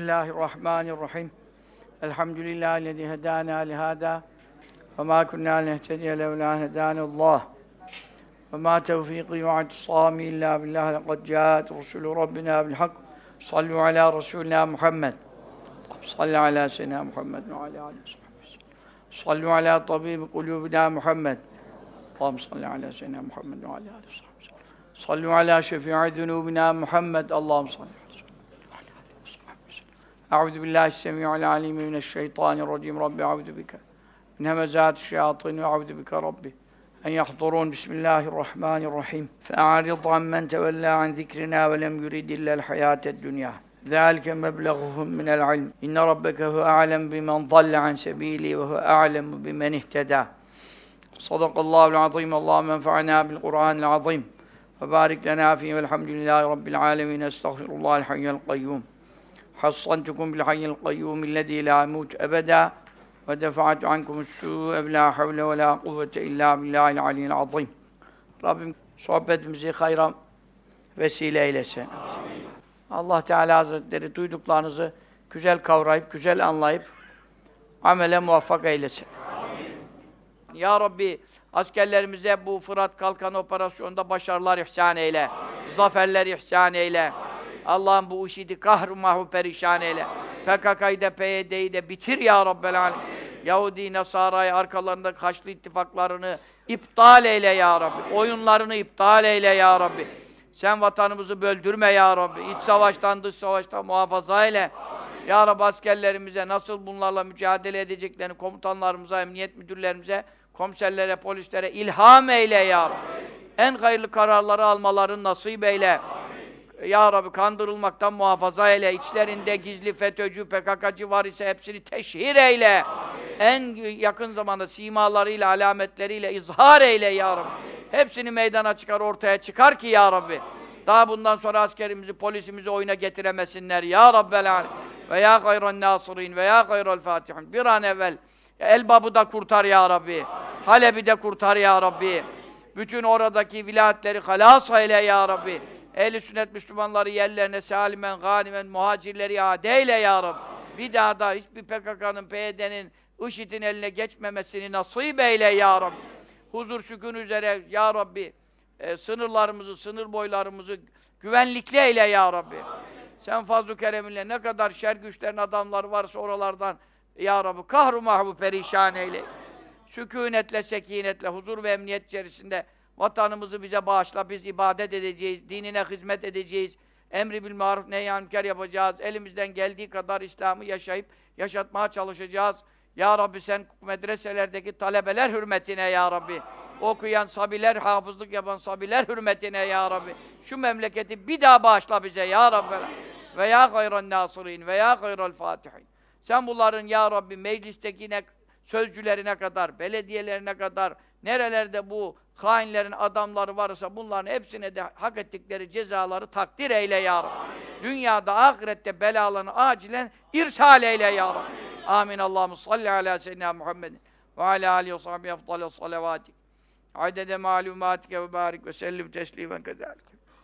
Bismillahirrahmanirrahim. Elhamdülillahi'llezî hedâna lihâdâ ve mâ kunnâ linehtediye levlâ hedânallâh. Ve mâ tevfîkî ve i'tisâmî illâ billâh lekad câet rusûlü rabbinâ bil hak. Sallu alâ rasûlinâ Muhammed. Sallu alâ seyyidinâ Muhammed ve alâ âlihi ve sahbihi. Sallu alâ tabîbi kulûbinâ Muhammed. Allahümme salli alâ seyyidinâ Muhammed ve alâ âlihi ve sahbihi. Sallu alâ şefî'i zunûbinâ Muhammed. Allahümme salli. Euzu billahi s-semî'il alîm mineşşeytânirracîm. Rabbi euzu bike min hemezâti'ş-şeyâtîn ve euzu bike Rabbi en yahdurûn. Bismillahirrahmanirrahim. Fe'arid ammen tevellâ an zikrina ve lem yurid illa'l hayâte'd-dünyâ. Zâlike meblaghuhum minel ilm. İnne rabbeke huve a'lem bimen dalle an sebîlî ve huve a'lemu bimen ihtedâ. Sadakallâhu'l azîm. Allâhumme enfa'nâ bil Kur'ânil azîm. Ve bârik lenâ fîhi velhamdülillâhi rabbil âlemîn. Estağfirullahal hayyul kayyûm. Hassantukum bil hayyil kayyûm illezî lâ yemût ebedâ ve defa'tu ankumus-sû'e ve lâ havle ve lâ kuvvete illâ billâhil aliyyil azîm. Rabbim sohbetimizi hayra vesile eylesin. Amin. Allah Teala Hazretleri duyduklarınızı güzel kavrayıp, güzel anlayıp amele muvaffak eylesin. Amin. Ya Rabbi, askerlerimize bu Fırat Kalkan operasyonunda başarılar ihsan eyle. Amin. Zaferler ihsan eyle. Allah'ım bu IŞİD'i kahr-ı mahvu perişan eyle. PKK'yı da PYD'yi de bitir ya Rabbel Alem. Yahudi, Nasara'yı arkalarında Haçlı ittifaklarını iptal eyle ya Rabbi. Oyunlarını iptal eyle ya Rabbi. Sen vatanımızı böldürme ya Rabbi. İç savaştan, dış savaştan muhafaza eyle. Ya Rabbi askerlerimize nasıl bunlarla mücadele edeceklerini komutanlarımıza, emniyet müdürlerimize, komiserlere, polislere ilham eyle ya Rabbi. En hayırlı kararları almalarını nasip eyle. Ya Rabbi kandırılmaktan muhafaza eyle. İçlerinde gizli FETÖ'cü, PKK'cı var ise hepsini teşhir eyle. Amin. En yakın zamanda simalarıyla, alametleriyle izhar eyle ya Rabbi. Amin. Hepsini meydana çıkar, ortaya çıkar ki ya Rabbi. Daha bundan sonra askerimizi, polisimizi oyuna getiremesinler ya Rabbel Alem. Ve ya hayran nasirin ve ya hayral fatihin. Bir an evvel Elbab'ı da kurtar ya Rabbi. Halep'i de kurtar ya Rabbi. Bütün oradaki vilayetleri halas eyle ya Rabbi. Ehl-i sünnet Müslümanları yerlerine salimen, ganimen, muhacirleri iade eyle ya Rabbi. Bir daha da hiçbir PKK'nın, PYD'nin, IŞİD'in eline geçmemesini nasip eyle ya Rabbi. Huzur, sükun üzere ya Rabbi. Sınırlarımızı, sınır boylarımızı güvenlikli eyle ya Rabbi. Sen fazl-ı kereminle ne kadar şer güçlerin adamları varsa oralardan ya Rabbi kahru mahvu perişan eyle. Sükûnetle, sekinetle, huzur ve emniyet içerisinde vatanımızı bize bağışla, biz ibadet edeceğiz, dinine hizmet edeceğiz, emri bil maruf nehyan münker yapacağız, elimizden geldiği kadar İslam'ı yaşayıp, yaşatmaya çalışacağız. Ya Rabbi sen medreselerdeki talebeler hürmetine ya Rabbi, okuyan sabiler, hafızlık yapan sabiler hürmetine ya Rabbi, şu memleketi bir daha bağışla bize ya Rabbi. Ve ya hayran nasirin ve ya hayral fatihin. Sen bunların ya Rabbi meclistekine, sözcülerine kadar, belediyelerine kadar, nerelerde bu hainlerin adamları varsa bunların hepsine de hak ettikleri cezaları takdir eyle ya Rabbi. Dünyada, ahirette belalarını acilen irsal eyle ya Rabbi. Amin. Allahümme salli ala seyyidina Muhammedin ve ala alihi ve sahbihi efdalü salavatik. Adede malumatike ve barik ve sellim teslimen kezalik.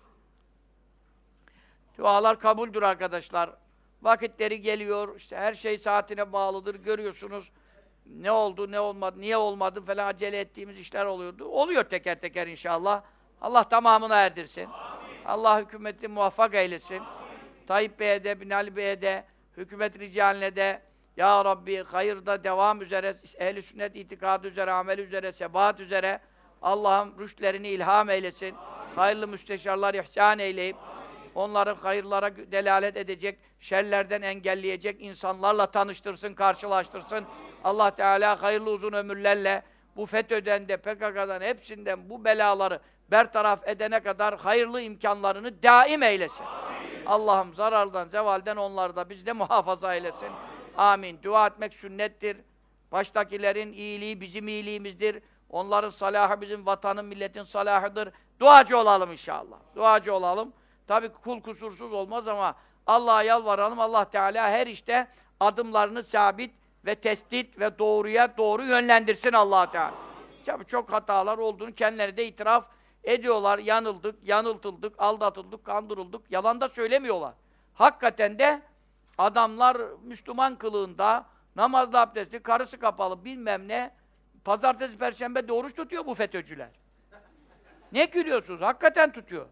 Dualar kabuldür arkadaşlar. Vakitleri geliyor, işte her şey saatine bağlıdır, görüyorsunuz. Ne oldu, ne olmadı, niye olmadı falan acele ettiğimiz işler oluyordu. Oluyor teker teker inşallah. Allah tamamına erdirsin. Amin. Allah hükümeti muvaffak eylesin. Amin. Tayyip Bey'e de, Binali Bey'e de, hükümet ricaline de, ya Rabbi hayırda devam üzere, ehl-i sünnet itikadı üzere, amel üzere, sebat üzere, Allah'ım rüştlerini ilham eylesin. Amin. Hayırlı müsteşarlar ihsan eyleyip, onları hayırlara delalet edecek, şerlerden engelleyecek insanlarla tanıştırsın, karşılaştırsın. Allah Teala hayırlı uzun ömürlerle bu FETÖ'den de, PKK'dan hepsinden bu belaları bertaraf edene kadar hayırlı imkanlarını daim eylesin. Allah'ım zarardan, zevalden onları da bizde muhafaza eylesin. Amin. Dua etmek sünnettir. Baştakilerin iyiliği bizim iyiliğimizdir. Onların salahı bizim vatanın, milletin salahıdır. Duacı olalım inşallah. Duacı olalım. Tabii kul kusursuz olmaz ama Allah'a yalvaralım. Allah Teala her işte adımlarını sabit ve tesdit ve doğruya doğru yönlendirsin Allah Teala. Tabii çok hatalar olduğunu kendileri de itiraf ediyorlar. Yanıldık, yanıltıldık, aldatıldık, kandırıldık. Yalan da söylemiyorlar. Hakikaten de Adamlar Müslüman kılığında, namazlı abdestli, karısı kapalı bilmem ne, pazartesi, perşembe de oruç tutuyor bu FETÖ'cüler. Ne gülüyorsunuz? Hakikaten tutuyor.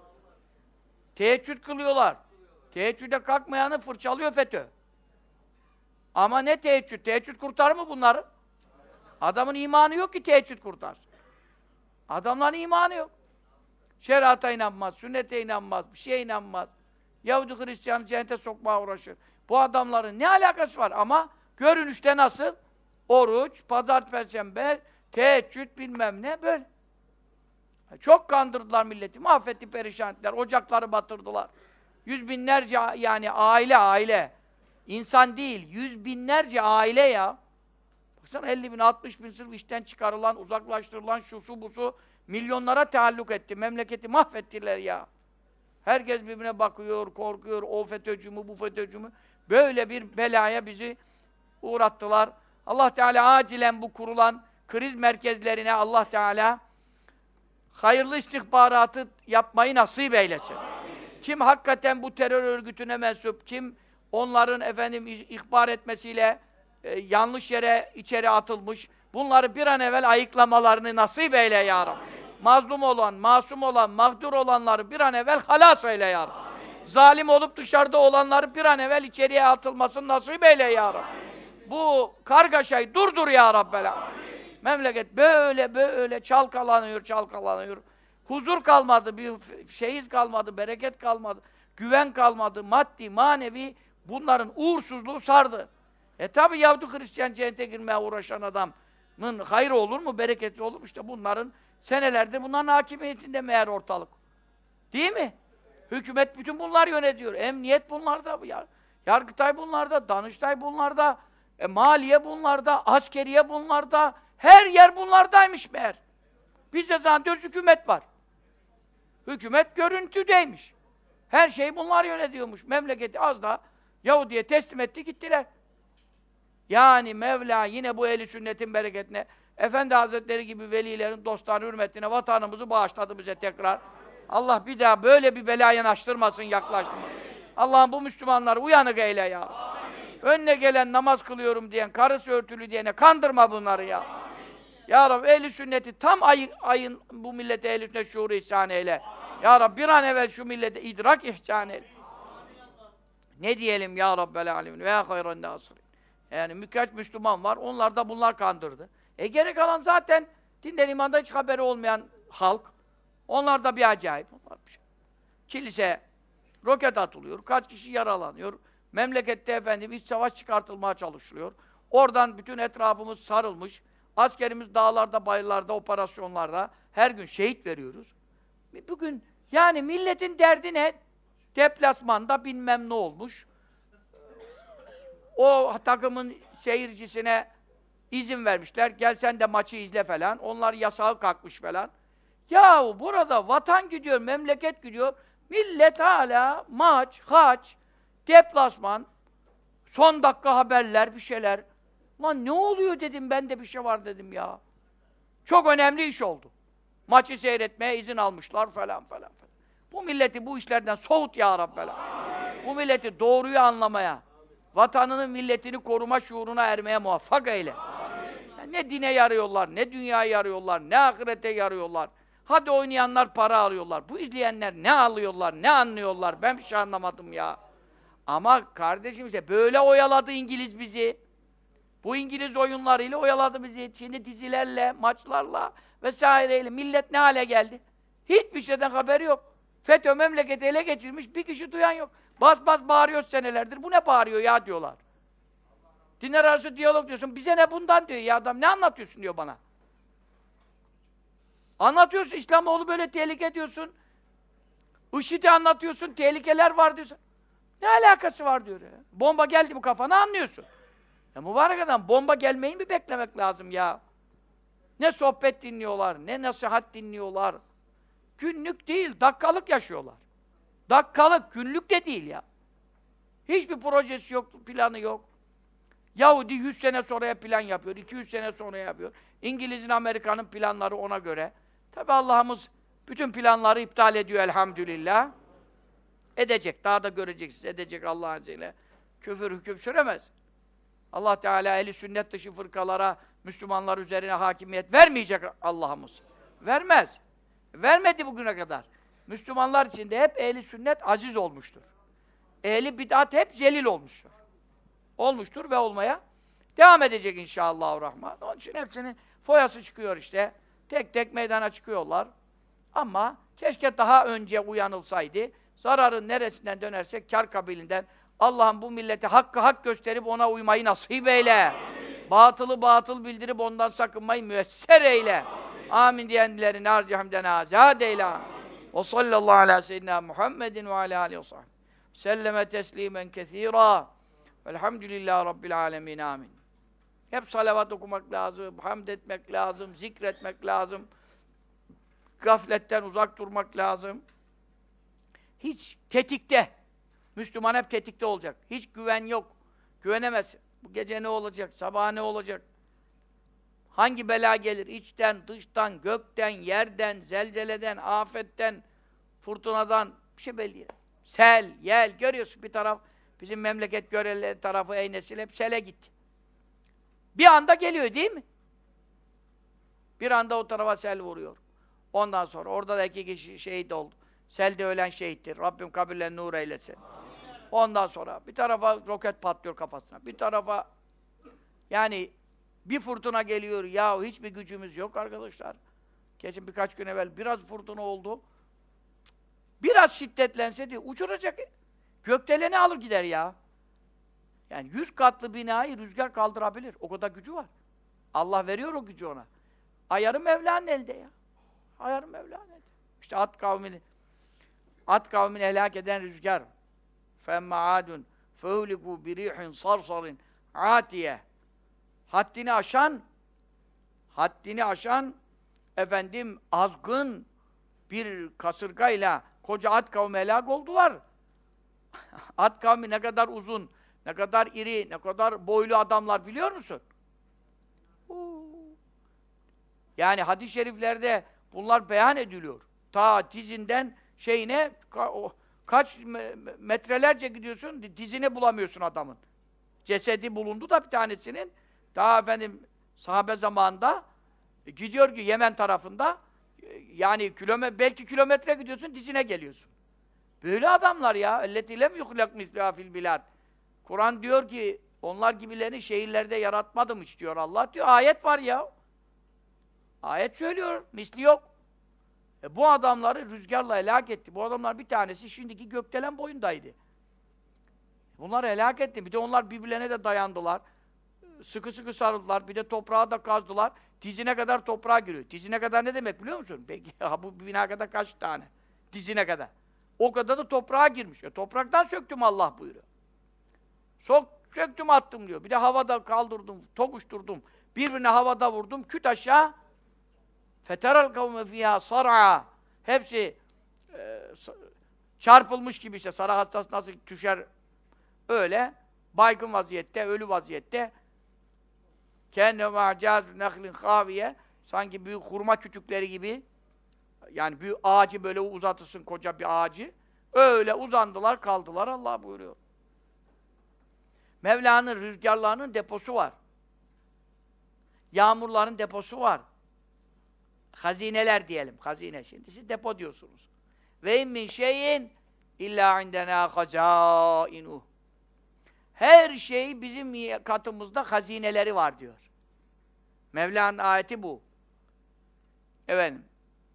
Teheccüd kılıyorlar. Teheccüde kalkmayanı fırçalıyor FETÖ. Ama ne teheccüd? Teheccüd kurtarır mı bunları? Adamın imanı yok ki teheccüd kurtarsın. Adamların imanı yok. Şerata inanmaz, sünnete inanmaz, bir şeye inanmaz. Yahudi Hristiyanı cennete sokmaya uğraşır. Bu adamların ne alakası var? Ama görünüşte nasıl? Oruç, pazar, perşembe, teheccüd bilmem ne böyle. Çok kandırdılar milleti, mahvetti, perişan ettiler, ocakları batırdılar. Yüz binlerce yani aile. İnsan değil, yüz binlerce aile ya. Baksana 50 bin, 60 bin sırf işten çıkarılan, uzaklaştırılan, şusu busu milyonlara taalluk etti. Memleketi mahvettiler ya. Herkes birbirine bakıyor, korkuyor, o FETÖ'cü mü, bu FETÖ'cü mü? Böyle bir belaya bizi uğrattılar. Allah Teala acilen bu kurulan kriz merkezlerine Allah Teala hayırlı istihbaratı yapmayı nasip eylesin. Kim hakikaten bu terör örgütüne mensup, kim onların ihbar etmesiyle yanlış yere içeri atılmış, bunları bir an evvel ayıklamalarını nasip eyle ya Rabbi. Mazlum olan, masum olan, mağdur olanları bir an evvel halas eyle ya Rabbi. Zalim olup dışarıda olanları bir an evvel içeriye atılmasını nasip eyle ya Rabbi. Bu kargaşayı durdur ya Rabbi. Memleket böyle çalkalanıyor. Huzur kalmadı, bir şeyiz kalmadı, bereket kalmadı, güven kalmadı, maddi, manevi bunların uğursuzluğu sardı. Tabi Yahudi Hristiyan cennete girmeye uğraşan adamın hayrı olur mu, bereketi olur mu? İşte bunların senelerde bunların hakimiyetinde meğer ortalık. Değil mi? Hükümet bütün bunlar yönetiyor. Emniyet bunlarda, Yargıtay bunlarda, Danıştay bunlarda, Maliye bunlarda, Askeriye bunlarda, her yer bunlardaymış meğer. Bizde zannediyoruz hükümet var. Hükümet görüntüdeymiş. Her şey bunlar yönetiyormuş. Memleketi az da Yahudi'ye teslim etti, gittiler. Yani Mevla yine bu ehli sünnetin bereketine, Efendi Hazretleri gibi velilerin dostlarının hürmetine vatanımızı bağışladı bize tekrar. Allah bir daha böyle bir belaya yanaştırmasın, yaklaştırmasın. Allah'ım bu Müslümanları uyanık eyle ya. Amin. Önüne gelen namaz kılıyorum diyen, karısı örtülü diyene kandırma bunları ya. Amin. Ya Rabbi ehli sünneti tam ayın bu millete ehli sünnet şuuru ihsan eyle. Amin. Ya Rabbi bir an evvel şu millete idrak ihsan eyle. Ne diyelim ya Rabbel alemin ve ya hayran nasirin. Yani birkaç Müslüman var, onlar da bunlar kandırdı. Geri kalan zaten dinden imandan hiç haberi olmayan halk. Onlar da bir acayip. Kilise roket atılıyor, kaç kişi yaralanıyor. Memlekette iç savaş çıkartılmaya çalışılıyor. Oradan bütün etrafımız sarılmış. Askerimiz dağlarda, bayırlarda, operasyonlarda her gün şehit veriyoruz. Bugün yani milletin derdi ne? Deplasmanda bilmem ne olmuş. O takımın seyircisine izin vermişler. Gel sen de maçı izle falan. Onlar yasağı kalkmış falan. Yahu burada vatan gidiyor, memleket gidiyor. Millet hala maç, haç, deplasman, son dakika haberler, bir şeyler. Lan ne oluyor dedim, ben de bir şey var dedim ya. Çok önemli iş oldu. Maçı seyretmeye izin almışlar falan. Bu milleti bu işlerden soğut ya Rabbel. Bu milleti doğruyu anlamaya, vatanının, milletini koruma şuuruna ermeye muvaffak eyle. Yani ne dine yarıyorlar, ne dünyaya yarıyorlar, ne ahirete yarıyorlar. Hadi oynayanlar para alıyorlar. Bu izleyenler ne alıyorlar, ne anlıyorlar? Ben bir şey anlamadım ya. Ama kardeşim işte böyle oyaladı İngiliz bizi. Bu İngiliz oyunlarıyla oyaladı bizi. Şimdi dizilerle, maçlarla vesaireyle millet ne hale geldi? Hiçbir şeyden haberi yok. FETÖ memleketi ele geçirmiş, bir kişi duyan yok. Bas bağırıyor senelerdir. Bu ne bağırıyor ya diyorlar. Dinler arası diyalog diyorsun. Bize ne bundan diyor ya adam. Ne anlatıyorsun diyor bana. Anlatıyorsun, İslamoğlu böyle tehlike diyorsun. IŞİD'i anlatıyorsun, tehlikeler var diyorsun. Ne alakası var diyor ya. Bomba geldi mi kafana anlıyorsun. Ya mübarek adam, bomba gelmeyi mi beklemek lazım ya? Ne sohbet dinliyorlar, ne nasihat dinliyorlar. Günlük değil, dakikalık yaşıyorlar. Dakikalık, günlük de değil ya. Hiçbir projesi yok, planı yok. Yahudi 100 sene sonraya plan yapıyor, 200 sene sonra yapıyor. İngiliz'in, Amerika'nın planları ona göre. Tabi Allah'ımız bütün planları iptal ediyor elhamdülillah. Edecek, daha da göreceksiniz, edecek Allah'ın izniyle. küfür hüküm süremez. Allah Teala ehli sünnet dışı fırkalara, Müslümanlar üzerine hakimiyet vermeyecek Allah'ımız. Vermez. Vermedi bugüne kadar. Müslümanlar içinde hep ehli sünnet aziz olmuştur. Ehli bid'at hep zelil olmuştur. Olmuştur ve olmaya devam edecek inşallahurrahman. Onun için hepsinin foyası çıkıyor işte. Tek tek meydana çıkıyorlar. Ama keşke daha önce uyanılsaydı. Zararın neresinden dönersek kâr kabilinden Allah'ım bu millete hakkı hak gösterip ona uymayı nasip eyle. Amin. Batılı batıl bildirip ondan sakınmayı müyesser eyle. Amin diyenlerin harcı hamden azad eyle. Ve sallallahu ala seyyidina Muhammedin ve ala aleyhi ve sahbihi. Selleme teslimen kesîrâ. Velhamdülillahi Rabbil âlemin. Amin. Hep salavat okumak lazım, hamd etmek lazım, zikretmek lazım. Gafletten uzak durmak lazım. Hiç tetikte. Müslüman hep tetikte olacak. Hiç güven yok. Güvenemezsin. Bu gece ne olacak? Sabah ne olacak? Hangi bela gelir? İçten, dıştan, gökten, yerden, zelzeleden, afetten, fırtınadan bir şey belli değil. Sel, yel. Görüyorsun bir taraf. Bizim memleket Göreli tarafı Eynesil hep sele gitti. Bir anda geliyor değil mi? Bir anda o tarafa sel vuruyor. Ondan sonra orada da 2 kişi şehit oldu. Selde ölen şehittir. Rabbim kabirlerini nur eylesin. Ondan sonra bir tarafa roket patlıyor kafasına. Bir tarafa yani bir fırtına geliyor. Ya hiçbir gücümüz yok arkadaşlar. Geçen birkaç gün evvel biraz fırtına oldu. Biraz şiddetlense diye uçuracak. Gökdeleni alır gider ya. Yani 100 katlı binayı rüzgar kaldırabilir. O kadar gücü var. Allah veriyor o gücü ona. Ayarı Mevla'nın elde ya. Ayarı Mevla'nın elde. İşte Ad kavmini helak eden rüzgar. فَاَمَّا عَادٌ فَاُهْلِكُوا بِرِيحٍ صَرْصَرٍ عَاتِيَةٍ Haddini aşan efendim azgın bir kasırgayla koca Ad kavmi helak oldular. Ad kavmi ne kadar uzun, ne kadar iri, ne kadar boylu adamlar biliyor musun? Yani hadis-i şeriflerde bunlar beyan ediliyor. Ta dizinden şeyine kaç metrelerce gidiyorsun, dizini bulamıyorsun adamın. Cesedi bulundu da bir tanesinin. Daha efendim sahabe zamanında gidiyor ki Yemen tarafında yani belki kilometre gidiyorsun, dizine geliyorsun. Böyle adamlar ya. اَلَّتِي لَمْ يُخْلَقْ مِثْلَهَا فِي الْبِلَادِ Kur'an diyor ki onlar gibilerini şehirlerde yaratmadım hiç diyor Allah diyor. Ayet var ya. Ayet söylüyor. Misli yok. Bu adamları rüzgarla helak etti. Bu adamlar bir tanesi şimdiki gökdelen boyundaydı. Bunları helak etti. Bir de onlar birbirlerine de dayandılar. Sıkı sıkı sarıldılar. Bir de toprağa da kazdılar. Dizine kadar toprağa giriyor. Dizine kadar ne demek biliyor musun? Peki bu bina kadar kaç tane? Dizine kadar. O kadar da toprağa girmiş. Topraktan söktüm Allah buyuruyor. Söktüm attım diyor. Bir de havada kaldırdım, tokuşturdum. Birbirine havada vurdum, küt aşağı. فَتَرَ الْقَوْمَ فِيهَا صَرْعًا Hepsi çarpılmış gibi işte. Sara hastası nasıl düşer öyle. Baygın vaziyette, ölü vaziyette. كَنَّمَا عَجَازُ نَخْلٍ خَاوِيَ Sanki büyük hurma kütükleri gibi. Yani büyük ağacı böyle uzatırsın, koca bir ağacı. Öyle uzandılar, kaldılar. Allah buyuruyor. Mevla'nın rüzgarlarının deposu var. Yağmurların deposu var. Hazineler diyelim. Hazine şimdi. Siz depo diyorsunuz. Ve in min şeyin illa indena hazainuh. Her şey bizim katımızda hazineleri var diyor. Mevla'nın ayeti bu. Efendim.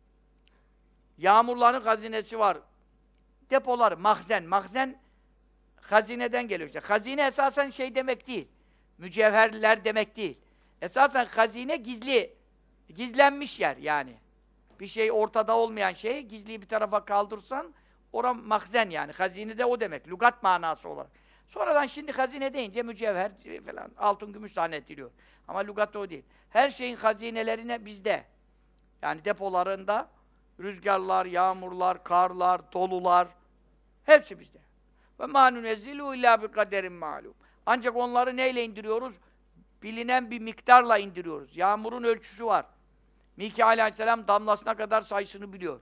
Yağmurların hazinesi var. Depolar, mahzen. Mahzen hazineden geliyor işte. Hazine esasen şey demek değil. Mücevherler demek değil. Esasen hazine gizlenmiş yer yani. Bir şey ortada olmayan şey, gizliyi bir tarafa kaldırsan, orası mahzen yani. Hazine de o demek, lügat manası olarak. Sonradan şimdi hazine deyince mücevher falan, altın, gümüş zannediliyor. Ama lügat o değil. Her şeyin hazinelerine bizde. Yani depolarında rüzgarlar, yağmurlar, karlar, dolular, hepsi bizde. Ve mâ nunezzilu illâ bi kaderin ma'lûm. Ancak onları neyle indiriyoruz? Bilinen bir miktarla indiriyoruz. Yağmurun ölçüsü var. Mikail aleyhisselam damlasına kadar sayısını biliyor.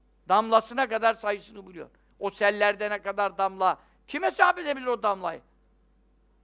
Damlasına kadar sayısını biliyor. O sellerde ne kadar damla. Kim hesap edebilir o damlayı?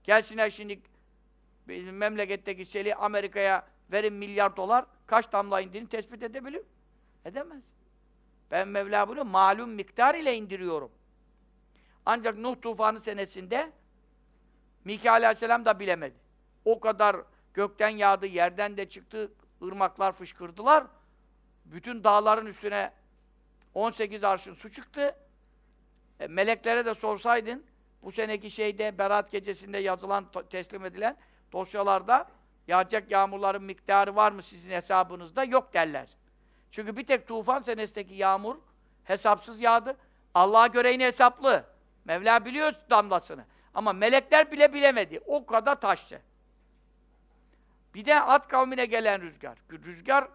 Gelsinler şimdi bizim memleketteki seli Amerika'ya verin milyar dolar, kaç damla indiğini tespit edebilir mi? Edemez. Ben Mevla bunu malum miktar ile indiriyorum. Ancak Nuh tufanı senesinde Mikail Aleyhisselam da bilemedi. O kadar gökten yağdı, yerden de çıktı, ırmaklar fışkırdılar. Bütün dağların üstüne 18 arşın su çıktı. Meleklere de sorsaydın, bu seneki şeyde, Berat gecesinde yazılan, teslim edilen dosyalarda yağacak yağmurların miktarı var mı sizin hesabınızda? Yok derler. Çünkü bir tek tufan senesindeki yağmur hesapsız yağdı. Allah'a göre yine hesaplı. Mevla biliyor damlasını. Ama melekler bile bilemedi. O kadar taştı. Bir de Ad kavmine gelen rüzgar. Rüzgar,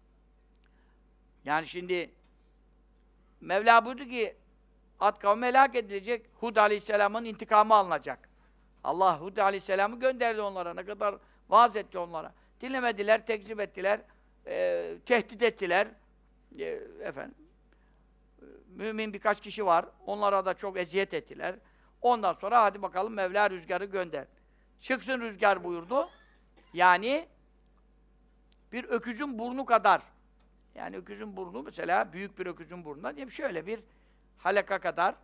yani şimdi Mevla buyurdu ki Ad kavmi helak edilecek. Hud Aleyhisselam'ın intikamı alınacak. Allah Hud Aleyhisselam'ı gönderdi onlara. Ne kadar vaaz etti onlara. Dinlemediler, tekzip ettiler, tehdit ettiler. Efendim, mümin birkaç kişi var. Onlara da çok eziyet ettiler. Ondan sonra hadi bakalım Mevla rüzgarı gönder. Çıksın rüzgar buyurdu. Yani bir öküzün burnu kadar. Yani öküzün burnu mesela büyük bir öküzün burnundan diyelim şöyle bir halaka kadar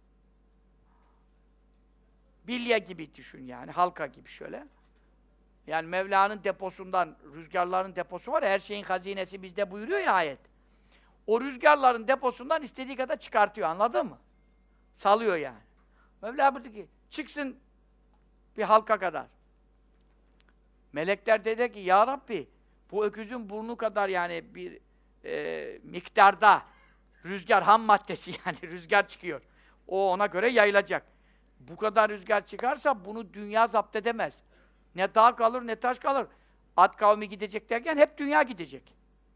bilye gibi düşün yani. Halka gibi şöyle. Yani Mevla'nın deposundan, rüzgarların deposu var ya, her şeyin hazinesi bizde buyuruyor ya ayet. O rüzgarların deposundan istediği kadar çıkartıyor, anladın mı? Salıyor yani. Mevla buyurdu ki, çıksın bir halka kadar. Melekler dedi ki, Ya Rabbi, bu öküzün burnu kadar yani bir miktarda rüzgar, ham maddesi yani rüzgar çıkıyor. O ona göre yayılacak. Bu kadar rüzgar çıkarsa bunu dünya zapt edemez. Ne dağ kalır ne taş kalır. Ad kavmi gidecek derken hep dünya gidecek.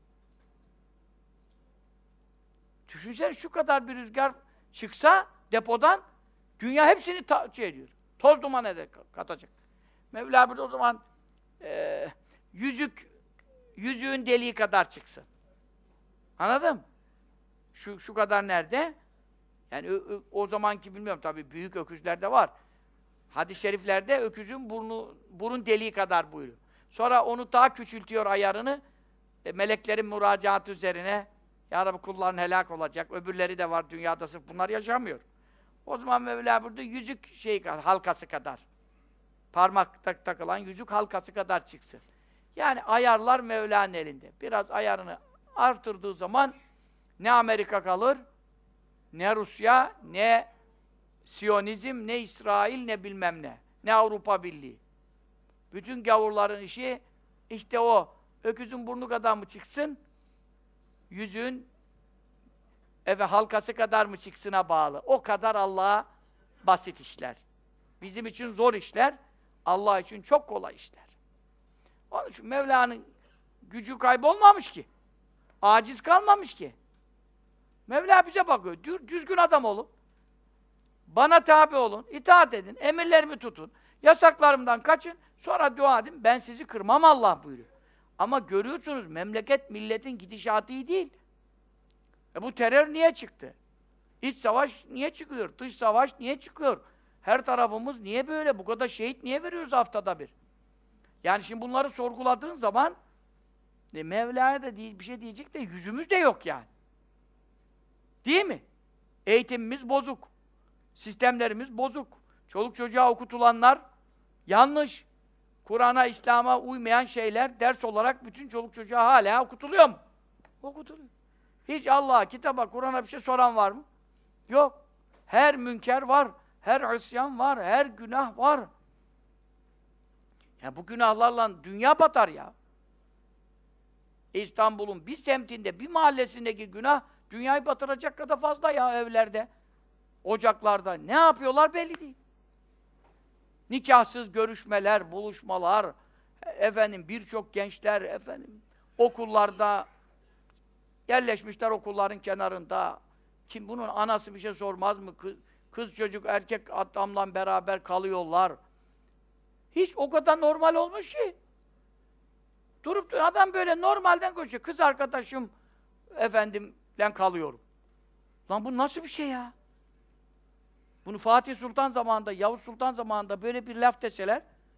Düşünsene şu kadar bir rüzgar çıksa depodan dünya hepsini şey ediyor. Toz duman eder, katacak. Mevla burada o zaman yüzüğün deliği kadar çıksın. Anladın mı? Şu kadar nerede? Yani o zamanki bilmiyorum tabii büyük öküzler de var. Hadis-i şeriflerde öküzün burun deliği kadar buyuruyor. Sonra onu daha küçültüyor ayarını. Meleklerin müracaatı üzerine Ya Rabbi kulların helak olacak. Öbürleri de var dünyada sırf bunlar yaşamıyor. O zaman Mevla burada yüzük halkası kadar. Parmakta takılan yüzük halkası kadar çıksın. Yani ayarlar Mevla'nın elinde. Biraz ayarını artırdığı zaman ne Amerika kalır, ne Rusya, ne Siyonizm, ne İsrail, ne bilmem ne. Ne Avrupa Birliği. Bütün gavurların işi işte o. Öküzün burnu kadar mı çıksın? Yüzüğün halkası kadar mı çıksına bağlı. O kadar Allah'a basit işler. Bizim için zor işler, Allah için çok kolay işler. Onun için Mevla'nın gücü kaybolmamış ki. Aciz kalmamış ki. Mevla bize bakıyor. Düzgün adam olun. Bana tabi olun, itaat edin, emirlerimi tutun, yasaklarımdan kaçın, sonra dua edin, ben sizi kırmam Allah buyuruyor. Ama görüyorsunuz, memleket, milletin gidişatı iyi değil. Bu terör niye çıktı? İç savaş niye çıkıyor? Dış savaş niye çıkıyor? Her tarafımız niye böyle? Bu kadar şehit niye veriyoruz haftada bir? Yani şimdi bunları sorguladığın zaman Mevla'ya da bir şey diyecek de yüzümüz de yok yani. Değil mi? Eğitimimiz bozuk. Sistemlerimiz bozuk. Çoluk çocuğa okutulanlar yanlış. Kur'an'a, İslam'a uymayan şeyler ders olarak bütün çoluk çocuğa hala okutuluyor mu? Okutuluyor. Hiç Allah'a, kitaba, Kur'an'a bir şey soran var mı? Yok. Her münker var, her isyan var, her günah var. Ya bu günahlarla dünya batar ya. İstanbul'un bir semtinde, bir mahallesindeki günah dünyayı batıracak kadar fazla ya evlerde. Ocaklarda. Ne yapıyorlar belli değil. Nikahsız görüşmeler, buluşmalar, birçok gençler okullarda yerleşmişler okulların kenarında. Kim bunun anası bir şey sormaz mı? Kız çocuk erkek adamla beraber kalıyorlar. Hiç o kadar normal olmuş ki. Durup adam böyle normalden koşuyor. Kız arkadaşım kalıyorum. Lan bu nasıl bir şey ya? Bunu Fatih Sultan zamanında, Yavuz Sultan zamanında böyle bir laf deseler,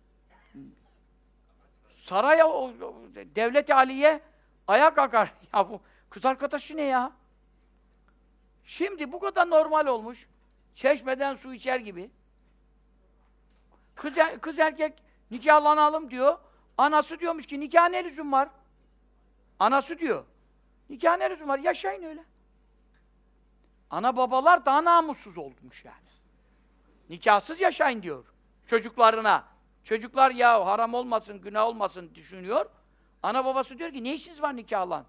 saraya, devlet-i aliye ayağa kalkar. Ya bu kız arkadaşı ne ya? Şimdi bu kadar normal olmuş. Çeşmeden su içer gibi. Kız erkek nikahlanalım diyor. Anası diyormuş ki nikah ne lüzum var? Anası diyor. Nikah ne lüzum var? Yaşayın öyle. Ana babalar daha namussuz olmuş yani. Nikahsız yaşayın diyor çocuklarına. Çocuklar ya haram olmasın, günah olmasın düşünüyor. Ana babası diyor ki ne işiniz var nikahlan?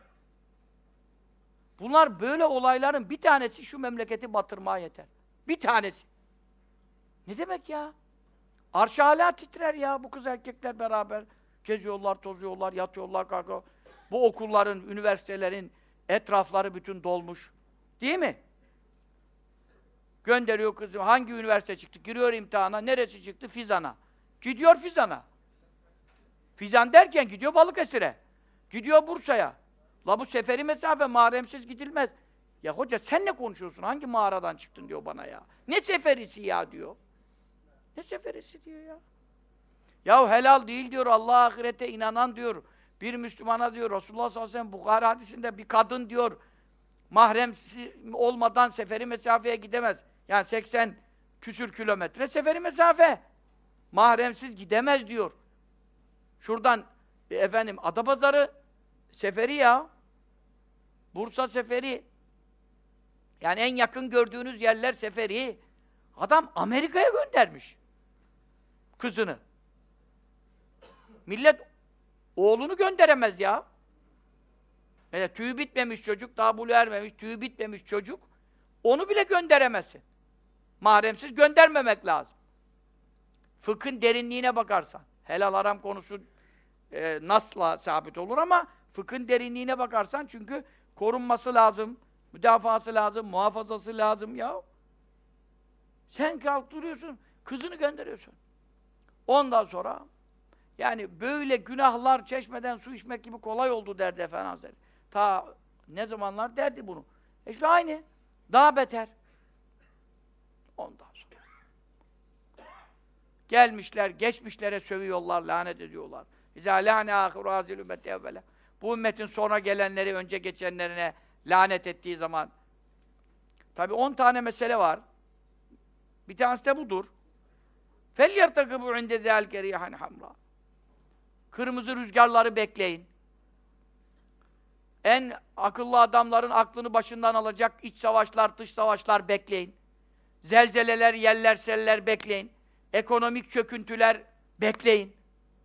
Bunlar böyle olayların bir tanesi şu memleketi batırmaya yeter. Bir tanesi. Ne demek ya? Arş-ı âlâ titrer ya bu kız erkekler beraber. Geziyorlar, tozuyorlar, yatıyorlar, kalkıyor. Bu okulların, üniversitelerin etrafları bütün dolmuş. Değil mi? Gönderiyor kızım. Hangi üniversite çıktı? Giriyor imtihana. Neresi çıktı? Fizan'a. Gidiyor Fizan'a. Fizan derken gidiyor Balıkesir'e. Gidiyor Bursa'ya. La bu seferi mesafe mahremsiz gidilmez. Ya hoca sen ne konuşuyorsun? Hangi mağaradan çıktın diyor bana ya. Ne seferisi ya diyor. Ne seferisi diyor ya. Ya helal değil diyor. Allah ahirete inanan diyor. Bir Müslümana diyor. Resulullah sallallahu aleyhi ve sellem Bukhari hadisinde bir kadın diyor. Mahremsiz olmadan seferi mesafeye gidemez. Yani 80 küsür kilometre seferi mesafe. Mahremsiz gidemez diyor. Şuradan efendim Adapazarı seferi ya. Bursa seferi. Yani en yakın gördüğünüz yerler seferi. Adam Amerika'ya göndermiş kızını. Millet oğlunu gönderemez ya. Yani tüyü bitmemiş çocuk, daha buluğ ermemiş, tüyü bitmemiş çocuk. Onu bile gönderemezsin. Mahremsiz göndermemek lazım. Fıkhın derinliğine bakarsan. Helal haram konusu nasla sabit olur ama fıkhın derinliğine bakarsan çünkü korunması lazım, müdafası lazım, muhafazası lazım ya. Sen kalk duruyorsun, kızını gönderiyorsun. Ondan sonra yani böyle günahlar çeşmeden su içmek gibi kolay oldu derdi Efendi Hazretleri. Ta ne zamanlar derdi bunu. İşte aynı. Daha beter. Ondan sonra. Gelmişler, geçmişlere sövüyorlar, lanet ediyorlar. İzâ lâne âhiru hâzil ümmeti evvela. Bu ümmetin sonra gelenleri, önce geçenlerine lanet ettiği zaman. Tabi 10 tane mesele var. Bir tanesi de budur. فَلْيَرْتَقِبُوا عِنْدَ ذَٰلْ كَرِيحًا حَمْرًا. Kırmızı rüzgarları bekleyin. En akıllı adamların aklını başından alacak iç savaşlar, dış savaşlar bekleyin. Zelzeleler, yeller, seller bekleyin. Ekonomik çöküntüler bekleyin.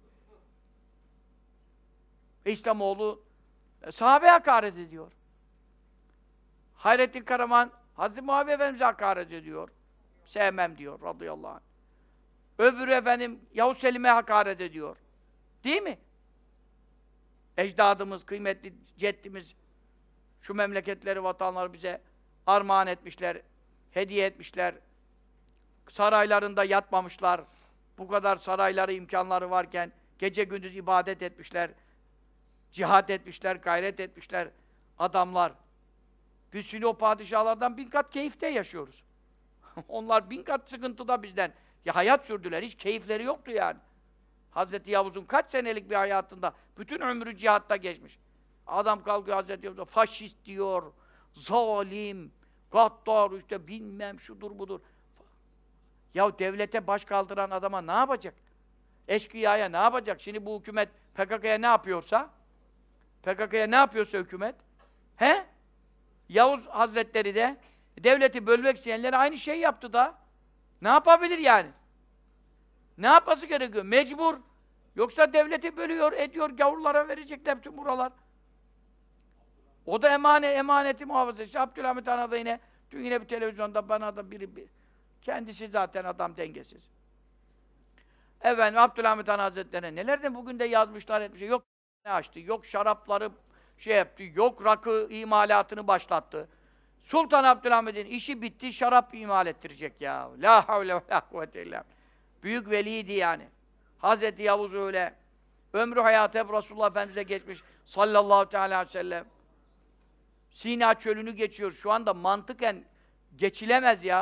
İslamoğlu sahabe hakaret ediyor. Hayrettin Karaman Hazreti Muaviye Efendimiz'e hakaret ediyor. Sevmem diyor radıyallahu anh. Öbürü efendim Yavuz Selim'e hakaret ediyor. Değil mi? Ecdadımız, kıymetli ceddimiz şu memleketleri, vatanları bize armağan etmişler, hediye etmişler. Saraylarında yatmamışlar. Bu kadar sarayları, imkanları varken gece gündüz ibadet etmişler. Cihad etmişler, gayret etmişler adamlar. Biz şimdi o padişahlardan 1000 kat keyifte yaşıyoruz. Onlar 1000 kat sıkıntıda bizden. Ya hayat sürdüler, hiç keyifleri yoktu yani. Hazreti Yavuz'un kaç senelik bir hayatında, bütün ömrü cihatta geçmiş. Adam kalkıyor Hazreti Yavuz'a, faşist diyor, zalim, gaddar, işte bilmem şudur budur. Ya devlete baş kaldıran adama ne yapacak? Eşkıyaya ne yapacak? Şimdi bu hükümet PKK'ya ne yapıyorsa, PKK'ya ne yapıyorsa hükümet, he? Yavuz Hazretleri de devleti bölmek isteyenlere aynı şey yaptı da. Ne yapabilir yani? Ne yapması gerekiyor? Mecbur. Yoksa devleti bölüyor, ediyor, gavurlara verecekler bütün buralar. O da emaneti muhafaza. İşte Abdülhamit Han da yine, dün yine bir televizyonda bana da kendisi zaten adam dengesiz. Efendim Abdülhamit Han Hazretleri'ne nelerden bugün de yazmışlar etmişler. Yok ne açtı, yok şarapları şey yaptı, yok rakı imalatını başlattı. Sultan Abdülhamid'in işi bitti, şarap imal ettirecek ya. La havle ve la kuvvete illa. Büyük veliydi yani. Hazreti Yavuz öyle. Ömrü hayatı hep Resulullah Efendimiz'e geçmiş. Sallallahu teala aleyhi ve sellem. Sina çölünü geçiyor. Şu anda mantıken geçilemez ya.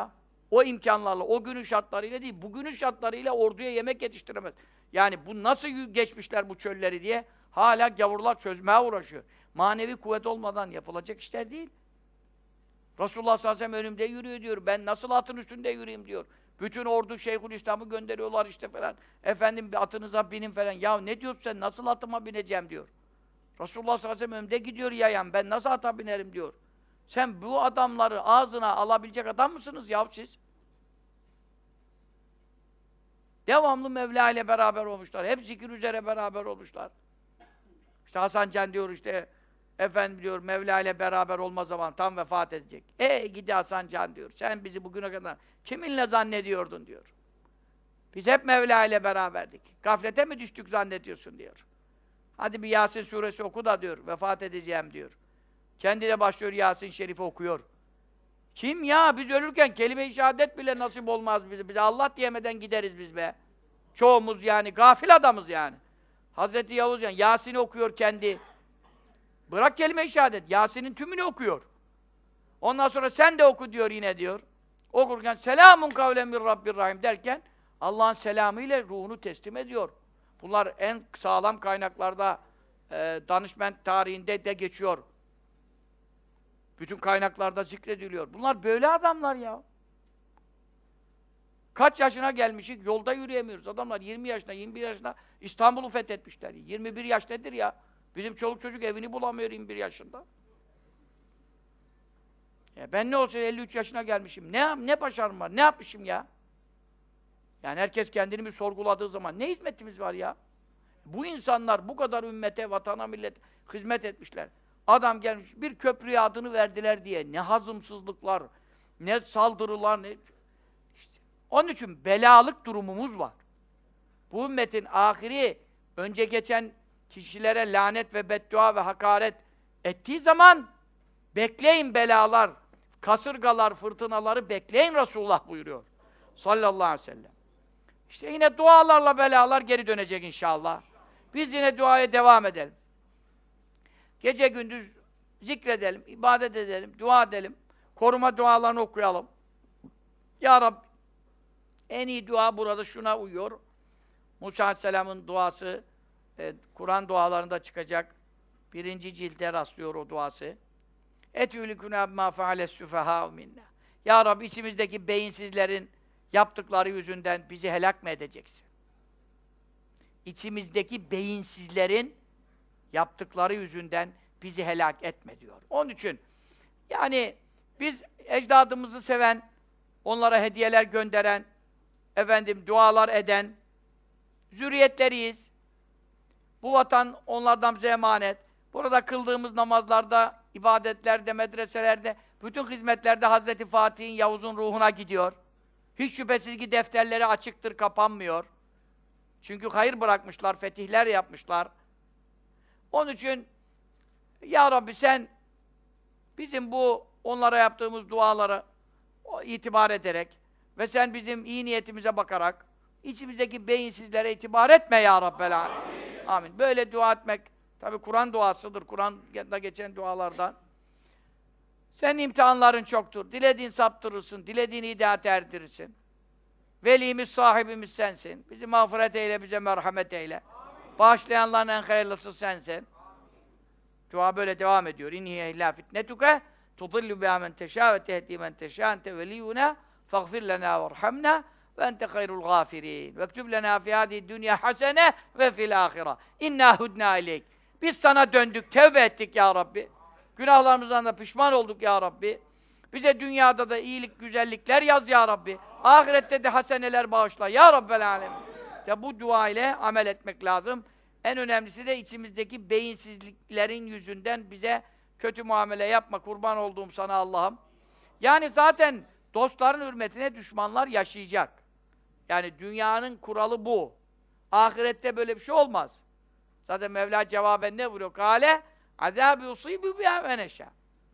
o imkanlarla, o günün şartlarıyla değil, bugünün şartlarıyla orduya yemek yetiştiremez. Yani bu nasıl geçmişler bu çölleri diye hala gavurlar çözmeye uğraşıyor. Manevi kuvvet olmadan yapılacak işler değil. Resulullah sallallahu aleyhi ve sellem önümde yürüyor diyor. Ben nasıl atın üstünde yürüyeyim diyor. Bütün ordu Şeyhülislam'ı gönderiyorlar işte falan. Efendim atınıza binin falan. Ya ne diyorsun sen? Nasıl atıma bineceğim diyor. Resulullah sallallahu aleyhi ve sellem önümde gidiyor yayan. Ben nasıl ata binerim diyor. Sen bu adamları ağzına alabilecek adam mısınız ya siz? Devamlı Mevla ile beraber olmuşlar. Hep zikir üzere beraber olmuşlar. İşte Hasan Can diyor işte, efendim diyor Mevla ile beraber olma zaman tam vefat edecek. Gidi Hasan Can diyor. Sen bizi bugüne kadar kiminle zannediyordun diyor. Biz hep Mevla ile beraberdik. Gaflete mi düştük zannediyorsun diyor. Hadi bir Yasin suresi oku da diyor. Vefat edeceğim diyor. Kendi de başlıyor Yasin Şerif'i okuyor. Kim ya? Biz ölürken kelime-i şehadet bile nasip olmaz bize. Bize Allah diyemeden gideriz biz be. Çoğumuz yani gafil adamız yani. Hazreti Yavuz yani Yasin'i okuyor kendi. Bırak kelime-i şehadet. Yasin'in tümünü okuyor. Ondan sonra sen de oku diyor yine diyor. Okurken selamun kavlen min Rabbir Rahim derken Allah'ın selamıyla ruhunu teslim ediyor. Bunlar en sağlam kaynaklarda danışment tarihinde de geçiyor. Bütün kaynaklarda zikrediliyor. Bunlar böyle adamlar ya. Kaç yaşına gelmişik, yolda yürüyemiyoruz. Adamlar 20 yaşında, 21 yaşında İstanbul'u fethetmişler. 21 yaş nedir ya? Bizim çoluk çocuk evini bulamıyor 21 yaşında. Ya ben ne olsa 53 yaşına gelmişim. Ne başarım var? Ne yapmışım ya? Yani herkes kendini bir sorguladığı zaman ne hizmetimiz var ya? Bu insanlar bu kadar ümmete, vatana, millete hizmet etmişler. Adam gelmiş, bir köprüye adını verdiler diye ne hazımsızlıklar, ne saldırılar, ne... İşte. Onun için belalık durumumuz var. Bu ümmetin ahiri, önce geçen kişilere lanet ve beddua ve hakaret ettiği zaman bekleyin belalar, kasırgalar, fırtınaları bekleyin Resulullah buyuruyor. Sallallahu aleyhi ve sellem. İşte yine dualarla belalar geri dönecek inşallah. Biz yine duaya devam edelim. Gece gündüz zikredelim, ibadet edelim, dua edelim. Koruma dualarını okuyalım. Ya Rabbi, en iyi dua burada şuna uyuyor. Musa Aleyhisselam'ın duası, Kur'an dualarında çıkacak. 1. cilde rastlıyor o duası. Etülikuna bima feales süfehâ minna. Ya Rabbi, içimizdeki beyinsizlerin yaptıkları yüzünden bizi helak mı edeceksin? İçimizdeki beyinsizlerin yaptıkları yüzünden bizi helak etme diyor. Onun için yani biz ecdadımızı seven, onlara hediyeler gönderen, efendim dualar eden zürriyetleriyiz. Bu vatan onlardan bize emanet. Burada kıldığımız namazlarda, ibadetlerde, medreselerde, bütün hizmetlerde Hazreti Fatih'in, Yavuz'un ruhuna gidiyor. Hiç şüphesiz ki defterleri açıktır, kapanmıyor. Çünkü hayır bırakmışlar, fetihler yapmışlar. Onun için ya Rabbi sen bizim bu onlara yaptığımız dualara itibar ederek ve sen bizim iyi niyetimize bakarak içimizdeki beyinsizlere itibar etme ya Rabbel Alemin. Amin. Böyle dua etmek tabi Kur'an duasıdır. Kur'an'da geçen dualardan. Senin imtihanların çoktur. Dilediğin saptırırsın, dilediğini hidayet erdirirsin. Velimiz, sahibimiz sensin. Bizi mağfiret eyle, bize merhamet eyle. Amin. Bağışlayanların en hayırlısı sensin. Dua böyle devam ediyor. İnhiye illâ fitnetuke tudillu biha men teşâ ve tehdi men teşâ ente veliyyuna faghfir lenâ verhamna ve ente hayrul gâfirîn. Vektub lenâ fî hâdî dünya hasene ve fil âhira. İnnâ hudnâ ileyk. Biz sana döndük, tevbe ettik ya Rabbi. Günahlarımızdan da pişman olduk ya Rabbi. Bize dünyada da iyilik, güzellikler yaz ya Rabbi. Ahirette de haseneler bağışla ya Rabbel Alemin. İşte bu dua ile amel etmek lazım. En önemlisi de içimizdeki beyinsizliklerin yüzünden bize kötü muamele yapma. Kurban olduğum sana Allah'ım. Yani zaten dostların hürmetine düşmanlar yaşayacak. Yani dünyanın kuralı bu. Ahirette böyle bir şey olmaz. Zaten Mevla cevaben ne buyuruyor? Kâle azâb-ı yusîbü biha men eşâ.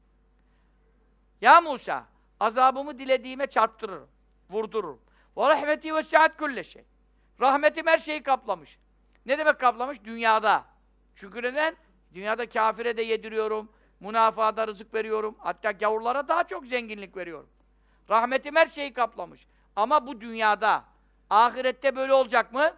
Ya Musa, azabımı dilediğime çarptırırım, vurdururum. Ve rahmeti vesi'at kulle şey. Rahmetim her şeyi kaplamış. Ne demek kaplamış? Dünyada. Çünkü neden? Dünyada kâfire de yediriyorum, münafığa da rızık veriyorum. Hatta gavurlara daha çok zenginlik veriyorum. Rahmetim her şeyi kaplamış. Ama bu dünyada, ahirette böyle olacak mı?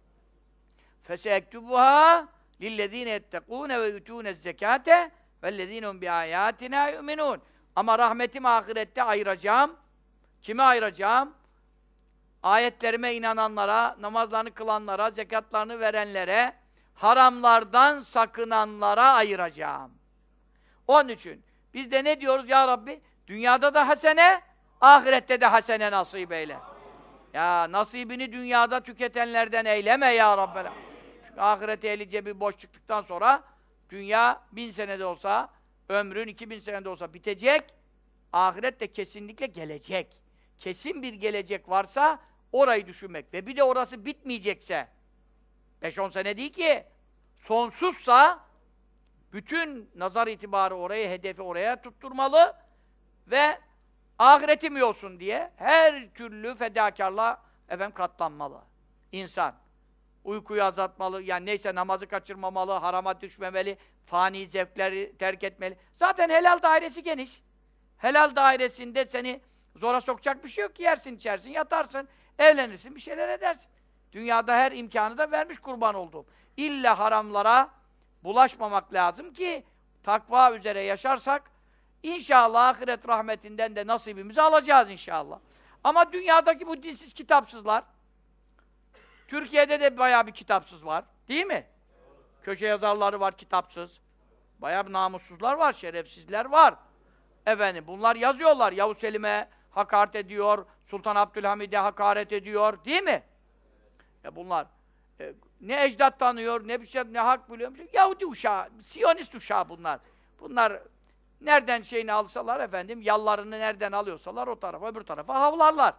فَسَيَكْتُبُهَا لِلَّذ۪ينَ يَتَّقُونَ وَيُتُونَ الزَّكَاةَ وَالَّذ۪ينَ هُمْ بِآيَاتِنَا يُؤْمِنُونَ. Ama rahmetimi ahirette ayıracağım. Kime ayıracağım? Ayetlerime inananlara, namazlarını kılanlara, zekatlarını verenlere, haramlardan sakınanlara ayıracağım. Onun için biz de ne diyoruz ya Rabbi? Dünyada da hasene, ahirette de hasene nasip eyle. Ya nasibini dünyada tüketenlerden eyleme ya Rabbi. Çünkü ahirete eli cebi boş çıktıktan sonra dünya 1000 senede olsa, ömrün 2000 senede olsa bitecek. Ahiret de kesinlikle gelecek. Kesin bir gelecek varsa orayı düşünmek. Ve bir de orası bitmeyecekse 5-10 sene değil ki sonsuzsa bütün nazar itibarı oraya, hedefi oraya tutturmalı ve ahiretim iyi olsun diye her türlü fedakarlığa katlanmalı. İnsan uykuyu azaltmalı, yani neyse namazı kaçırmamalı, harama düşmemeli, fani zevkleri terk etmeli. Zaten helal dairesi geniş. Helal dairesinde seni zora sokacak bir şey yok ki, yersin, içersin, yatarsın, evlenirsin, bir şeyler edersin. Dünyada her imkanı da vermiş kurban olduğum. İlla haramlara bulaşmamak lazım ki takva üzere yaşarsak İnşallah ahiret rahmetinden de nasibimizi alacağız inşallah. Ama dünyadaki bu dinsiz kitapsızlar, Türkiye'de de bayağı bir kitapsız var, değil mi? Köşe yazarları var kitapsız. Bayağı bir namussuzlar var, şerefsizler var. Bunlar yazıyorlar. Yavuz Selim'e hakaret ediyor, Sultan Abdülhamid'e hakaret ediyor, değil mi? Bunlar ne ecdat tanıyor, ne bir şey, ne hak biliyor. Yahudi uşağı, Siyonist uşağı bunlar. Bunlar nereden şeyini alsalar yallarını nereden alıyorsalar o tarafa, öbür tarafa havlarlar.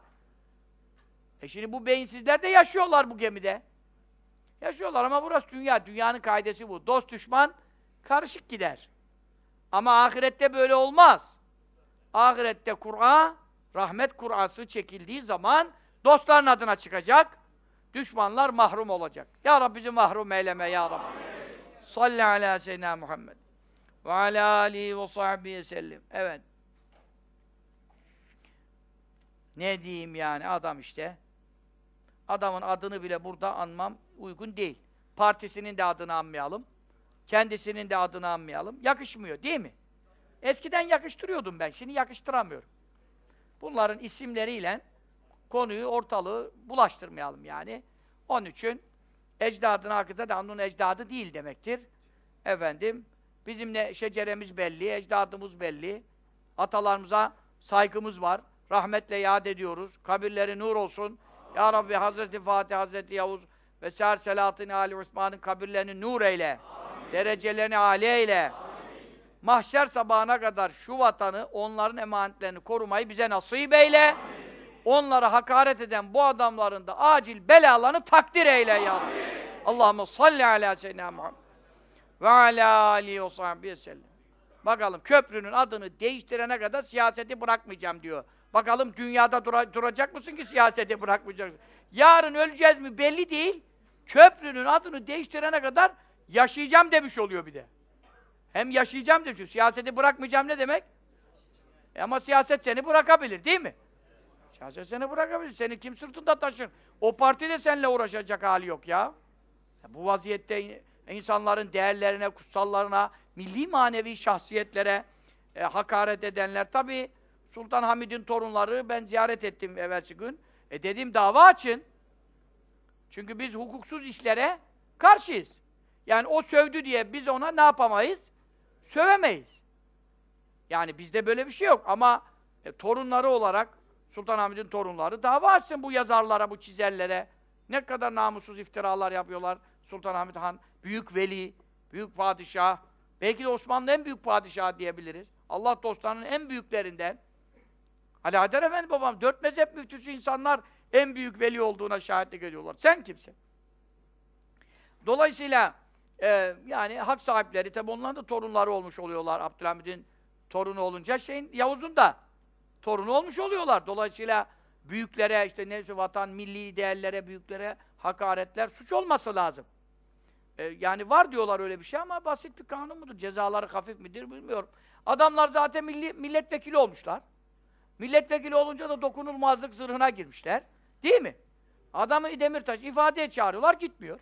Şimdi bu beyinsizler de yaşıyorlar bu gemide. Yaşıyorlar ama burası dünya. Dünyanın kaidesi bu. Dost düşman karışık gider. Ama ahirette böyle olmaz. Ahirette Kur'an, rahmet Kur'ası çekildiği zaman dostların adına çıkacak, düşmanlar mahrum olacak. Ya Rabbi bizi mahrum eyleme ya Rabbi. Salli ala seyyidina Muhammed ve ala alihi ve sahbihi sellem. Evet. Ne diyeyim yani adam işte. Adamın adını bile burada anmam uygun değil. Partisinin de adını anmayalım. Kendisinin de adını anmayalım. Yakışmıyor değil mi? Eskiden yakıştırıyordum ben. Şimdi yakıştıramıyorum. Bunların isimleriyle konuyu, ortalığı bulaştırmayalım yani. Onun için ecdadına hakikaten onun ecdadı değil demektir. Bizim ne şeceremiz belli, ecdadımız belli. Atalarımıza saygımız var. Rahmetle yad ediyoruz. Kabirleri nur olsun. Ya Rabbi Hazreti Fatih, Hazreti Yavuz ve Sâr Selahattin Ali Osman'ın kabirlerini nur eyle. Amin. Derecelerini âli eyle. Amin. Mahşer sabahına kadar şu vatanı, onların emanetlerini korumayı bize nasip eyle. Amin. Onlara hakaret eden bu adamların da acil belalarını takdir eyle ya Rabbi. Allahümme salli ala seyyidina Muhammed ve ala alihi ve sahbihi sellem. Bakalım köprünün adını değiştirene kadar siyaseti bırakmayacağım diyor. Bakalım dünyada duracak mısın ki siyaseti bırakmayacaksın? Yarın öleceğiz mi belli değil. Köprünün adını değiştirene kadar yaşayacağım demiş oluyor bir de. Hem yaşayacağım demiş. Siyaseti bırakmayacağım ne demek? Ama siyaset seni bırakabilir değil mi? Siyaset seni bırakabilir. Seni kim sırtında taşır? O parti de seninle uğraşacak hali yok ya. Bu vaziyette insanların değerlerine, kutsallarına, milli manevi şahsiyetlere hakaret edenler tabii Sultan Hamid'in torunları ben ziyaret ettim evvelsi gün. Dedim dava açın. Çünkü biz hukuksuz işlere karşıyız. Yani o sövdü diye biz ona ne yapamayız? Sövemeyiz. Yani bizde böyle bir şey yok ama torunları olarak Sultan Hamid'in torunları dava açsın bu yazarlara, bu çizerlere. Ne kadar namussuz iftiralar yapıyorlar. Sultan Hamid Han, büyük veli, büyük padişah. Belki de Osmanlı en büyük padişah diyebiliriz. Allah dostlarının en büyüklerinden. Ali Haydar Efendi babam, 4 mezhep müftüsü insanlar en büyük veli olduğuna şahitlik ediyorlar. Sen kimsin? Dolayısıyla yani hak sahipleri, tabi onların da torunları olmuş oluyorlar. Abdülhamid'in torunu olunca Yavuz'un da torunu olmuş oluyorlar. Dolayısıyla büyüklere, işte neyse vatan, milli değerlere, büyüklere hakaretler suç olması lazım. Yani var diyorlar öyle bir şey ama basit bir kanun mudur? Cezaları hafif midir bilmiyorum. Adamlar zaten milletvekili olmuşlar. Milletvekili olunca da dokunulmazlık zırhına girmişler. Değil mi? Adamı Demirtaş ifadeye çağırıyorlar, gitmiyor.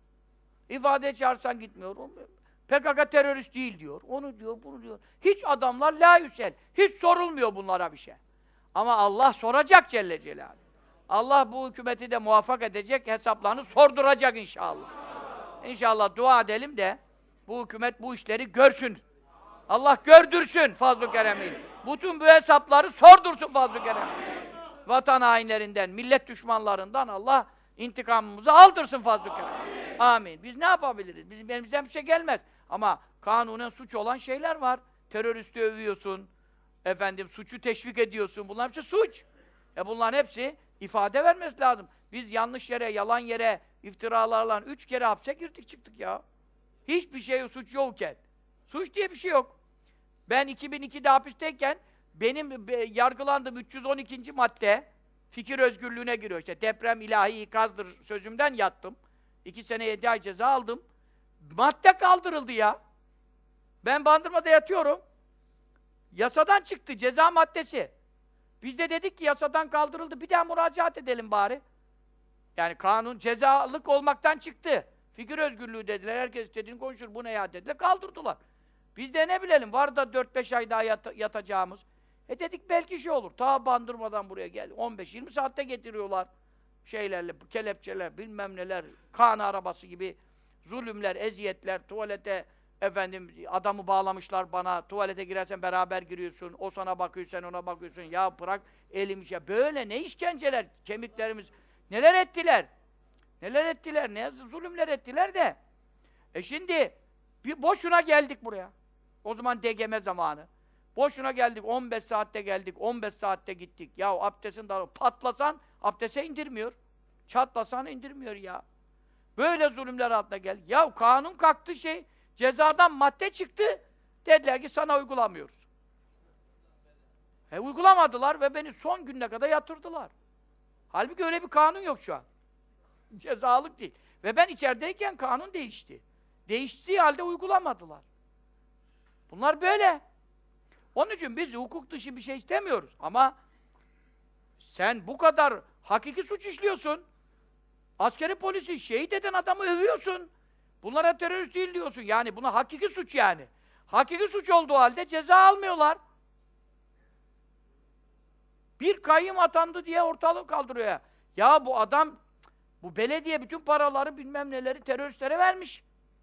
İfadeye çağırsan gitmiyor. PKK terörist değil diyor. Onu diyor, bunu diyor. Hiç adamlar la yüsel. Hiç sorulmuyor bunlara bir şey. Ama Allah soracak Celle Celaluhu. Allah bu hükümeti de muvaffak edecek, hesaplarını sorduracak inşallah. İnşallah dua edelim de bu hükümet bu işleri görsün. Allah gördürsün fazl-ı keremiyle. Bütün bu hesapları sordursun fazl-ı keremiyle. Vatan hainlerinden, millet düşmanlarından Allah intikamımızı aldırsın fazl-ı keremiyle. Amin. Biz ne yapabiliriz? Bizim elimizden bir şey gelmez. Ama kanunen suç olan şeyler var. Teröristi övüyorsun, efendim suçu teşvik ediyorsun. Bunlar hepsi suç. Bunların hepsi ifade vermesi lazım. Biz yanlış yere, yalan yere, iftiralarla 3 kere hapse girdik çıktık ya. Hiçbir şey suç yokken. Suç diye bir şey yok. Ben 2002'de hapisteyken benim yargılandığım 312. madde fikir özgürlüğüne giriyor. İşte deprem ilahi ikazdır sözümden yattım. 2 sene 7 ay ceza aldım. Madde kaldırıldı ya. Ben Bandırma'da yatıyorum. Yasadan çıktı ceza maddesi. Biz de dedik ki yasadan kaldırıldı. Bir daha müracaat edelim bari. Yani kanun cezalık olmaktan çıktı. Fikir özgürlüğü dediler. Herkes istediğini konuşur. Bu ne ya dediler. Kaldırdılar. Biz de ne bilelim. Var da 4-5 ay daha yatacağımız. Dedik belki şey olur. Ta Bandırma'dan buraya geldi. 15-20 saatte getiriyorlar. Şeylerle, kelepçeler, bilmem neler. Kan arabası gibi zulümler, eziyetler, tuvalete efendim adamı bağlamışlar bana. Tuvalete girersen beraber giriyorsun. O sana bakıyor, sen ona bakıyorsun. Ya bırak elim işe. Böyle ne işkenceler. Kemiklerimiz neler ettiler? Neler ettiler? Ne zulümler ettiler de. Şimdi bir boşuna geldik buraya. O zaman DGM zamanı. Boşuna geldik. 15 saatte geldik. 15 saatte gittik. Ya abdestin dalı patlasan abdese indirmiyor. Çatlasan indirmiyor ya. Böyle zulümler altına gel. Ya kanun kalktı şey. Cezadan madde çıktı. Dediler ki sana uygulamıyoruz. Uygulamadılar ve beni son gününe kadar yatırdılar. Halbuki öyle bir kanun yok şu an. Cezalık değil. Ve ben içerideyken kanun değişti. Değiştiği halde uygulamadılar. Bunlar böyle. Onun için biz hukuk dışı bir şey istemiyoruz. Ama sen bu kadar hakiki suç işliyorsun. Askeri polisi şehit eden adamı övüyorsun. Bunlara terörist değil diyorsun. Yani buna hakiki suç yani. Hakiki suç olduğu halde ceza almıyorlar. Bir kayyum atandı diye ortalığı kaldırıyor ya. Ya bu adam, bu belediye bütün paraları bilmem neleri teröristlere vermiş.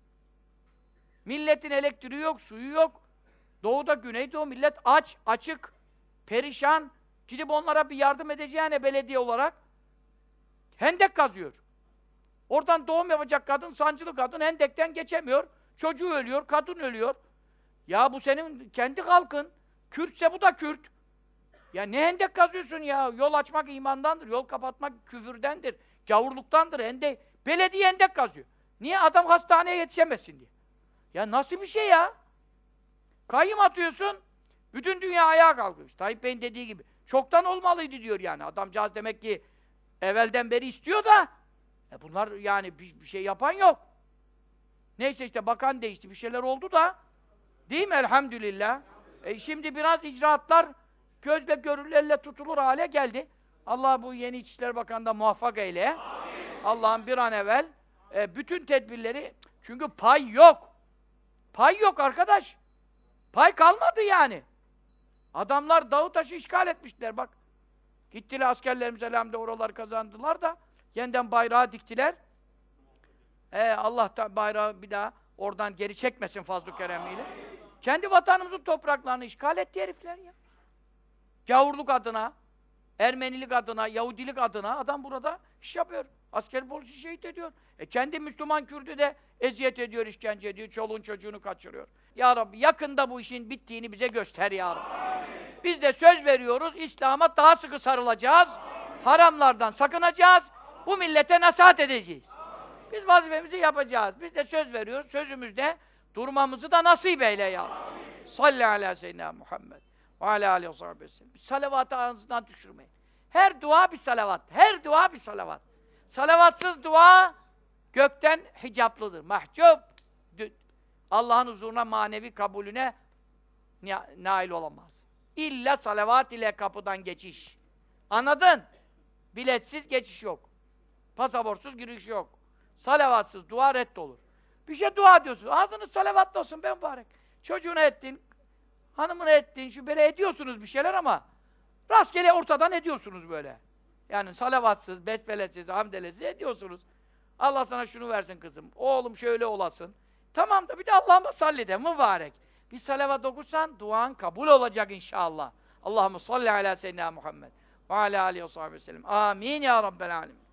Milletin elektriği yok, suyu yok. Doğuda, Güneydoğu millet aç, açık, perişan. Gidip onlara bir yardım edeceğine belediye olarak hendek kazıyor. Oradan doğum yapacak kadın, sancılı kadın hendekten geçemiyor. Çocuğu ölüyor, kadın ölüyor. Ya bu senin kendi halkın. Kürtse bu da Kürt. Ya ne hendek kazıyorsun ya? Yol açmak imandandır, yol kapatmak küfürdendir, gavurluktandır. Belediye hendek kazıyor. Niye? Adam hastaneye yetişemesin diye. Ya nasıl bir şey ya? Kayyum atıyorsun, bütün dünya ayağa kalkıyor. Tayyip Bey'in dediği gibi. Çoktan olmalıydı diyor yani. Adamcağız demek ki evvelden beri istiyor da bunlar yani bir şey yapan yok. Neyse işte bakan değişti, bir şeyler oldu da değil mi elhamdülillah? Şimdi biraz icraatlar gözle görülür, elle tutulur hale geldi. Allah bu yeni İçişleri Bakanı da muvaffak eyle. Allah'ın bir an evvel bütün tedbirleri, çünkü pay yok. Pay yok arkadaş. Pay kalmadı yani. Adamlar dağı taşı işgal etmişler bak. Gittiler askerlerimiz elhamdülillah oraları kazandılar da yeniden bayrağı diktiler. Allah da bayrağı bir daha oradan geri çekmesin fazl-ı keremiyle. Kendi vatanımızın topraklarını işgal etti herifler ya. Gavurluk adına, Ermenilik adına, Yahudilik adına adam burada iş yapıyor. Asker polisi şehit ediyor. Kendi Müslüman Kürt'ü de eziyet ediyor, işkence ediyor, çoluğun çocuğunu kaçırıyor. Ya Rabbi yakında bu işin bittiğini bize göster ya Rabbi. Biz de söz veriyoruz, İslam'a daha sıkı sarılacağız, haramlardan sakınacağız, bu millete nasihat edeceğiz. Biz vazifemizi yapacağız. Biz de söz veriyoruz, sözümüzde durmamızı da nasip eyle ya Rabbi. Salli ala seyyidina Muhammed ve ala aleyhi ve sahibi sellem. Salavatı ağzınızdan düşürmeyin. Her dua bir salavat, her dua bir salavat. Salavatsız dua gökten hicaplıdır, mahcup. Allah'ın huzuruna, manevi kabulüne nail olamaz. İlla salavat ile kapıdan geçiş. Anladın? Biletsiz geçiş yok. Pasaportsuz giriş yok. Salavatsız dua reddolur. Bir şey dua diyorsun. Ağzınız salavatlı olsun ben mübarek. Çocuğuna ettin, hanımına ettin, şu böyle ediyorsunuz bir şeyler ama rastgele ortadan ediyorsunuz böyle. Yani salavatsız, besmelesiz, hamdelesiz ediyorsunuz. Allah sana şunu versin kızım. Oğlum şöyle olasın. Tamam da bir de Allah'ıma salli de mübarek. Bir salavat okursan duan kabul olacak inşallah. Allahumme salli ala seyyidina Muhammed ve ala aleyhi ve sahibi ve sellem. Amin ya rabbel alemin.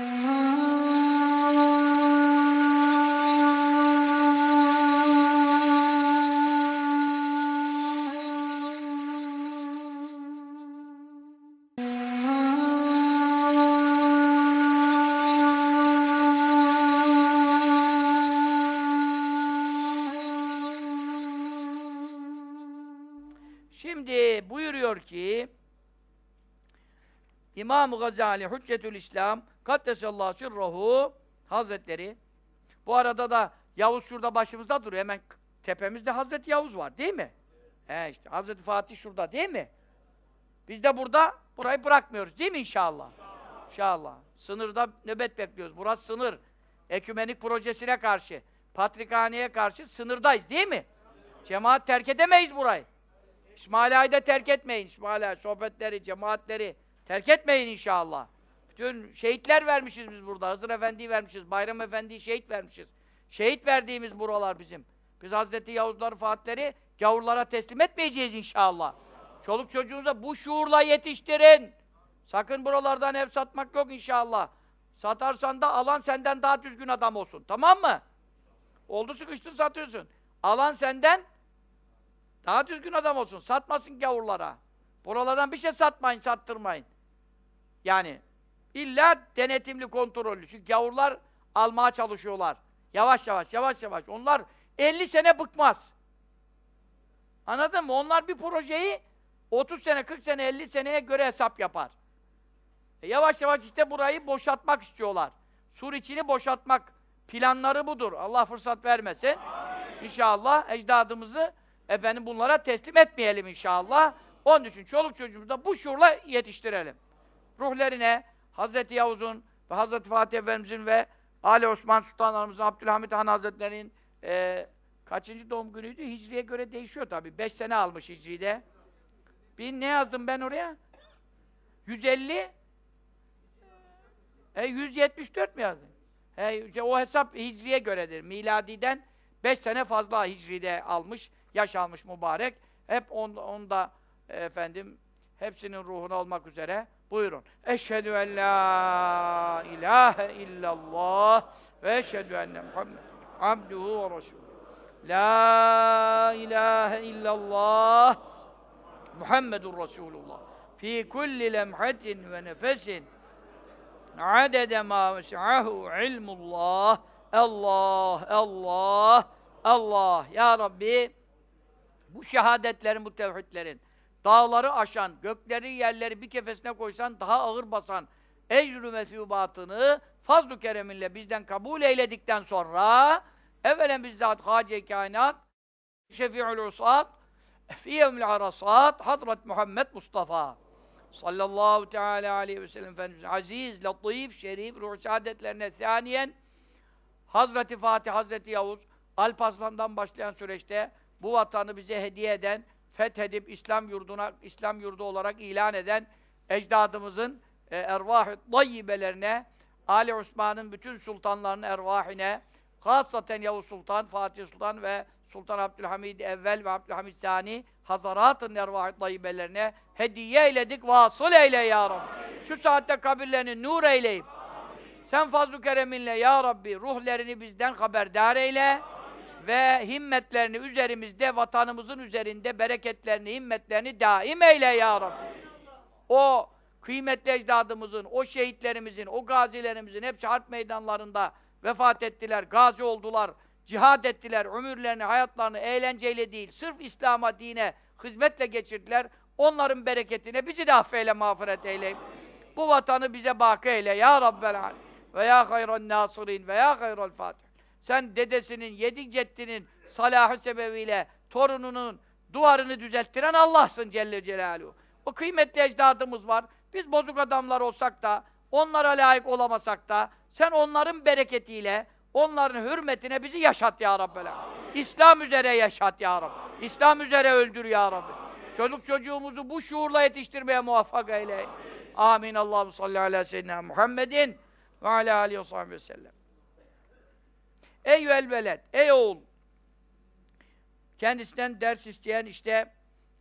Şimdi buyuruyor ki İmam-ı Gazali Hüccetül İslam Kaddesallahu sirruhu Hazretleri, bu arada da Yavuz şurada başımızda duruyor. Hemen tepemizde Hazreti Yavuz var değil mi? İşte Hazreti Fatih şurada değil mi? Biz de burada burayı bırakmıyoruz değil mi inşallah? İnşallah. Sınırda nöbet bekliyoruz. Burası sınır. Ekümenik projesine karşı, patrikhaneye karşı sınırdayız değil mi? Cemaat terk edemeyiz burayı. İsmaila'yı da terk etmeyin. İsmaila sohbetleri, cemaatleri terk etmeyin inşallah. Bütün şehitler vermişiz biz burada. Hızır Efendi'yi vermişiz. Bayram Efendi'yi şehit vermişiz. Şehit verdiğimiz buralar bizim. Biz Hazreti Yavuzları, Fatihleri gavurlara teslim etmeyeceğiz inşallah. Çoluk çocuğunuza bu şuurla yetiştirin. Sakın buralardan ev satmak yok inşallah. Satarsan da alan senden daha düzgün adam olsun. Tamam mı? Oldu sıkıştın satıyorsun. Alan senden daha düzgün adam olsun. Satmasın gavurlara. Buralardan bir şey satmayın, sattırmayın. Yani illa denetimli, kontrollü. Çünkü gavurlar almaya çalışıyorlar. Yavaş yavaş, yavaş yavaş. Onlar 50 sene bıkmaz. Anladın mı? Onlar bir projeyi 30 sene, 40 sene, 50 seneye göre hesap yapar. Yavaş yavaş işte burayı boşaltmak istiyorlar. Sur içini boşaltmak planları budur. Allah fırsat vermesin. Amin. İnşallah ecdadımızı efendim bunlara teslim etmeyelim inşallah. Onun için çoluk çocuğumuzu da bu şuurla yetiştirelim. Ruhlerine Hazreti Yavuz'un ve Hazreti Fatih Efendimiz'in ve Ali Osman Sultanlarımızın, Abdülhamit Han Hazretleri'nin kaçıncı doğum günüydü? Hicriye göre değişiyor tabii. 5 sene almış Hicri'de. Ne yazdım ben oraya? 150 174 mi yazdım? O hesap Hicri'ye göredir. Miladiden 5 sene fazla Hicri'de almış, yaş almış mübarek. Hep onda efendim hepsinin ruhuna olmak üzere buyurun. Eşhedü en la ilahe illallah ve eşhedü enne Muhammed abduhu ve resulüh. La ilahe illallah Muhammedur Resulullah. Fi kulli lemhatin ve nefesin adede ma vesi'ahu ilmullah. Allah, Allah, Allah. Ya Rabbi, bu şehadetlerin, bu tevhidlerin dağları aşan, gökleri, yerleri bir kefesine koysan daha ağır basan ecr-ü mesûbatını fazl-ı kereminle bizden kabul eyledikten sonra evvelen bizzat Hâce-i Kâinat Şefî'ül Usâd fî yevmil arasâd Hadrat Muhammed Mustafa sallallahu teâlâ aleyhi ve sellem Efendimiz aziz, latif, şerif, ruh saadetlerine sâniyen Hazreti Fatih, Hazreti Yavuz Alparslan'dan başlayan süreçte bu vatanı bize hediye eden, fethedip İslam yurdu olarak ilan eden ecdadımızın ervâh-ı tayyibelerine, Ali Osman'ın bütün sultanlarının ervâhine, hasaten Yavuz Sultan, Fatih Sultan ve Sultan Abdülhamid Evvel ve Abdülhamid Sani Hazarat'ın ervâh-ı tayyibelerine hediye eyledik, vasıl eyle ya Rabbi. Şu saatte kabirlerini nur eyleyip, sen fazl-ı kereminle ya Rabbi ruhlerini bizden haberdar eyle. Ve himmetlerini üzerimizde, vatanımızın üzerinde bereketlerini, himmetlerini daim eyle ya Rabbi. O kıymetli ecdadımızın, o şehitlerimizin, o gazilerimizin hepsi harp meydanlarında vefat ettiler, gazi oldular, cihad ettiler, ömürlerini, hayatlarını eğlenceyle değil, sırf İslam'a, dine, hizmetle geçirdiler. Onların bereketine bizi de affeyle, mağfiret eyle. Bu vatanı bize baki eyle ya Rabbel Alem. Ve ya hayran nasirin ve ya hayral fatih. Sen dedesinin, yedi ceddinin salahı sebebiyle torununun Duvarını düzelttiren Allah'sın Celle Celaluhu. O kıymetli ecdadımız var. Biz bozuk adamlar olsak da, onlara layık olamasak da, sen onların bereketiyle, onların hürmetine bizi yaşat ya Rabbel Alemin. İslam üzere yaşat ya Rabbi. İslam üzere öldür ya Rabbi. Çocuk çocuğumuzu bu şuurla yetiştirmeye muvaffak eyle. Amin. Allahu salli ala seyyidina Muhammedin ve ala alihi ve sahbihi ve sellem. Eyyüel veled, ey oğul! Kendisinden ders isteyen, işte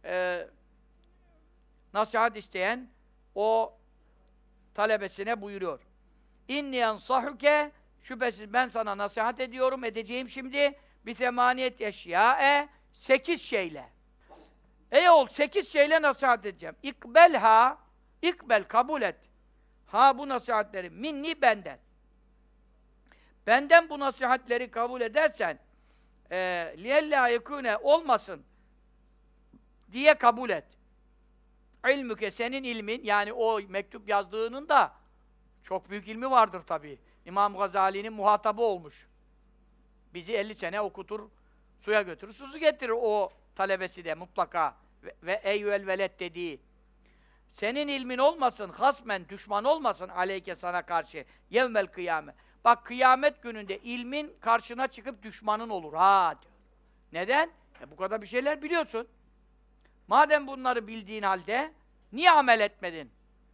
nasihat isteyen o talebesine buyuruyor. İnni ensahuke, şüphesiz ben sana nasihat ediyorum, edeceğim şimdi. Bi semaniyet eşyâe, 8 şeyle. Ey oğul, 8 şeyle nasihat edeceğim. İkbelha, ikbel, kabul et. Ha bu nasihatleri, minni benden. Benden bu nasihatleri kabul edersen, liyellâ yekûne olmasın diye kabul et. İlmüke, senin ilmin, yani o mektup yazdığının da çok büyük ilmi vardır tabii. İmam Gazali'nin muhatabı olmuş. Bizi 50 sene okutur, suya götürür, suzu getirir o talebesi de mutlaka. Ve eyyüel veled dediği. Senin ilmin olmasın, hasmen, düşman olmasın aleyke sana karşı. Yevmel kıyame. Bak kıyamet gününde ilmin karşına çıkıp düşmanın olur ha diyor. Neden? Bu kadar bir şeyler biliyorsun. Madem bunları bildiğin halde niye amel etmedin?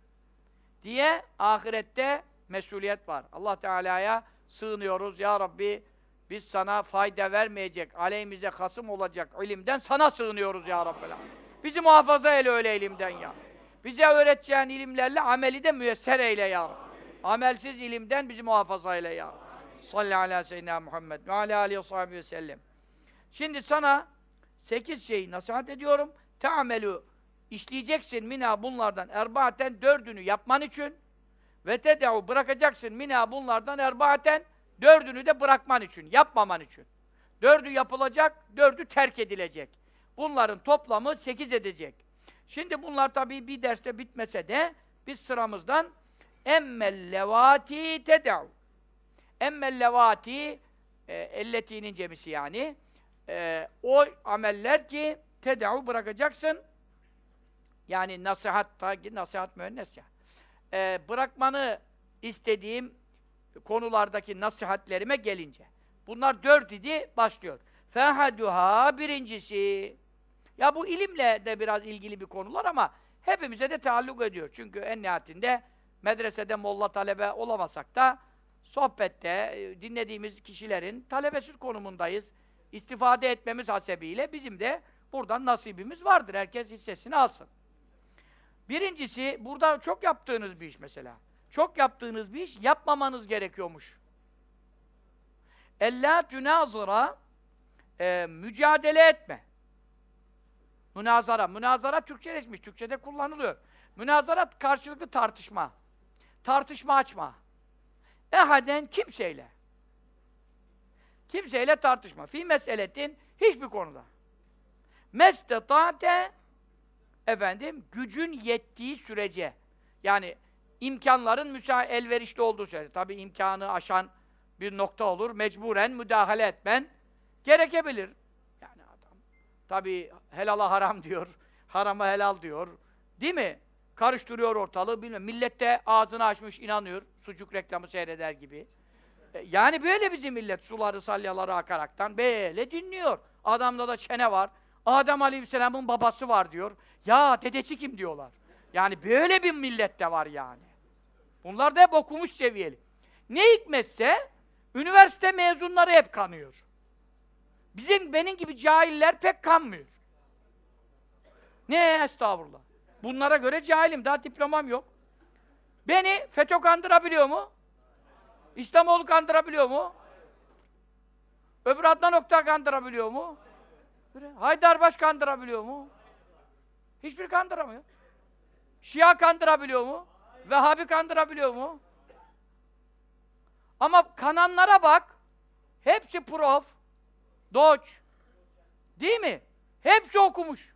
Diye ahirette mesuliyet var. Allah Teala'ya sığınıyoruz. Ya Rabbi biz sana fayda vermeyecek, aleyhimize hasım olacak ilimden sana sığınıyoruz ya Rabbi. Bizi muhafaza eyle öyle ilimden ya. Bize öğreteceğin ilimlerle ameli de müyesser eyle ya Rabbi. Amelsiz ilimden bizi muhafaza eyle ya Rabbi. Salli ala seyyidina Muhammed ve ala alihi ve sahbihi ve sellem. Şimdi sana 8 şeyi nasihat ediyorum. Te'amelü, işleyeceksin mina bunlardan erbaaten 4'ünü yapman için ve tede'u, bırakacaksın mina bunlardan erbaaten 4'ünü de bırakman için, yapmaman için. 4'ü yapılacak, 4'ü terk edilecek. Bunların toplamı 8 edecek. Şimdi bunlar tabii bir derste bitmese de biz sıramızdan emmel levati tede'u. Emmel levati elleti'nin cemisi yani. O ameller ki tede'u bırakacaksın. Yani nasihat müennes ya. Bırakmanı istediğim konulardaki nasihatlerime gelince. Bunlar 4 idi, başlıyor. Fehaduha, birincisi. Ya bu ilimle de biraz ilgili bir konular ama hepimize de taalluk ediyor. Çünkü en nihayetinde medresede molla talebe olamasak da sohbette dinlediğimiz kişilerin talebesiz konumundayız. İstifade etmemiz hasebiyle bizim de buradan nasibimiz vardır. Herkes hissesini alsın. Birincisi, burada çok yaptığınız bir iş mesela. Çok yaptığınız bir iş yapmamanız gerekiyormuş. Ellâ tünâzıra, mücadele etme. Münazara. Münazara Türkçeleşmiş. Türkçede kullanılıyor. Münazara karşılıklı tartışma. Tartışma açma. Ehaden kimseyle. Kimseyle tartışma. Fî meseletin hiçbir konuda. Mestetâte, efendim, gücün yettiği sürece. Yani imkanların elverişli olduğu sürece. Tabii imkanı aşan bir nokta olur. Mecburen müdahale etmen gerekebilir. Yani adam tabii helala haram diyor, harama helal diyor. Değil mi? Karıştırıyor ortalığı, bilmem. Millet de ağzını açmış inanıyor. Sucuk reklamı seyreder gibi. Yani böyle bizim millet suları, salyaları akaraktan böyle dinliyor. Adamda da çene var. Adem Aleyhisselam'ın babası var diyor. Ya dedesi kim diyorlar. Yani böyle bir millet de var yani. Bunlar da hep okumuş seviyeli. Ne hikmetse üniversite mezunları hep kanıyor. Benim gibi cahiller pek kanmıyor. Ne estağfurullah. Bunlara göre cahilim, daha diplomam yok. Beni FETÖ kandırabiliyor mu? İslamoğlu kandırabiliyor mu? Öbür Adnan Oktar kandırabiliyor mu? Haydarbaş kandırabiliyor mu? Hiçbir kandıramıyor. Şia kandırabiliyor mu? Vehhabi kandırabiliyor mu? Ama kananlara bak, hepsi prof, doç, değil mi? Hepsi okumuş.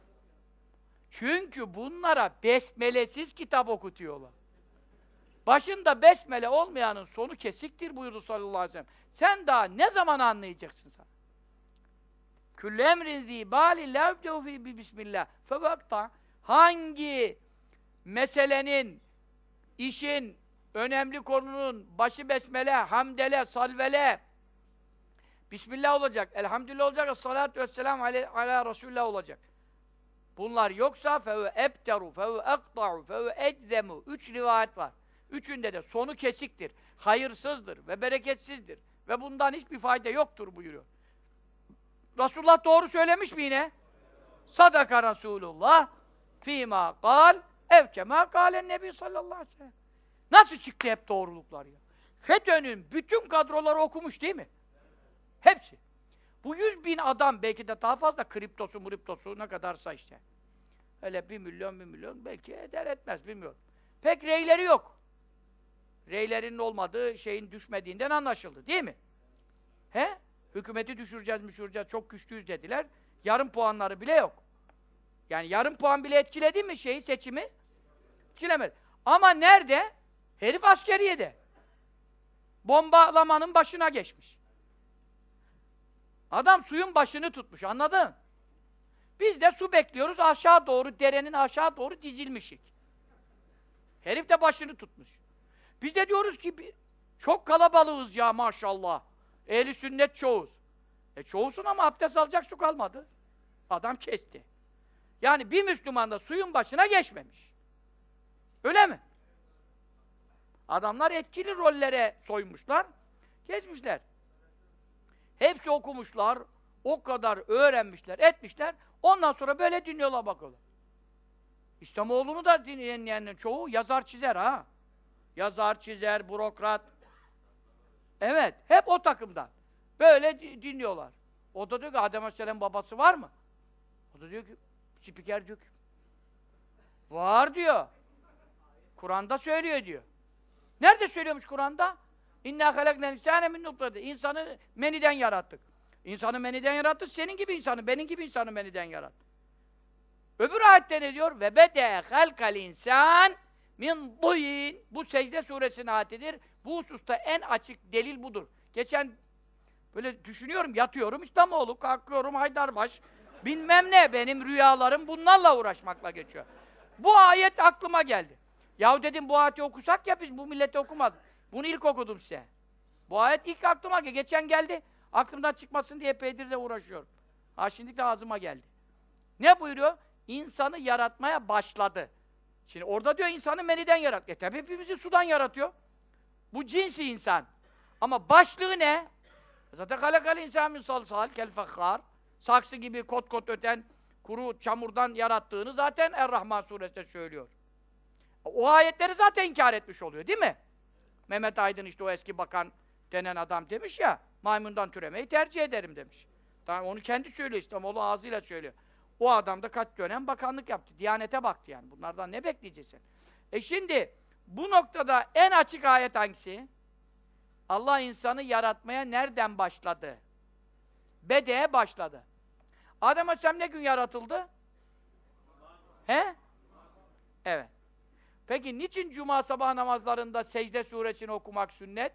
Çünkü bunlara besmelesiz kitap okutuyorlar. Başında besmele olmayanın sonu kesiktir buyurdu sallallahu aleyhi ve sellem. Sen daha ne zaman anlayacaksın sen? Küllü emrin zî bâlin lâ ebde'u fî bismillah. Fevakta hangi meselenin, işin, önemli konunun başı besmele, hamdele, salvele, Bismillah olacak, elhamdülillah olacak, es-salatu vesselam ala Resulullah olacak. Bunlar yoksa feve ebteru, feve ekta'u, feve eczemu. 3 rivayet var. Üçünde de sonu kesiktir, hayırsızdır ve bereketsizdir. Ve bundan hiçbir fayda yoktur buyuruyor. Resulullah doğru söylemiş mi yine? Sadaka Resulullah fîmâ kâl evkemâ kâlen Nebi sallallahu aleyhi ve sellem. Nasıl çıktı hep doğruluklar ya? FETÖ'nün bütün kadroları okumuş değil mi? Hepsi. Bu 100.000 adam, belki de daha fazla, kriptosu ne kadarsa işte. Öyle 1 milyon belki eder etmez, bilmiyorum. Pek reyleri yok. Reylerinin olmadığı, şeyin düşmediğinden anlaşıldı, değil mi? He? Hükümeti düşüreceğiz, çok güçlüyüz dediler. Yarım puanları bile yok. Yani yarım puan bile etkiledi mi seçimi? Etkilemedi. Ama nerede? Herif askeriyede. Bombalamanın başına geçmiş. Adam suyun başını tutmuş, anladın? Biz de su bekliyoruz, aşağı doğru, derenin aşağı doğru dizilmişik. Herif de başını tutmuş. Biz de diyoruz ki, çok kalabalığız ya maşallah. Ehli sünnet çoğuz. Çoğusun ama abdest alacak su kalmadı. Adam kesti. Yani bir Müslüman da suyun başına geçmemiş. Öyle mi? Adamlar etkili rollere soymuşlar, geçmişler. Hepsi okumuşlar, o kadar öğrenmişler, etmişler. Ondan sonra böyle dinliyorlar, bakıyorlar. İslamoğlu'nu da dinleyenlerin çoğu yazar çizer ha. Yazar çizer, bürokrat. Evet, hep o takımdan. Böyle dinliyorlar. O da diyor ki, Adem Aleyhisselam'ın babası var mı? O da diyor ki, spiker diyor ki, var diyor. Kur'an'da söylüyor diyor. Nerede söylüyormuş Kur'an'da? İnna halaknel insâne min nutfetin. İnsanı meniden yarattık. İnsanı meniden yarattı, senin gibi insanı, benim gibi insanı meniden yarattı. Öbür ayette ne diyor? Ve bede halkal insan min duyin. Bu Secde suresinin ayetidir. Bu hususta en açık delil budur. Geçen böyle düşünüyorum, yatıyorum, İslamoğlu, kalkıyorum, Haydarbaş, bilmem ne, benim rüyalarım bunlarla uğraşmakla geçiyor. Bu ayet aklıma geldi. Yahu dedim, bu ayeti okusak ya, biz bu millete okumadık. Bunu ilk okudum size. Bu ayet ilk aklıma geldi. Geçen geldi, aklımdan çıkmasın diye epeydir de uğraşıyorum. Ha şimdi de ağzıma geldi. Ne buyuruyor? İnsanı yaratmaya başladı. Şimdi orada diyor insanı meniden yarat. Tabi hepimizi sudan yaratıyor. Bu cinsi insan. Ama başlığı ne? Zaten halakal insan min salsal kel fakhar. Saksı gibi kot kot öten kuru çamurdan yarattığını zaten Er-Rahman suresinde söylüyor. O ayetleri zaten inkar etmiş oluyor, değil mi? Mehmet Aydın işte, o eski bakan denen adam demiş ya, maymundan türemeyi tercih ederim demiş. Tamam, onu kendi söylüyor, İslamoğlu ağzıyla söylüyor. O adam da kaç dönem bakanlık yaptı, Diyanete baktı yani. Bunlardan ne bekleyeceksin? Şimdi, bu noktada en açık ayet hangisi? Allah insanı yaratmaya nereden başladı? Bede'ye başladı. Adem Aleyhisselam ne gün yaratıldı? He? Evet. Peki niçin cuma sabah namazlarında Secde suresini okumak sünnet?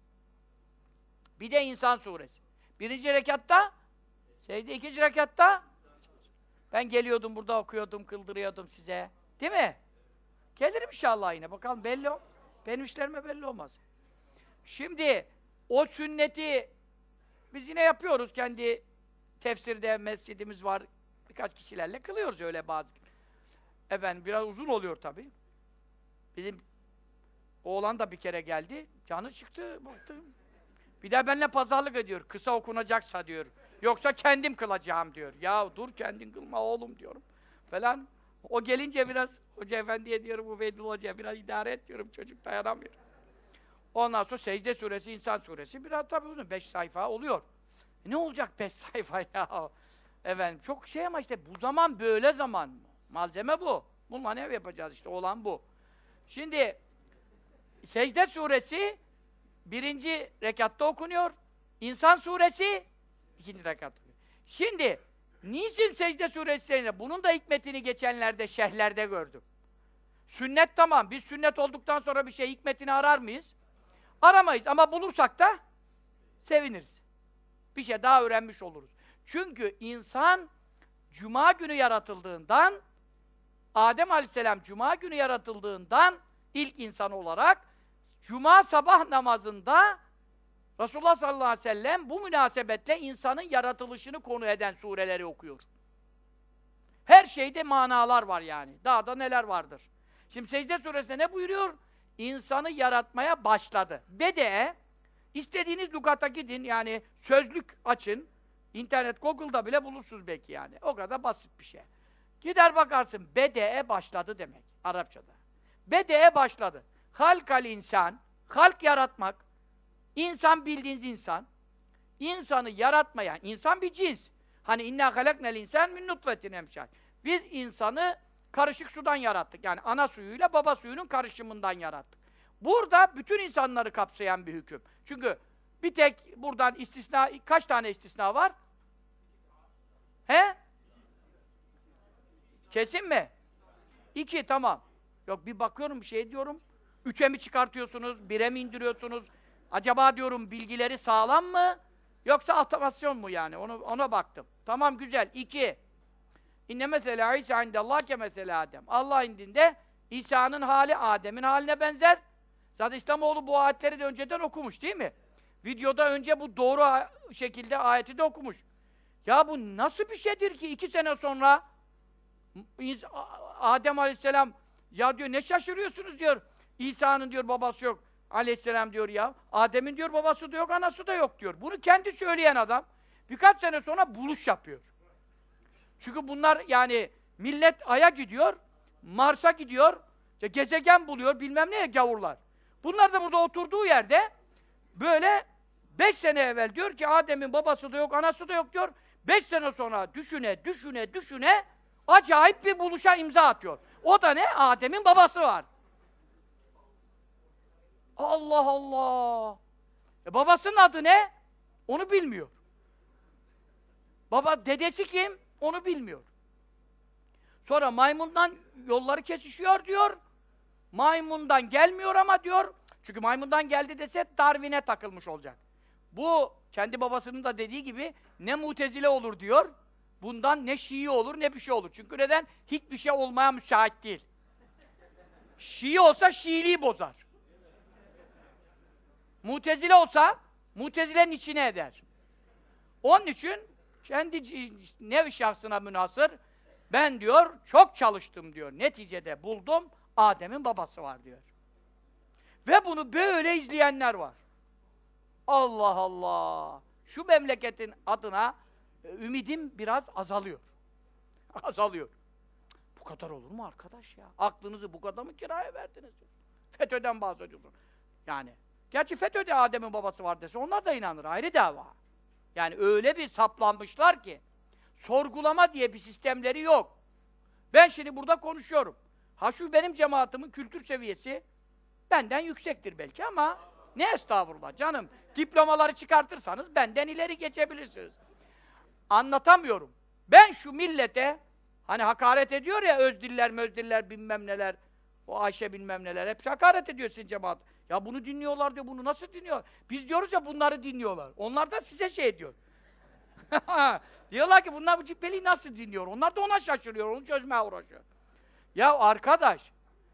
Bir de İnsan suresi. 1. rekatta secde, 2. rekatta ben geliyordum burada okuyordum, kıldırıyordum size. Değil mi? Gelirim inşallah yine. Bakalım belli o. Benim işlerime belli olmaz. Şimdi o sünneti biz yine yapıyoruz. Kendi tefsirde mescidimiz var. Birkaç kişilerle kılıyoruz öyle bazı. Efendim biraz uzun oluyor tabii. Bizim oğlan da bir kere geldi. Canı çıktı, baktı. Bir de benimle pazarlık ediyor. Kısa okunacaksa diyor. Yoksa kendim kılacağım diyor. Ya dur kendin kılma oğlum diyorum. Falan. O gelince biraz Hoca Efendi'ye diyorum, Ubeydullah Hoca'ya biraz idare et diyorum. Çocuk dayanamıyor. Ondan sonra Secde suresi, İnsan suresi biraz tabii uzun. 5 sayfa oluyor. Ne olacak 5 sayfa ya? Efendim çok şey ama işte bu zaman böyle zaman. Malzeme bu. Bununla ne yapacağız işte, olan bu. Şimdi Secde suresi 1. rekatta okunuyor. İnsan suresi 2. rekatta okunuyor. Şimdi niçin Secde suresi? Bunun da hikmetini geçenlerde şerhlerde gördüm. Sünnet tamam. Biz sünnet olduktan sonra bir şey hikmetini arar mıyız? Aramayız ama bulursak da seviniriz. Bir şey daha öğrenmiş oluruz. Çünkü insan Cuma günü yaratıldığından, Adem Aleyhisselam Cuma günü yaratıldığından ilk insan olarak Cuma sabah namazında Resulullah sallallahu aleyhi ve sellem bu münasebetle insanın yaratılışını konu eden sureleri okuyor. Her şeyde manalar var yani. Daha da neler vardır. Şimdi Secde suresinde ne buyuruyor? İnsanı yaratmaya başladı. Bede'e, istediğiniz lügata gidin, yani sözlük açın. İnternet, Google'da bile bulursunuz belki yani. O kadar basit bir şey. Gider bakarsın, Bede'e başladı demek Arapçada. Bede'e başladı. Halkal insan, halk yaratmak. İnsan bildiğiniz insan. İnsanı yaratmaya, insan bir cins. Hani inna halaknel insan min nutfetin emşal. Biz insanı karışık sudan yarattık. Yani ana suyuyla baba suyunun karışımından yarattık. Burada bütün insanları kapsayan bir hüküm. Çünkü bir tek buradan istisna, kaç tane istisna var? He? Kesin mi? 2, tamam. Yok, bir bakıyorum, bir şey diyorum. 3'e mi çıkartıyorsunuz, 1'e mi indiriyorsunuz? Acaba diyorum bilgileri sağlam mı? Yoksa otomasyon mu yani? Ona baktım. Tamam, güzel. 2. İnne mesela İsa indallah ke mesela Adem. Allah indinde İsa'nın hali Adem'in haline benzer. Zaten İslamoğlu bu ayetleri de önceden okumuş değil mi? Videoda önce bu doğru şekilde ayeti de okumuş. Ya bu nasıl bir şeydir ki 2 sene sonra Adem Aleyhisselam, ya diyor ne şaşırıyorsunuz diyor. İsa'nın diyor babası yok. Aleyhisselam diyor ya. Adem'in diyor babası da yok, anası da yok diyor. Bunu kendi söyleyen adam birkaç sene sonra buluş yapıyor. Çünkü bunlar yani millet Ay'a gidiyor, Mars'a gidiyor, işte gezegen buluyor, bilmem neye gavurlar. Bunlar da burada oturduğu yerde böyle 5 sene evvel diyor ki Adem'in babası da yok, anası da yok diyor. 5 sene sonra düşüne acayip bir buluşa imza atıyor. O da ne? Adem'in babası var. Allah Allah! Babasının adı ne? Onu bilmiyor. Dedesi kim? Onu bilmiyor. Sonra maymundan yolları kesişiyor diyor. Maymundan gelmiyor ama diyor. Çünkü maymundan geldi dese Darwin'e takılmış olacak. Bu kendi babasının da dediği gibi ne Mutezile olur diyor. Bundan ne Şii olur ne bir şey olur. Çünkü neden? Hiçbir şey olmaya müsait değil. Şii olsa Şiiliği bozar. Mutezile olsa Mutezile'nin içine eder. Onun için kendi nevi şahsına münhasır ben diyor çok çalıştım diyor. Neticede buldum Adem'in babası var diyor. Ve bunu böyle izleyenler var. Allah Allah! Şu memleketin adına ümidim biraz azalıyor. Azalıyor. Bu kadar olur mu arkadaş ya? Aklınızı bu kadar mı kiraya verdiniz? FETÖ'den bahsediyorsun. Yani gerçi FETÖ'de Adem'in babası var dese onlar da inanır. Ayrı dava. Yani öyle bir saplanmışlar ki sorgulama diye bir sistemleri yok. Ben şimdi burada konuşuyorum. Ha şu benim cemaatimin kültür seviyesi benden yüksektir belki ama ne estağfurullah canım. Diplomaları çıkartırsanız benden ileri geçebilirsiniz. Anlatamıyorum. Ben şu millete hani hakaret ediyor ya özdiller mözdiller bilmem neler o Ayşe bilmem neler hepsi hakaret ediyor sizin cemaat. Ya bunu dinliyorlar diyor, bunu nasıl dinliyor? Biz diyoruz ya bunları dinliyorlar. Onlar da size şey ediyor. Diyorlar ki bunlar bu cübbeliği nasıl dinliyor? Onlar da ona şaşırıyor, onu çözmeye uğraşıyor. Ya arkadaş,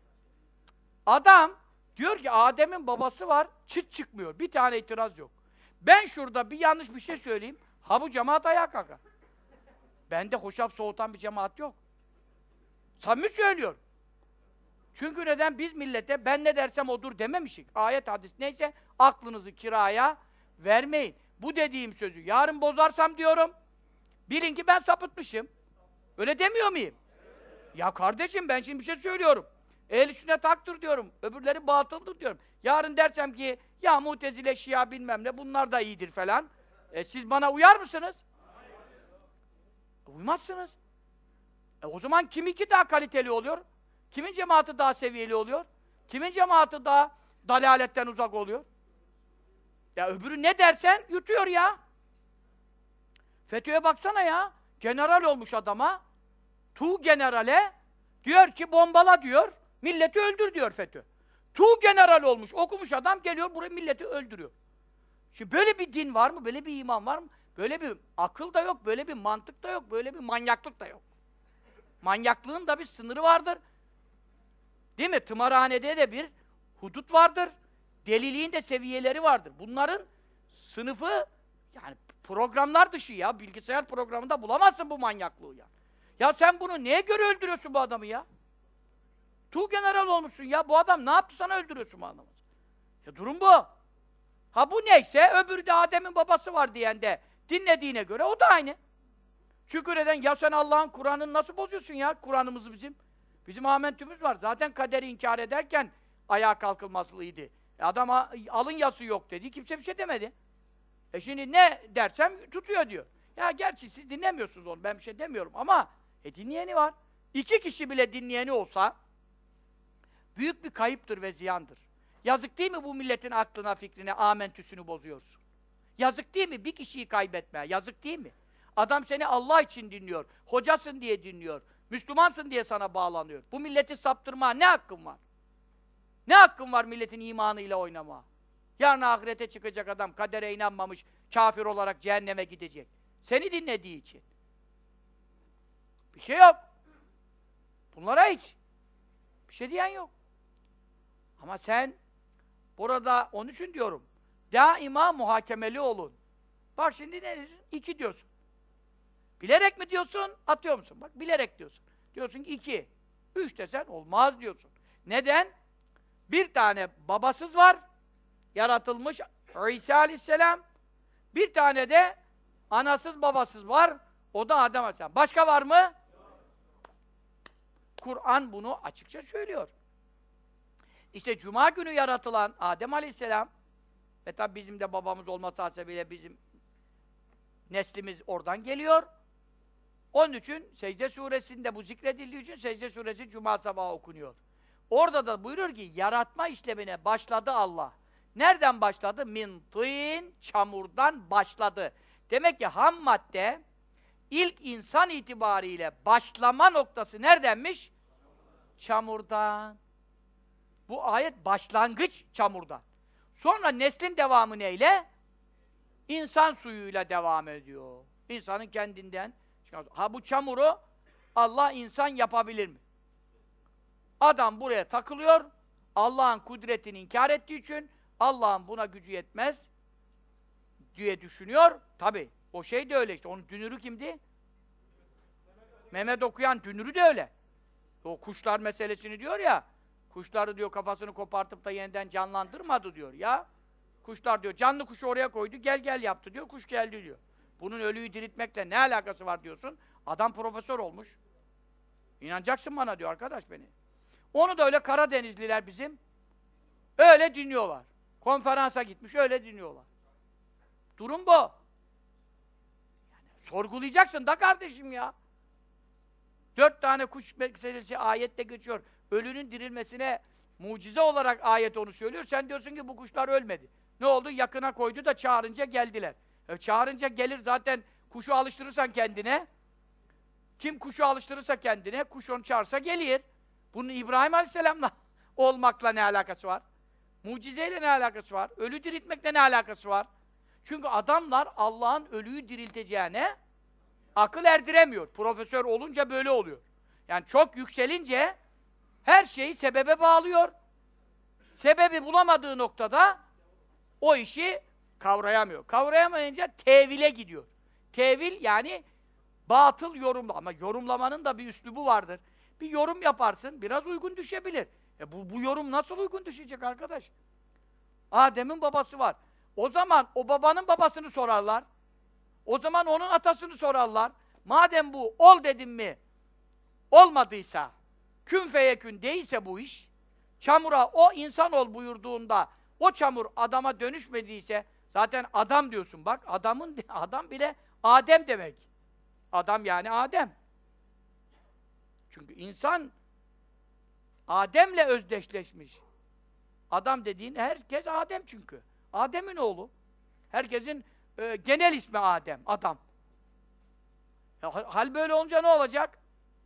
adam diyor ki Adem'in babası var, çıt çıkmıyor. Bir tane itiraz yok. Ben şurada bir yanlış bir şey söyleyeyim, ha bu cemaat ayağa kalkar. Bende hoşaf soğutan bir cemaat yok. Samimi söylüyorum. Çünkü neden? Biz millete ben ne dersem odur dememişik. Ayet, hadis neyse aklınızı kiraya vermeyin. Bu dediğim sözü yarın bozarsam diyorum, bilin ki ben sapıtmışım. Öyle demiyor muyum? Ya kardeşim ben şimdi bir şey söylüyorum. Ehl-i sünnet haktır diyorum, öbürleri batıldır diyorum. Yarın dersem ki ya Mutezile, Şia bilmem ne bunlar da iyidir falan. Siz bana uyar mısınız? Uymazsınız. O zaman kiminki daha kaliteli oluyor? Kimin cemaati daha seviyeli oluyor? Kimin cemaati daha dalaletten uzak oluyor? Ya öbürü ne dersen yutuyor ya. FETÖ'ye baksana ya. General olmuş adama. Generale diyor ki bombala diyor. Milleti öldür diyor FETÖ. General olmuş, okumuş adam geliyor buraya milleti öldürüyor. Şimdi böyle bir din var mı? Böyle bir iman var mı? Böyle bir akıl da yok, böyle bir mantık da yok, böyle bir manyaklık da yok. Manyaklığın da bir sınırı vardır. Değil mi? Tımarhanede de bir hudut vardır. Deliliğin de seviyeleri vardır. Bunların sınıfı yani programlar dışı ya. Bilgisayar programında bulamazsın bu manyaklığı ya. Ya sen bunu neye göre öldürüyorsun bu adamı ya? Tuğgeneral olmuşsun ya. Bu adam ne yaptı sana öldürüyorsun bu adamı? Ya durum bu. Ha bu neyse öbürü de Adem'in babası var diyen de dinlediğine göre o da aynı. Şükür eden ya sen Allah'ın Kur'an'ını nasıl bozuyorsun ya? Kur'an'ımızı bizim. Bizim amentümüz var. Zaten kaderi inkar ederken ayağa kalkılmazlıydı. Adam alın yası yok dedi. Kimse bir şey demedi. Şimdi ne dersem tutuyor diyor. Ya gerçi siz dinlemiyorsunuz onu. Ben bir şey demiyorum ama dinleyeni var. 2 kişi bile dinleyeni olsa büyük bir kayıptır ve ziyandır. Yazık değil mi bu milletin aklına, fikrine, amentüsünü bozuyorsun? Yazık değil mi bir kişiyi kaybetmeye? Yazık değil mi? Adam seni Allah için dinliyor. Hocasın diye dinliyor. Müslümansın diye sana bağlanıyor. Bu milleti saptırmaya ne hakkın var? Ne hakkın var milletin imanıyla oynamaya? Yarın ahirete çıkacak adam, kadere inanmamış, kafir olarak cehenneme gidecek. Seni dinlediği için. Bir şey yok. Bunlara hiç. Bir şey diyen yok. Ama sen burada, onun için diyorum, daima muhakemeli olun. Bak şimdi ne diyorsun? 2 diyorsun. Bilerek mi diyorsun, atıyor musun? Bak bilerek diyorsun. Diyorsun ki 2. 3 desen olmaz diyorsun. Neden? Bir tane babasız var, yaratılmış İsa Aleyhisselam. Bir tane de anasız babasız var, o da Adem Aleyhisselam. Başka var mı? Kur'an bunu açıkça söylüyor. İşte Cuma günü yaratılan Adem Aleyhisselam ve tabi bizim de babamız olması hasebiyle bizim neslimiz oradan geliyor. Onun için Secde Suresinde bu zikredildiği için Secde Suresi Cuma sabahı okunuyor. Orada da buyuruyor ki yaratma işlemine başladı Allah. Nereden başladı? Min tîn, çamurdan başladı. Demek ki ham madde ilk insan itibariyle başlama noktası neredenmiş? Çamurdan. Bu ayet başlangıç çamurdan. Sonra neslin devamı neyle? İnsan suyuyla devam ediyor. İnsanın kendinden. Ha bu çamuru Allah insan yapabilir mi? Adam buraya takılıyor. Allah'ın kudretini inkar ettiği için Allah'ın buna gücü yetmez diye düşünüyor. Tabi o şey de öyle işte. Onun dünürü kimdi? Mehmet okuyan dünürü de öyle. O kuşlar meselesini diyor ya. Kuşları diyor kafasını kopartıp da yeniden canlandırmadı diyor ya. Kuşlar diyor canlı kuşu oraya koydu gel gel yaptı diyor. Kuş geldi diyor. Bunun ölüyü diriltmekle ne alakası var diyorsun. Adam profesör olmuş. İnanacaksın bana diyor arkadaş beni. Onu da öyle Karadenizliler bizim öyle dinliyorlar. Konferansa gitmiş öyle dinliyorlar. Durum bu. Yani sorgulayacaksın da kardeşim ya. 4 tane kuş meselesi ayette geçiyor. Ölünün dirilmesine mucize olarak ayet onu söylüyor. Sen diyorsun ki bu kuşlar ölmedi. Ne oldu? Yakına koydu da çağırınca geldiler. Çağırınca gelir zaten kuşu alıştırırsan kendine. Kim kuşu alıştırırsa kendine, kuş onu çağırsa gelir. Bunun İbrahim Aleyhisselam'la olmakla ne alakası var? Mucizeyle ne alakası var? Ölü diriltmekle ne alakası var? Çünkü adamlar Allah'ın ölüyü dirilteceğine akıl erdiremiyor. Profesör olunca böyle oluyor. Yani çok yükselince her şeyi sebebe bağlıyor. Sebebi bulamadığı noktada o işi kavrayamıyor. Kavrayamayınca tevile gidiyor. Tevil yani batıl yorumlama. Ama yorumlamanın da bir üslubu vardır. Bir yorum yaparsın, biraz uygun düşebilir. Bu yorum nasıl uygun düşecek arkadaş? Adem'in babası var. O zaman o babanın babasını sorarlar. O zaman onun atasını sorarlar. Madem bu ol dedim mi, olmadıysa, kün feyekün değilse bu iş, çamura o insan ol buyurduğunda, o çamur adama dönüşmediyse, zaten adam diyorsun bak, adam bile Adem demek. Adam yani Adem. Çünkü insan Adem'le özdeşleşmiş. Adam dediğin herkes Adem çünkü. Adem'in oğlu. Herkesin genel ismi Adem, adam. Hal böyle olunca ne olacak?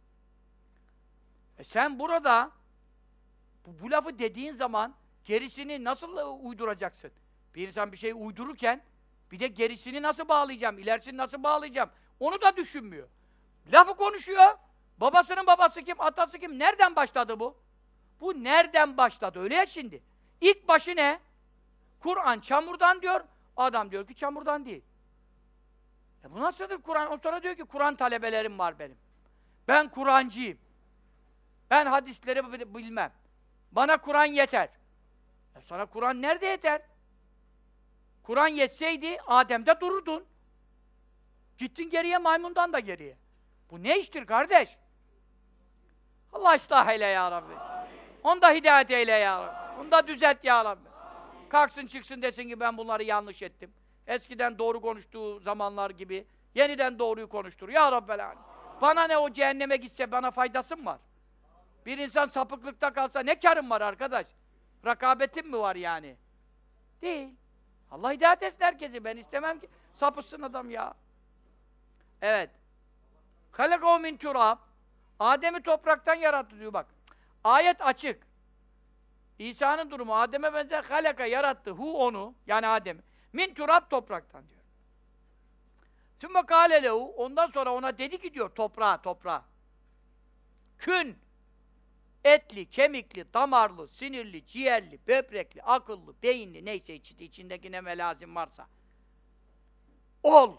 Sen burada bu lafı dediğin zaman gerisini nasıl uyduracaksın? Bir insan bir şey uydururken Bir de gerisini nasıl bağlayacağım, ilerisini nasıl bağlayacağım? Onu da düşünmüyor. Lafı konuşuyor. Babasının babası kim, atası kim? Nereden başladı bu? Bu nereden başladı? Öyle ya şimdi. İlk başı ne? Kur'an çamurdan diyor. Adam diyor ki çamurdan değil. Bu nasıldır Kur'an? O sonra diyor ki Kur'an talebelerim var benim. Ben Kur'ancıyım. Ben hadisleri bilmem. Bana Kur'an yeter. Sana Kur'an nerede yeter? Kur'an yetseydi Adem'de dururdun. Gittin geriye, maymundan da geriye. Bu ne iştir kardeş? Allah ıslah eyle ya Rabbi. Onu da hidayet eyle ya Rabbi. Onu da düzelt ya Rabbi. Kalksın çıksın desin ki ben bunları yanlış ettim. Eskiden doğru konuştuğu zamanlar gibi yeniden doğruyu konuştur. Ya Rabbel Alemin. Bana ne, o cehenneme gitse bana faydası mı var? Bir insan sapıklıkta kalsa ne karım var arkadaş? Rakabetim mi var yani? Değil. Allah hidayet etsin herkesi. Ben istemem ki sapıtsın adam ya. Evet. Halakâhu min turâb. Adem'i topraktan yarattı diyor bak. Ayet açık. İsa'nın durumu Adem'e benzer, halaka yarattı. Hu onu, yani Adem'i. Min turâb, topraktan diyor. Sümme kâle lehu, ondan sonra ona dedi ki diyor toprağa. Kün, etli, kemikli, damarlı, sinirli, ciğerli, böbrekli, akıllı, beyinli, neyse içindeki ne melazim varsa. Ol.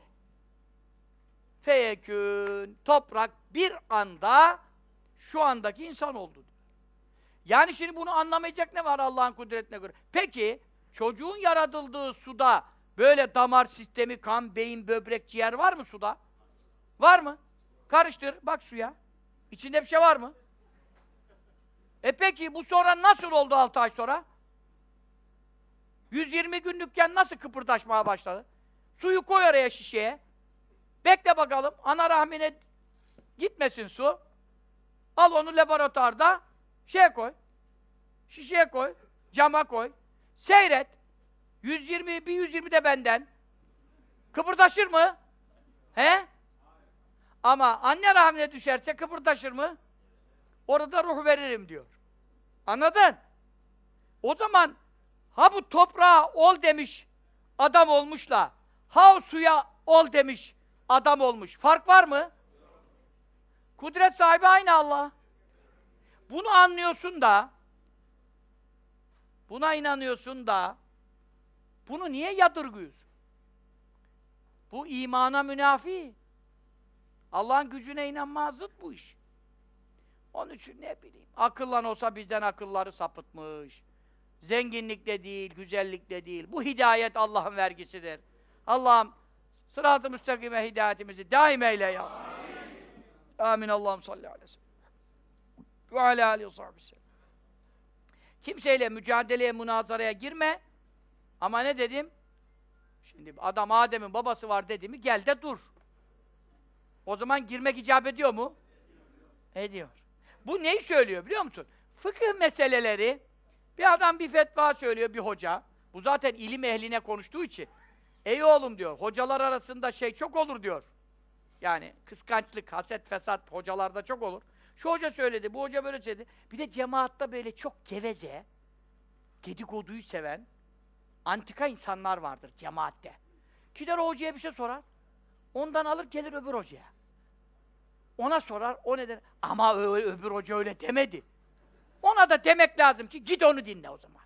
Feyekün, toprak bir anda şu andaki insan oldu. Yani şimdi bunu anlamayacak ne var Allah'ın kudretine göre? Peki, çocuğun yaratıldığı suda böyle damar sistemi, kan, beyin, böbrek, ciğer var mı suda? Var mı? Karıştır, bak suya. İçinde bir şey var mı? Peki, bu sonra nasıl oldu 6 ay sonra? 120 günlükken nasıl kıpırdaşmaya başladı? Suyu koy araya şişeye. Bekle bakalım, ana rahmine gitmesin su. Al onu laboratuvarda, koy. Şişeye koy, cama koy. Seyret. 120, bir 120 de benden. Kıpırdaşır mı? He? Ama anne rahmine düşerse kıpırdaşır mı? Orada ruh veririm diyor. Anladın? O zaman ha bu toprağa ol demiş, adam olmuşla, ha o suya ol demiş, adam olmuş. Fark var mı? Kudret sahibi aynı Allah. Bunu anlıyorsun da, buna inanıyorsun da, bunu niye yadırgıyorsun? Bu imana münafi. Allah'ın gücüne inanmaya zıt bu iş. Onun için ne bileyim, akıllan olsa bizden akılları sapıtmış. Zenginlik de değil, güzellik de değil. Bu hidayet Allah'ın vergisidir. Allah'ım sırat-ı müstakime hidayetimizi daim eyle ya. Amin. Amin. Allah'ım salli aleyhi ve sellem. Ve alâ aleyhi ve sellem. Kimseyle mücadeleye, münazaraya girme. Ama ne dedim? Şimdi adam Adem'in babası var dedi mi, gel de dur. O zaman girmek icap ediyor mu? Ediyor. Bu neyi söylüyor biliyor musun? Fıkıh meseleleri, bir adam bir fetva söylüyor, bir hoca. Bu zaten ilim ehline konuştuğu için. Ey oğlum diyor, hocalar arasında çok olur diyor. Yani kıskançlık, haset, fesat hocalarda çok olur. Şu hoca söyledi, bu hoca böyle söyledi. Bir de cemaatta böyle çok geveze, dedikoduyu seven, antika insanlar vardır cemaatte. Gider o hocaya bir şey sorar, ondan alır gelir öbür hocaya. Ona sorar, o ne der? Ama öbür hoca öyle demedi. Ona da demek lazım ki git onu dinle o zaman.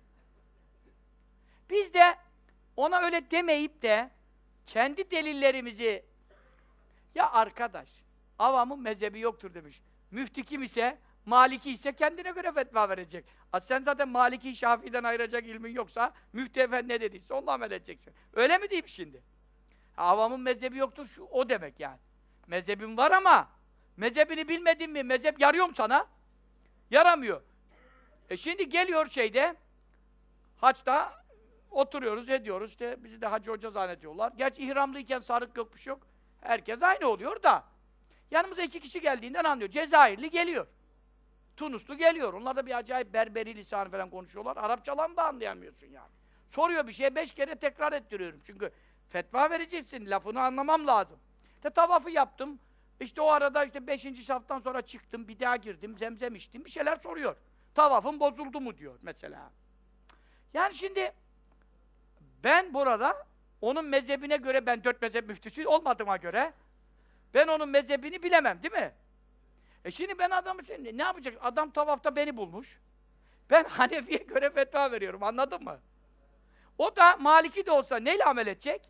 Biz de ona öyle demeyip de kendi delillerimizi, ya arkadaş, avamın mezhebi yoktur demiş. Müftü kim ise, Maliki ise kendine göre fetva verecek. Sen zaten Maliki, Şafii'den ayıracak ilmin yoksa, müftü efendi ne dediyse onunla amel edeceksin. Öyle mi diyeyim şimdi? Avamın mezhebi yoktur, o demek yani. Mezhebin var ama, mezhebini bilmedin mi, mezhep yarıyor mu sana? Yaramıyor. Şimdi geliyor haçta oturuyoruz, ediyoruz, işte bizi de hacı hoca zannediyorlar. Gerçi ihramlıyken sarık yokmuş yok. Herkes aynı oluyor da. Yanımıza 2 kişi geldiğinden anlıyor. Cezayirli geliyor. Tunuslu geliyor. Onlar da bir acayip berberi lisanı falan konuşuyorlar. Arapçalan da anlayamıyorsun yani. Soruyor bir şey, 5 kere tekrar ettiriyorum. Çünkü fetva vereceksin, lafını anlamam lazım. Tavafı yaptım. İşte o arada 5. saftan sonra çıktım, bir daha girdim, zemzem içtim, bir şeyler soruyor. Tavafın bozuldu mu diyor mesela. Yani şimdi ben burada Onun mezhebine göre ben 4 mezhep müftüsü olmadığıma göre ben onun mezhebini bilemem, değil mi? Şimdi ben adamı ne yapacak? Adam tavafta beni bulmuş. Ben Hanefi'ye göre fetva veriyorum, anladın mı? O da Maliki de olsa neyle amel edecek?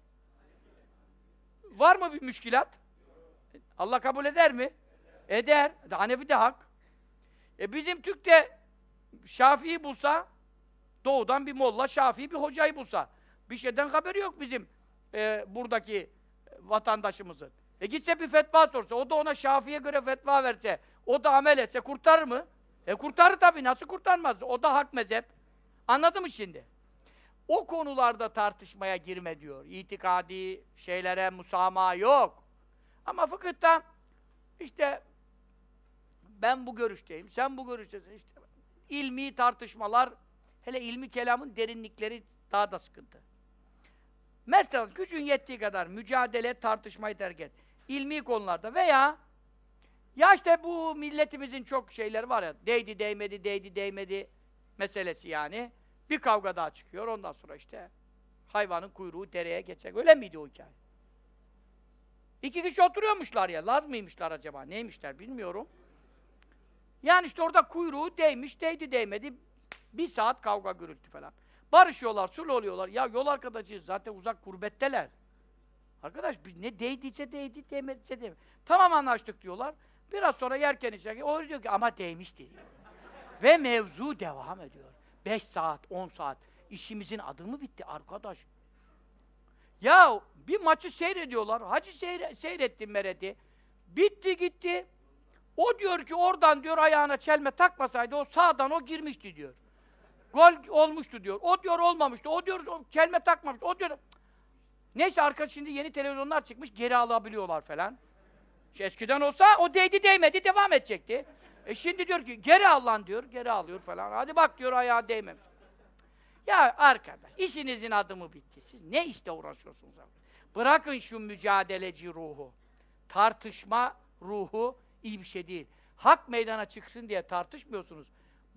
Var mı bir müşkilat? Allah kabul eder mi? Eder. Hanefi de hak. Bizim Türk de Şafii'yi bulsa, doğudan bir molla, Şafii bir hocayı bulsa, bir şeyden haberi yok bizim buradaki vatandaşımızın. Gitse bir fetva sorsa, o da ona Şafii'ye göre fetva verse, o da amel etse kurtarır mı? Kurtarır tabii, nasıl kurtarmaz? O da hak mezhep. Anladın mı şimdi? O konularda tartışmaya girme diyor. İtikadi şeylere musamaha yok. Ama fıkıhta işte ben bu görüşteyim, sen bu görüştesin. İşte ilmi tartışmalar, hele ilmi kelamın derinlikleri daha da sıkıntı. Mesela gücün yettiği kadar mücadele, tartışmayı terk et. İlmi konularda veya ya işte bu milletimizin çok şeyleri var ya, değdi değmedi, değdi değmedi meselesi yani. Bir kavga daha çıkıyor, ondan sonra işte hayvanın kuyruğu dereye geçecek. Öyle miydi o hikaye? 2 kişi oturuyormuşlar ya, Laz mıymışlar acaba, neymişler bilmiyorum. Yani işte orada kuyruğu değmiş, değdi değmedi, 1 saat kavga gürültü falan. Barışıyorlar, sulh oluyorlar. Ya yol arkadaşıyız, zaten uzak gurbetteler. Arkadaş biz ne değdiyse değdi, değmediyse değmedi. Tamam anlaştık diyorlar. Biraz sonra yerken içerken o diyor ki ama değmişti diyor. Ve mevzu devam ediyor. 5 saat, 10 saat. İşimizin adı mı bitti arkadaş? Ya bir maçı seyrediyorlar. Hacı seyrettim meredi. Bitti gitti. O diyor ki oradan diyor ayağına çelme takmasaydı o sağdan o girmişti diyor. Gol olmuştu diyor. O diyor olmamıştı. O diyor çelme takmamış. O diyor. Neyse arkadaş şimdi yeni televizyonlar çıkmış geri alabiliyorlar falan. Eskiden olsa o değdi değmedi devam edecekti. Şimdi diyor ki geri al lan diyor. Geri alıyor falan. Hadi bak diyor ayağa değmemiş. Ya arkadaş işinizin adı mı bitti? Siz ne işte uğraşıyorsunuz abi? Bırakın şu mücadeleci ruhu. Tartışma ruhu iyi bir şey değil. Hak meydana çıksın diye tartışmıyorsunuz.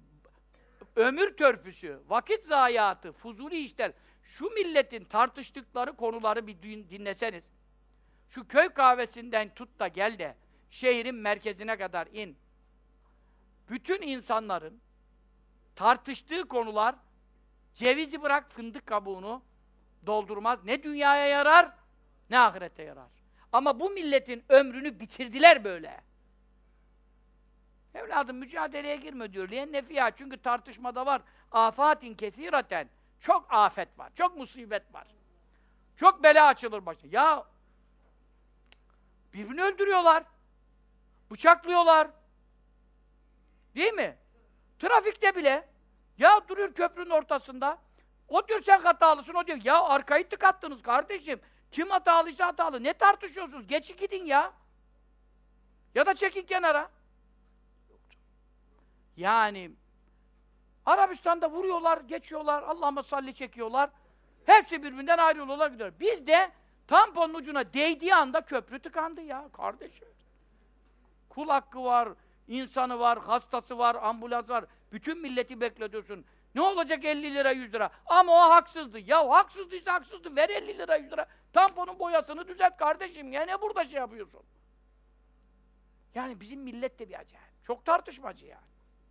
Ömür törpüsü, vakit zayiatı, fuzuli işler, şu milletin tartıştıkları konuları bir dinleseniz, şu köy kahvesinden tut da gel de, şehrin merkezine kadar in. Bütün insanların tartıştığı konular, cevizi bırak fındık kabuğunu doldurmaz. Ne dünyaya yarar, ne ahirete yarar. Ama bu milletin ömrünü bitirdiler böyle. Evladım mücadeleye girme diyor. Li'ennefiyâ çünkü tartışmada var. Âfâtin kesîraten. Çok afet var, çok musibet var. Çok bela açılır başına. Ya birbirini öldürüyorlar. Bıçaklıyorlar. Değil mi? Trafikte bile. Ya duruyor köprünün ortasında. O diyor sen hatalısın, o diyor. Ya arkayı tıkattınız kardeşim. Kim hatalıysa hatalı. Ne tartışıyorsunuz? Geçin gidin ya. Ya da çekin kenara. Yani Arabistan'da vuruyorlar, geçiyorlar, Allah'ıma salli çekiyorlar. Hepsi birbirinden ayrılıyorlar gidiyor. Bizde tamponun ucuna değdiği anda köprü tıkandı ya kardeşim. Kul hakkı var, insanı var, hastası var, ambulans var. Bütün milleti bekletiyorsun. Ne olacak 50 lira, 100 lira? Ama o haksızdı. Ya haksızdıysa haksızdı. Ver 50 lira, 100 lira. Tamponun boyasını düzelt kardeşim. Ya ne burada şey yapıyorsun? Yani bizim millet de bir acayip. Çok tartışmacı yani.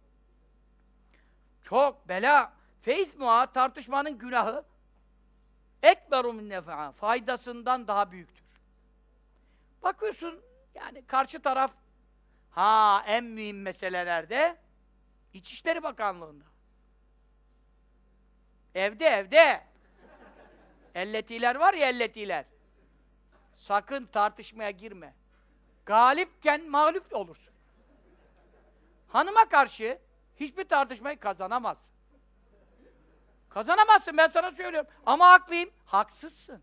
Çok bela. Feizmuha tartışmanın günahı ekberu min nef'a faydasından daha büyüktür. Bakıyorsun yani karşı taraf en mühim meselelerde İçişleri Bakanlığı'nda. Evde. Elletiler var ya elletiler. Sakın tartışmaya girme. Galipken mağlup olursun. Hanıma karşı hiçbir tartışmayı kazanamazsın. Kazanamazsın ben sana söylüyorum. Ama haklıyım. Haksızsın.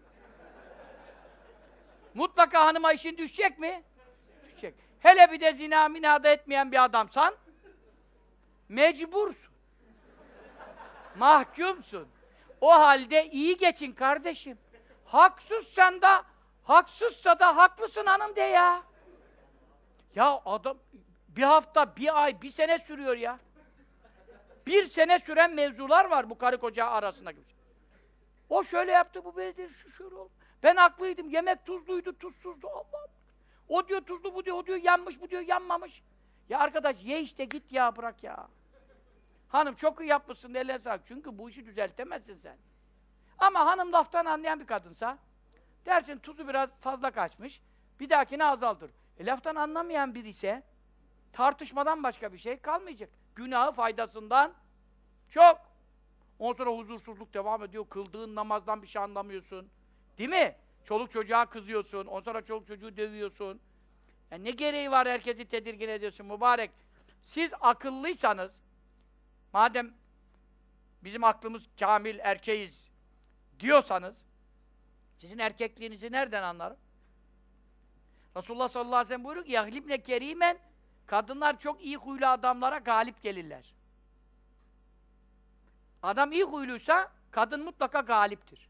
Mutlaka hanıma işin düşecek mi? Düşecek. Hele bir de zina minada etmeyen bir adamsan mecbursun. Mahkumsun. O halde iyi geçin kardeşim. Haksızsan da haksızsa da haklısın hanım de ya. Ya adam bir hafta, bir ay, bir sene sürüyor ya. 1 sene süren mevzular var bu karı koca arasında. O şöyle yaptı, bu böyle değil, şu şöyle oldu. Ben haklıydım, yemek tuzluydu, tuzsuzdu, Allah. O diyor tuzlu, bu diyor, o diyor yanmış, bu diyor yanmamış. Ya arkadaş ye işte, git ya, bırak ya. Hanım çok iyi yapmışsın, eline sağlık. Çünkü bu işi düzeltemezsin sen. Ama hanım laftan anlayan bir kadınsa, dersin tuzu biraz fazla kaçmış, bir dahakine azaldır. Laftan anlamayan biri ise, tartışmadan başka bir şey kalmayacak. Günahı faydasından çok. Ondan sonra huzursuzluk devam ediyor, kıldığın namazdan bir şey anlamıyorsun. Değil mi? Çoluk çocuğa kızıyorsun, ondan sonra çoluk çocuğu dövüyorsun. Ne gereği var herkesi tedirgin ediyorsun mübarek? Siz akıllıysanız, madem bizim aklımız kamil, erkeğiz diyorsanız, sizin erkekliğinizi nereden anlarım? Resulullah sallallahu aleyhi ve sellem buyuruyor ki, يَغْلِبْنَ كَر۪يمًا Kadınlar çok iyi huylu adamlara galip gelirler. Adam iyi huyluysa, kadın mutlaka galiptir.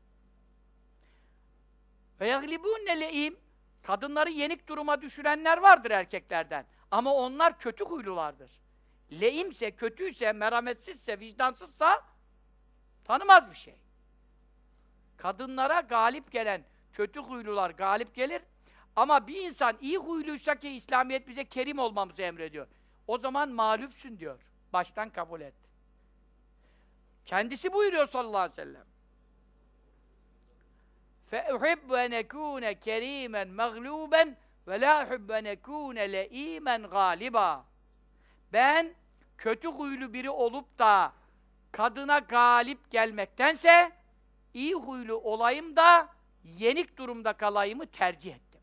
وَيَغْلِبُونَ لَئِيمًا Kadınları yenik duruma düşürenler vardır erkeklerden. Ama onlar kötü huylulardır. Leimse, kötüyse, merhametsizse, vicdansızsa tanımaz bir şey. Kadınlara galip gelen kötü huylular galip gelir. Ama bir insan iyi huyluysa ki İslamiyet bize kerim olmamızı emrediyor. O zaman mağlupsün diyor. Baştan kabul et. Kendisi buyuruyor sallallahu aleyhi ve sellem. فَاُحِبُّ اَنْ اَكُونَ كَر۪يمًا مَغْلُوبًا وَلَا اُحِبُّ اَنْ اَكُونَ لَئ۪يمًا غَالِبًا Ben kötü huylu biri olup da kadına galip gelmektense iyi huylu olayım da yenik durumda kalayımı tercih ettim.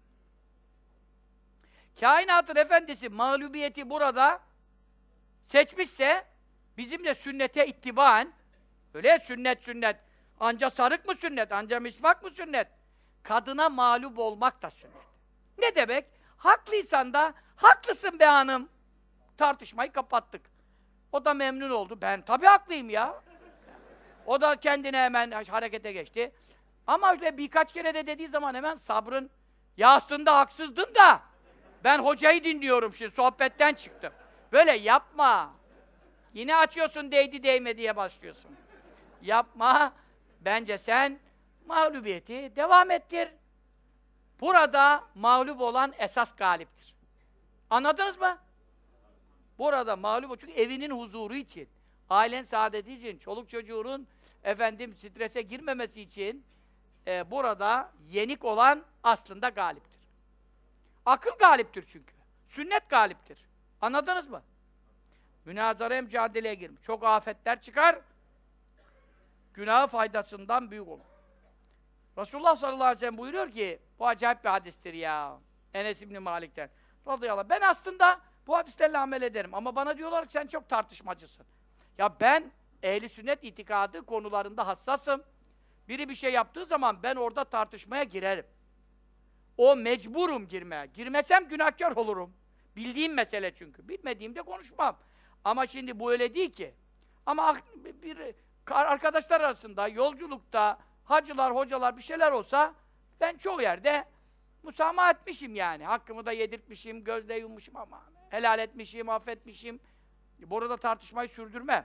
Kainatın efendisi mağlubiyeti burada seçmişse bizim de sünnete ittibaen öyle sünnet anca sarık mı sünnet, anca misvak mı sünnet? Kadına mağlup olmak da sünnet. Ne demek? Haklıysan da haklısın be hanım. Tartışmayı kapattık. O da memnun oldu. Ben tabii haklıyım ya. O da kendine hemen harekete geçti. Ama öyle birkaç kere de dediği zaman hemen sabrın, ya aslında haksızdın da ben hocayı dinliyorum şimdi, sohbetten çıktım. Böyle yapma. Yine açıyorsun değdi değme diye başlıyorsun. Yapma. Bence sen mağlubiyeti devam ettir. Burada mağlup olan esas galiptir. Anladınız mı? Burada mağlup, çünkü evinin huzuru için, ailen saadeti için, çoluk çocuğunun strese girmemesi için burada yenik olan aslında galiptir. Akıl galiptir çünkü. Sünnet galiptir. Anladınız mı? Münazara mücadeleye girmiş. Çok afetler çıkar, günahı faydasından büyük olur. Resulullah sallallahu aleyhi ve sellem buyuruyor ki, bu acayip bir hadistir ya, Enes İbni Malik'ten radıyallahu anh. Ben aslında bu hadislerle amel ederim ama bana diyorlar ki sen çok tartışmacısın. Ya ben ehli sünnet itikadı konularında hassasım. Biri bir şey yaptığı zaman ben orada tartışmaya girerim. O mecburum girmeye. Girmesem günahkar olurum. Bildiğim mesele çünkü. Bilmediğimde konuşmam. Ama şimdi bu öyle değil ki. Ama bir arkadaşlar arasında, yolculukta, hacılar, hocalar bir şeyler olsa ben çoğu yerde musamaha etmişim yani. Hakkımı da yedirtmişim, gözde yummuşum ama helal etmişim, affetmişim. Burada tartışmayı sürdürmem.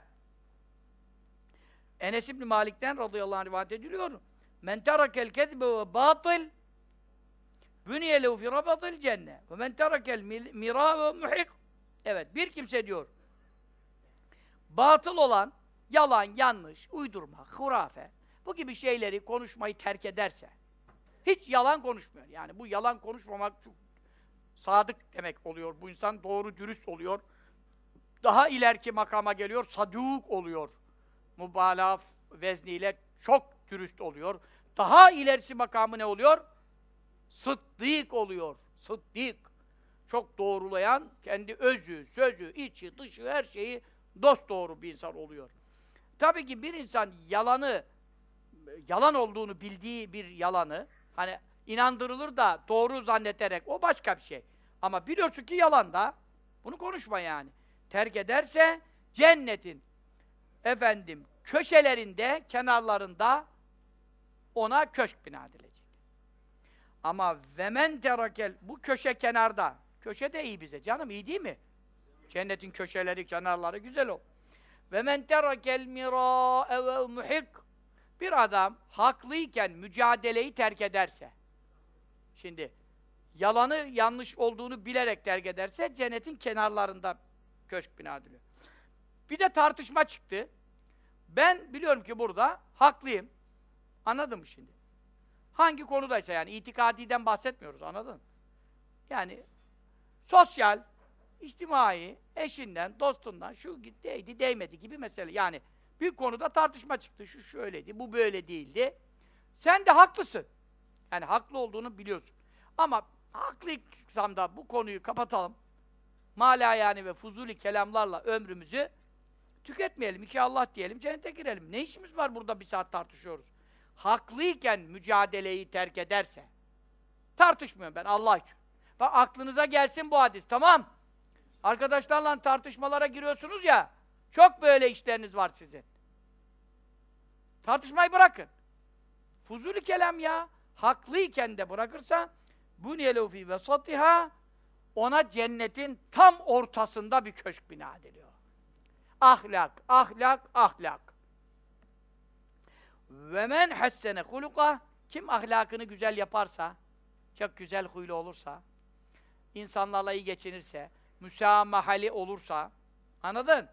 Enes İbni Malik'ten radıyallahu anh rivayet ediliyor. Men terakel kezbe ve batıl bünye lehu fi rabatil cennet ve men terakel mira ve muhik. Evet, bir kimse diyor batıl olan, yalan, yanlış, uydurma, hurafe, bu gibi şeyleri konuşmayı terk ederse, hiç yalan konuşmuyor. Yani bu yalan konuşmamak çok sadık demek oluyor. Bu insan doğru, dürüst oluyor. Daha ileriki makama geliyor, sadûk oluyor. Mübalağa vezniyle çok dürüst oluyor. Daha ilerisi makamı ne oluyor? Sıddık oluyor. Sıddık. Çok doğrulayan, kendi özü, sözü, içi, dışı, her şeyi dosdoğru bir insan oluyor. Tabii ki bir insan yalan olduğunu bildiği bir yalanı, hani inandırılır da doğru zanneterek, o başka bir şey. Ama biliyorsun ki yalan da, bunu konuşma yani. Terk ederse, cennetin köşelerinde, kenarlarında ona köşk bina edilecek. Ama vemen terakel, bu köşe kenarda. Köşe de iyi bize canım, iyi değil mi? Cennetin köşeleri, kenarları güzel o. Ve men terakel mirâ'e ve muhik. Bir adam haklıyken mücadeleyi terk ederse, şimdi yalanı yanlış olduğunu bilerek terk ederse cennetin kenarlarında köşk bina ediliyor. Bir de tartışma çıktı. Ben biliyorum ki burada haklıyım. Anladın mı şimdi? Hangi konudaysa yani itikadiden bahsetmiyoruz, anladın mı? Yani sosyal, içtimai, eşinden, dostundan, şu değdi, değmedi gibi mesele. Yani bir konuda tartışma çıktı. Şu şöyleydi, bu böyle değildi. Sen de haklısın. Yani haklı olduğunu biliyorsun. Ama haklıysam da bu konuyu kapatalım. Mâlâ yani ve fuzuli kelamlarla ömrümüzü tüketmeyelim. İnşallah diyelim, cennete girelim. Ne işimiz var burada bir saat tartışıyoruz? Haklıyken mücadeleyi terk ederse, tartışmıyorum ben Allah için. Bak aklınıza gelsin bu hadis, tamam? Arkadaşlarla tartışmalara giriyorsunuz ya, çok böyle işleriniz var sizin. Tartışmayı bırakın. Fuzuli kelam ya. Haklıyken de bırakırsa bunyelehu fî vesatiha, ona cennetin tam ortasında bir köşk bina ediliyor. Ahlak, ahlak, ahlak. Ve men hassene huluka, kim ahlakını güzel yaparsa, çok güzel huylu olursa, insanlarla iyi geçinirse, müsamahali olursa, anladın?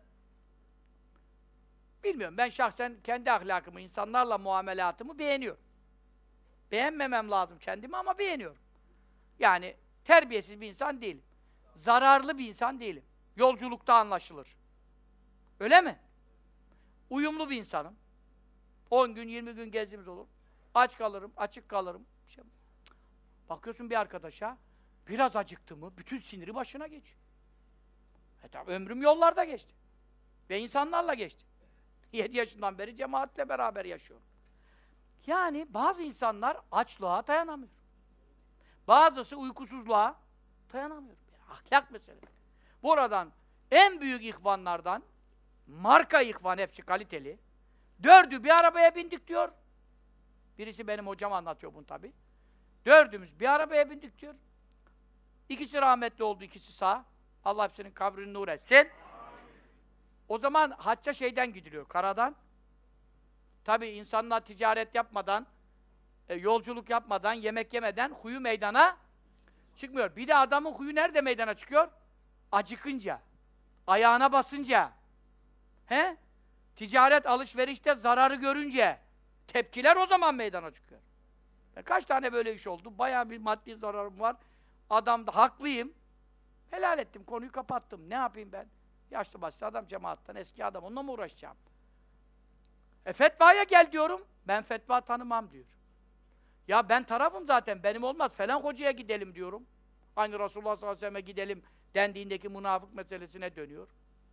Bilmiyorum, ben şahsen kendi ahlakımı, insanlarla muamelatımı beğeniyorum. Beğenmemem lazım kendimi ama beğeniyorum. Yani terbiyesiz bir insan değilim. Zararlı bir insan değilim. Yolculukta anlaşılır. Öyle mi? Uyumlu bir insanım. 10 gün, 20 gün gezdiğimiz olur. Aç kalırım, açık kalırım. Bakıyorsun bir arkadaşa, biraz acıktı mı, bütün siniri başına geçiyor. Tabi ömrüm yollarda geçti. Ve insanlarla geçti. 7 yaşından beri cemaatle beraber yaşıyorum. Yani bazı insanlar açlığa dayanamıyor. Bazısı uykusuzluğa dayanamıyor. Yani ahlak meselesi. Buradan en büyük ihvanlardan, marka ihvan, hepsi kaliteli. 4'ü bir arabaya bindik diyor. Birisi benim hocam anlatıyor bunu tabi. 4'ümüz bir arabaya bindik diyor. İkisi rahmetli oldu, ikisi sağ. Allah hepsinin kabrini nur etsin. O zaman hacca şeyden gidiliyor, karadan. Tabi insanlar ticaret yapmadan, yolculuk yapmadan, yemek yemeden huyu meydana çıkmıyor. Bir de adamın huyu nerede meydana çıkıyor? Acıkınca, ayağına basınca, he? Ticaret alışverişte zararı görünce, tepkiler o zaman meydana çıkıyor. Kaç tane böyle iş oldu? Bayağı bir maddi zararım var. Adam da haklıyım. Helal ettim, konuyu kapattım. Ne yapayım ben? Yaşlı başlı adam, cemaattan, eski adam, onunla mı uğraşacağım? Fetvaya gel diyorum. Ben fetva tanımam diyor. Ya ben tarafım zaten, benim olmaz. Falan hocaya gidelim diyorum. Aynı Resulullah sallallahu aleyhi ve sellem'e gidelim dendiğindeki münafık meselesine dönüyor.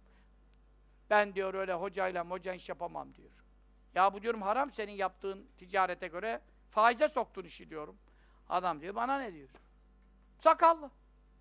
Ben diyor öyle hoca iş yapamam diyor. Ya bu diyorum haram, senin yaptığın ticarete göre faize soktun işi diyorum. Adam diyor bana ne diyor? Sakallı.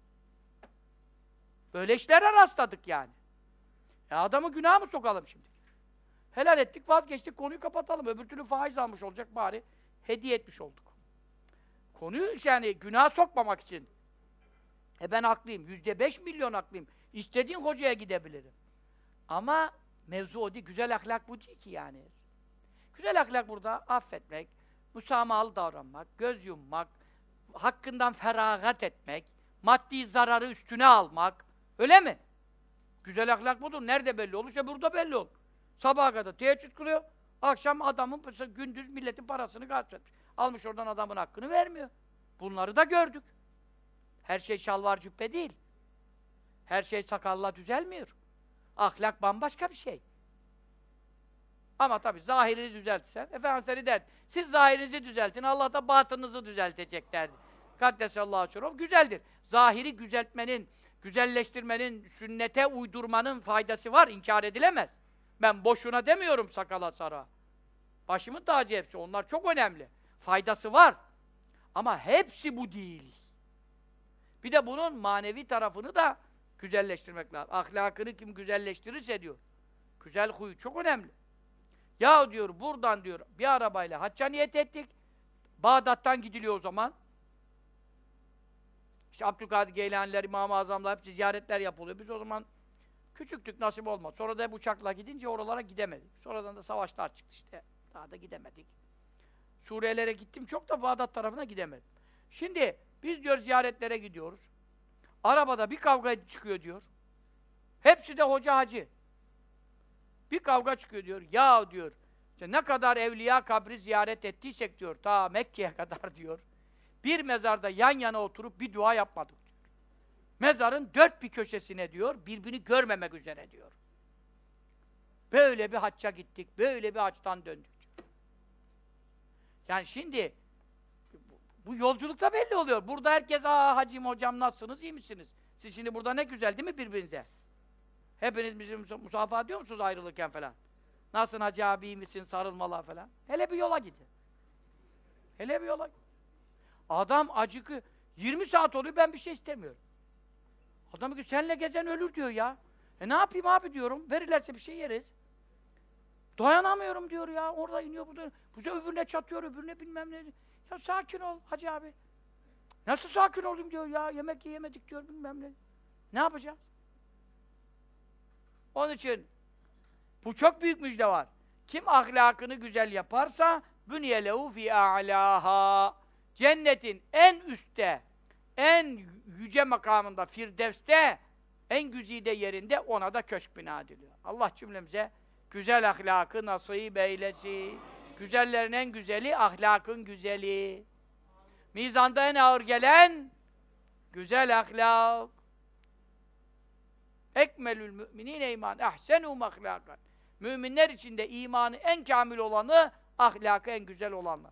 Böyle işlere rastladık yani. Adamı günaha mı sokalım şimdi? Helal ettik, vazgeçtik, konuyu kapatalım. Öbür türlü faiz almış olacak bari. Hediye etmiş olduk. Konuyu yani günaha sokmamak için. Ben haklıyım. %5 milyon haklıyım. İstediğin hocaya gidebilirim. Ama mevzu o değil. Güzel ahlak bu değil ki yani. Güzel ahlak burada affetmek, müsamahalı davranmak, göz yummak, hakkından feragat etmek, maddi zararı üstüne almak. Öyle mi? Güzel ahlak budur. Nerede belli olur? İşte burada belli olur. Sabaha kadar teheccüd kılıyor. Akşam adamın, gündüz milletin parasını gasp etmiş. Almış oradan adamın hakkını vermiyor. Bunları da gördük. Her şey şalvar cübbe değil. Her şey sakalla düzelmiyor. Ahlak bambaşka bir şey. Ama tabii zahirini düzeltsen, Efendimiz der, siz zahirinizi düzeltin, Allah da batınınızı düzeltecek derdi. Kaddesallahu aleyhi. Güzeldir. Zahiri güzeltmenin, güzelleştirmenin, sünnete uydurmanın faydası var, inkar edilemez. Ben boşuna demiyorum sakala sara. Başımın tacı hepsi, onlar çok önemli. Faydası var. Ama hepsi bu değil. Bir de bunun manevi tarafını da güzelleştirmek lazım. Ahlakını kim güzelleştirirse diyor. Güzel huyu çok önemli. Ya diyor, buradan diyor, bir arabayla hacca niyet ettik. Bağdat'tan gidiliyor o zaman. İşte Abdülkadir Geylaniler, İmam-ı Azamlar, hepsi ziyaretler yapılıyor. Biz o zaman küçüktük, nasip olmadı. Sonra da hep uçakla gidince oralara gidemedik. Sonradan da savaşlar çıktı işte. Daha da gidemedik. Suriyelere gittim çok da Bağdat tarafına gidemedim. Şimdi biz diyor ziyaretlere gidiyoruz. Arabada bir kavga çıkıyor diyor. Hepsi de hoca hacı. Bir kavga çıkıyor diyor. Ya diyor, işte ne kadar evliya kabri ziyaret ettiysek diyor, ta Mekke'ye kadar diyor. Bir mezarda yan yana oturup bir dua yapmadık diyor. Mezarın dört bir köşesine diyor, birbirini görmemek üzere diyor. Böyle bir hacca gittik, böyle bir haçtan döndük diyor. Yani şimdi bu yolculukta belli oluyor. Burada herkes, hacım hocam nasılsınız, iyi misiniz? Siz şimdi burada ne güzel değil mi birbirinize? Hepiniz bizi musafaha ediyor musunuz ayrılırken falan? Nasılsın hacı abi, iyi misin, sarılmalar falan? Hele bir yola gidin. Hele bir yola gidin. Adam acıkı, 20 saat oluyor, ben bir şey istemiyorum. Adam ki seninle gezen ölür diyor ya. Ne yapayım abi diyorum, verirlerse bir şey yeriz. Dayanamıyorum diyor ya, orada iniyor, burada. Bu öbürüne çatıyor, öbürüne bilmem ne. Ya sakin ol hacı abi. Nasıl sakin olayım diyor ya, yemek yiyemedik diyor, bilmem ne. Ne yapacağız? Onun için bu çok büyük müjde var. Kim ahlakını güzel yaparsa bünye lehu fi a'laha. Cennetin en üstte, en yüce makamında, Firdevs'te, en güzide yerinde ona da köşk bina ediliyor. Allah cümlemize güzel ahlakı nasip eylesin. Güzellerin en güzeli, ahlakın güzeli. Mizanda en ağır gelen güzel ahlak. Ekmelül müminine iman, ahsenûm ahlâkan. Müminler içinde imanı en kamil olanı, ahlakı en güzel olanlar.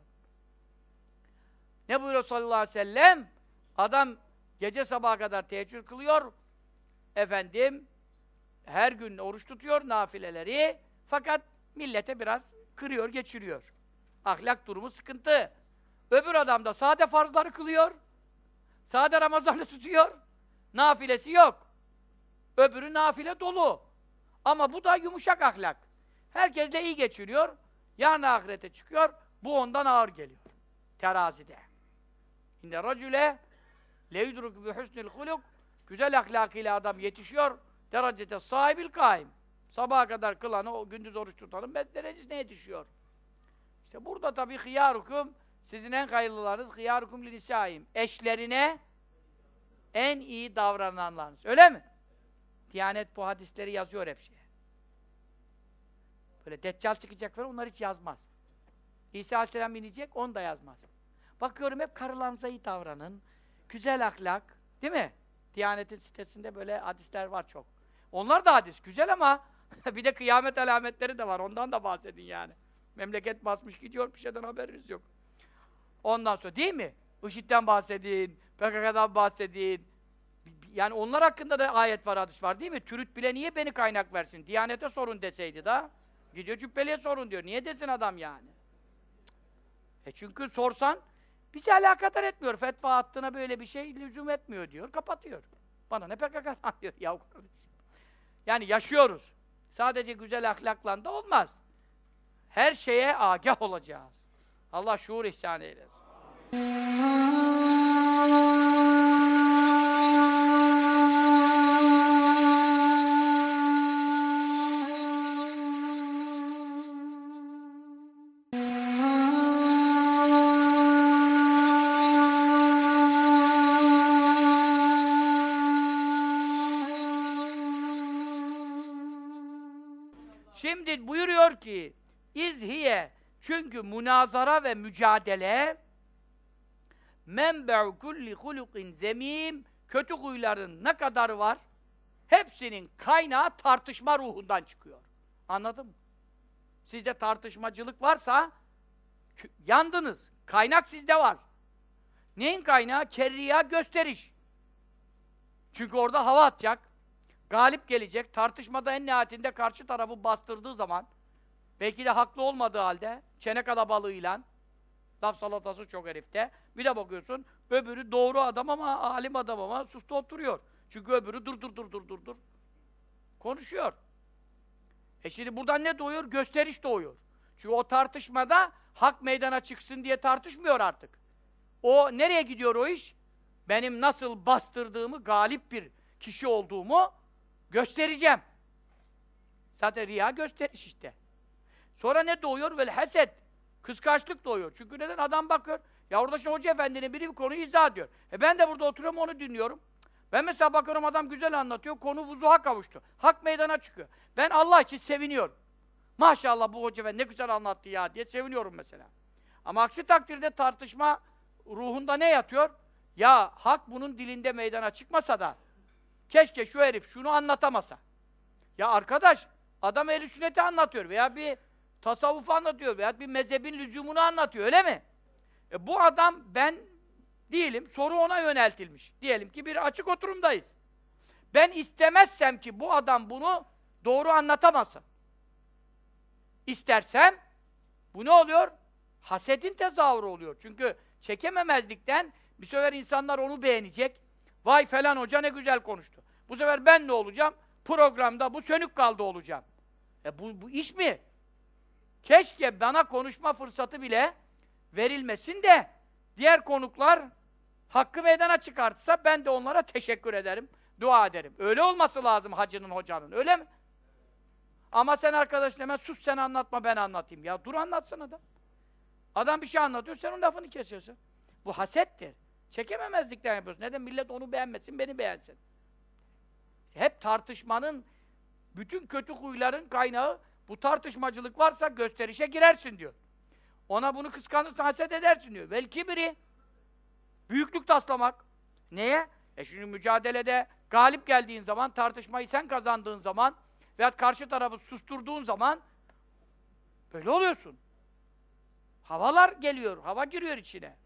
Ne buyuruyor sallallahu aleyhi ve sellem? Adam gece sabaha kadar teheccüd kılıyor. Efendim, her gün oruç tutuyor, nafileleri. Fakat millete biraz kırıyor, geçiriyor. Ahlak durumu sıkıntı. Öbür adam da sade farzları kılıyor. Sade Ramazan'ı tutuyor. Nafilesi yok. Öbürü nafile dolu. Ama bu da yumuşak ahlak. Herkesle iyi geçiriyor. Yarın ahirete çıkıyor. Bu ondan ağır geliyor. Terazide. İnne racüle leyudruk bi husnil huluk. Güzel ahlakıyla adam yetişiyor. Derecete sahibil kaim. Sabaha kadar kılanı, o gündüz oruç tutanın derecesine yetişiyor. İşte burada tabii hıyârukum, sizin en hayırlılarınız hıyârukum linisâim. Eşlerine en iyi davrananlarınız. Öyle mi? Diyanet bu hadisleri yazıyor hep şeye. Böyle deccal çıkacak falan, onlar hiç yazmaz. İsa Aleyhisselam inecek, onu da yazmaz. Bakıyorum hep karılarınıza iyi davranın, güzel ahlak, değil mi? Diyanetin sitesinde böyle hadisler var çok. Onlar da hadis, güzel ama bir de kıyamet alametleri de var, ondan da bahsedin yani. Memleket basmış gidiyor, bir şeyden haberiniz yok. Ondan sonra değil mi? IŞİD'den bahsedin, PKK'dan bahsedin. Yani onlar hakkında da ayet var, hadis var değil mi? Türüt bile niye beni kaynak versin? Diyanete sorun deseydi da. Gidiyor Cübbeli'ye sorun diyor. Niye desin adam yani? Çünkü sorsan bizi alakadar etmiyor. Fetva attığına böyle bir şey lüzum etmiyor diyor. Kapatıyor. Bana ne PKK'dan diyor yahu kardeşim. Yani yaşıyoruz. Sadece güzel ahlakla da olmaz. Her şeye agah olacağız. Allah şuur ihsan eylesin. Şimdi buyuruyor ki İzhiye, çünkü münazara ve mücadele menbe'u kulli hulukin zemim, kötü huyların ne kadar var? Hepsinin kaynağı tartışma ruhundan çıkıyor. Anladın mı? Sizde tartışmacılık varsa yandınız. Kaynak sizde var. Neyin kaynağı? Kerriya, gösteriş. Çünkü orada hava atacak. Galip gelecek. Tartışmada en nihayetinde karşı tarafı bastırdığı zaman, belki de haklı olmadığı halde, çene kalabalığıyla, laf salatası çok herifte, bir de bakıyorsun, öbürü doğru adam ama, alim adam ama susta oturuyor. Çünkü öbürü dur konuşuyor. Şimdi buradan ne doğuyor? Gösteriş doğuyor. Çünkü o tartışmada hak meydana çıksın diye tartışmıyor artık. O nereye gidiyor o iş? Benim nasıl bastırdığımı, galip bir kişi olduğumu göstereceğim. Zaten riya gösteriş işte. Sonra ne doğuyor? Vel haset. Kıskançlık doğuyor. Çünkü neden? Adam bakıyor. Ya orada şimdi hoca efendinin biri bir konuyu izah ediyor. Ben de burada oturuyorum onu dinliyorum. Ben mesela bakıyorum adam güzel anlatıyor. Konu vuzuha kavuştu. Hak meydana çıkıyor. Ben Allah için seviniyorum. Maşallah bu hoca efendi ne güzel anlattı ya diye seviniyorum mesela. Ama aksi takdirde tartışma ruhunda ne yatıyor? Ya hak bunun dilinde meydana çıkmasa da keşke şu herif şunu anlatamasa. Ya arkadaş adam ehl-i sünneti anlatıyor veya bir tasavvufu anlatıyor veya bir mezhebin lüzumunu anlatıyor öyle mi? Bu adam ben değilim, soru ona yöneltilmiş. Diyelim ki bir açık oturumdayız. Ben istemezsem ki bu adam bunu doğru anlatamasın. İstersem bu ne oluyor? Hasedin tezahürü oluyor. Çünkü çekememezlikten bir sefer insanlar onu beğenecek. Vay falan hoca ne güzel konuştu. Bu sefer ben ne olacağım? Programda bu sönük kaldı olacağım. Bu iş mi? Keşke bana konuşma fırsatı bile verilmesin de diğer konuklar hakkı meydana çıkartsa ben de onlara teşekkür ederim, dua ederim. Öyle olması lazım hacının, hocanın, öyle mi? Ama sen arkadaşın hemen sus sen anlatma ben anlatayım. Ya dur anlatsın adam. Adam bir şey anlatıyor, sen onun lafını kesiyorsun. Bu hasettir. Çekememezlikten yapıyorsun. Neden? Millet onu beğenmesin, beni beğensin. Hep tartışmanın, bütün kötü huyların kaynağı bu tartışmacılık varsa gösterişe girersin diyor. Ona bunu kıskanırsa haset edersin diyor. Vel kibri, büyüklük taslamak. Neye? Şimdi mücadelede galip geldiğin zaman, tartışmayı sen kazandığın zaman veyahut karşı tarafı susturduğun zaman böyle oluyorsun. Havalar geliyor, hava giriyor içine.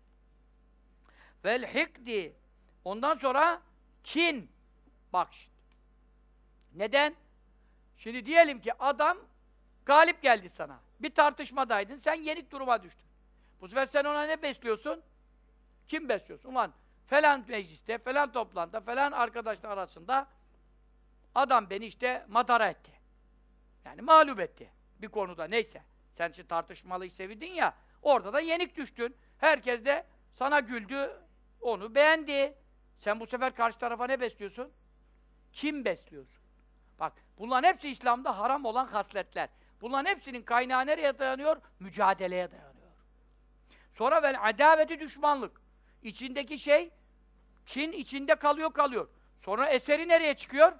Vel hikdi. Ondan sonra kin. Bak şimdi. Neden? Şimdi diyelim ki adam galip geldi sana. Bir tartışmadaydın, sen yenik duruma düştün. Bu sefer sen ona ne besliyorsun? Kim besliyorsun? Ulan falan mecliste, falan toplantıda, falan arkadaşlar arasında adam beni işte madara etti. Yani mağlup etti. Bir konuda neyse. Sen şimdi tartışmalıyı sevdin ya, orada da yenik düştün. Herkes de sana güldü, onu beğendi. Sen bu sefer karşı tarafa ne besliyorsun? Kim besliyorsun? Bak, bunların hepsi İslam'da haram olan hasletler. Bunların hepsinin kaynağı nereye dayanıyor? Mücadeleye dayanıyor. Sonra vel adaveti düşmanlık. İçindeki şey, kin içinde kalıyor. Sonra eseri nereye çıkıyor?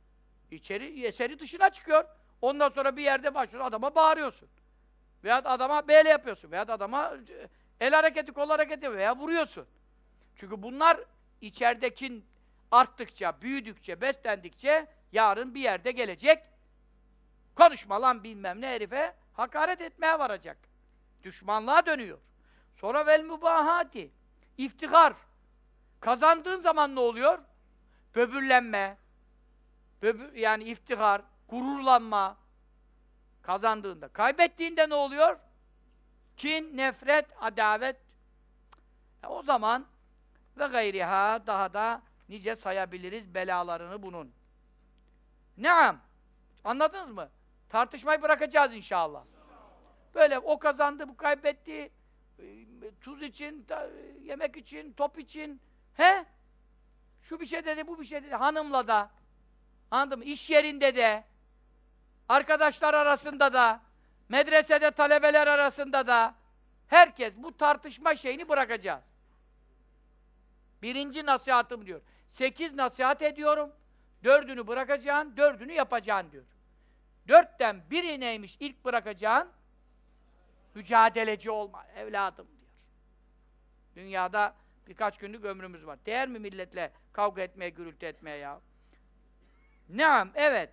Eseri dışına çıkıyor. Ondan sonra bir yerde başlıyor, adama bağırıyorsun. Veyahut adama böyle yapıyorsun. Veyahut adama el hareketi, kol hareketi veya vuruyorsun. Çünkü bunlar içeridekin arttıkça, büyüdükçe, beslendikçe yarın bir yerde gelecek, konuşma lan bilmem ne herife, hakaret etmeye varacak. Düşmanlığa dönüyor. Sonra vel mübahati, iftihar. Kazandığın zaman ne oluyor? Böbürlenme, yani iftihar, gururlanma. Kazandığında. Kaybettiğinde ne oluyor? Kin, nefret, adavet. O zaman ve gayriha daha da nice sayabiliriz belalarını bunun. Naam. Anladınız mı? Tartışmayı bırakacağız inşallah. Böyle o kazandı, bu kaybetti. Tuz için, yemek için, top için. He? Şu bir şey dedi, bu bir şey dedi. Hanımla da. Anladın mı? İş yerinde de. Arkadaşlar arasında da. Medresede talebeler arasında da. Herkes bu tartışma şeyini bırakacağız. Birinci nasihatım diyor. 8 nasihat ediyorum. 4'ünü bırakacaksın, 4'ünü yapacaksın diyor. 4'ten biri neymiş ilk bırakacağın? Mücadeleci olma evladım diyor. Dünyada birkaç günlük ömrümüz var. Değer mi milletle kavga etmeye, gürültü etmeye ya? Naam, evet.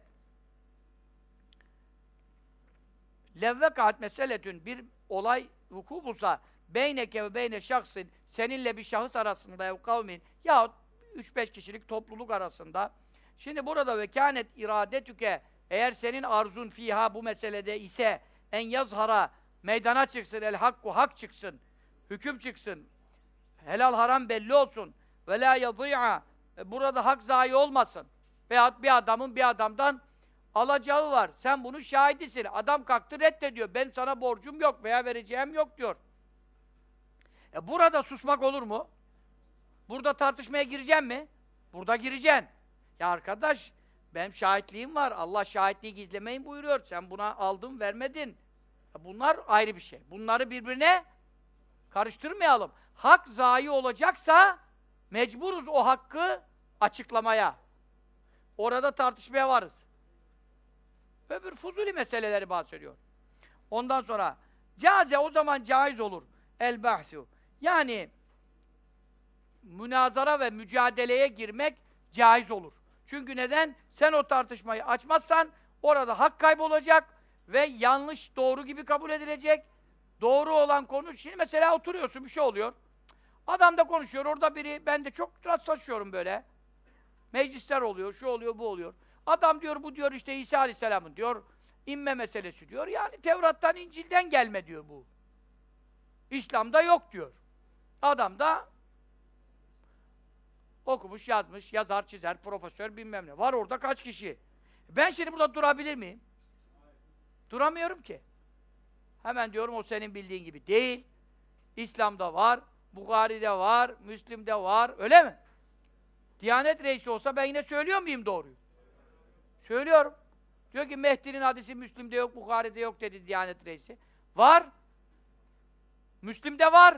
Levvekat meseletün, bir olay vuku bulsa beyneke ve beyne şahsın, seninle bir şahıs arasında ev kavmin yahut 3-5 kişilik topluluk arasında. Şimdi burada ve kânet iradetüke, eğer senin arzun fiha bu meselede ise en yazhara, meydana çıksın, el hakku, hak çıksın, hüküm çıksın, helal haram belli olsun, ve la yadî'a, burada hak zayi olmasın. Veyahut bir adamın bir adamdan alacağı var. Sen bunun şahidisin. Adam kalktı reddediyor. Ben sana borcum yok veya vereceğim yok diyor. Burada susmak olur mu? Burada tartışmaya gireceğim mi? Burada gireceksin. Ya arkadaş, benim şahitliğim var. Allah şahitliği gizlemeyin buyuruyor. Sen buna aldın, vermedin. Bunlar ayrı bir şey. Bunları birbirine karıştırmayalım. Hak zayi olacaksa mecburuz o hakkı açıklamaya. Orada tartışmaya varız. Öbür fuzuli meseleleri bahsediyor. Ondan sonra caze o zaman caiz olur. El-bahsu. Yani münazara ve mücadeleye girmek caiz olur. Çünkü neden? Sen o tartışmayı açmazsan orada hak kaybolacak ve yanlış doğru gibi kabul edilecek. Doğru olan konu, şimdi mesela oturuyorsun bir şey oluyor. Adam da konuşuyor, orada biri, ben de çok rastlaşıyorum böyle. Meclisler oluyor, şu oluyor, bu oluyor. Adam diyor, bu diyor işte İsa Aleyhisselam'ın diyor, inme meselesi diyor. Yani Tevrat'tan, İncil'den gelme diyor bu. İslam'da yok diyor. Adam da okumuş, yazmış, yazar, çizer, profesör bilmem ne. Var orada kaç kişi? Ben şimdi burada durabilir miyim? Duramıyorum ki. Hemen diyorum o senin bildiğin gibi değil. İslam'da var, Bukhari'de var, Müslim'de var, öyle mi? Diyanet reisi olsa ben yine söylüyor muyum doğruyu? Söylüyorum. Diyor ki Mehdi'nin hadisi Müslim'de yok, Bukhari'de yok dedi Diyanet reisi. Var. Müslim'de var.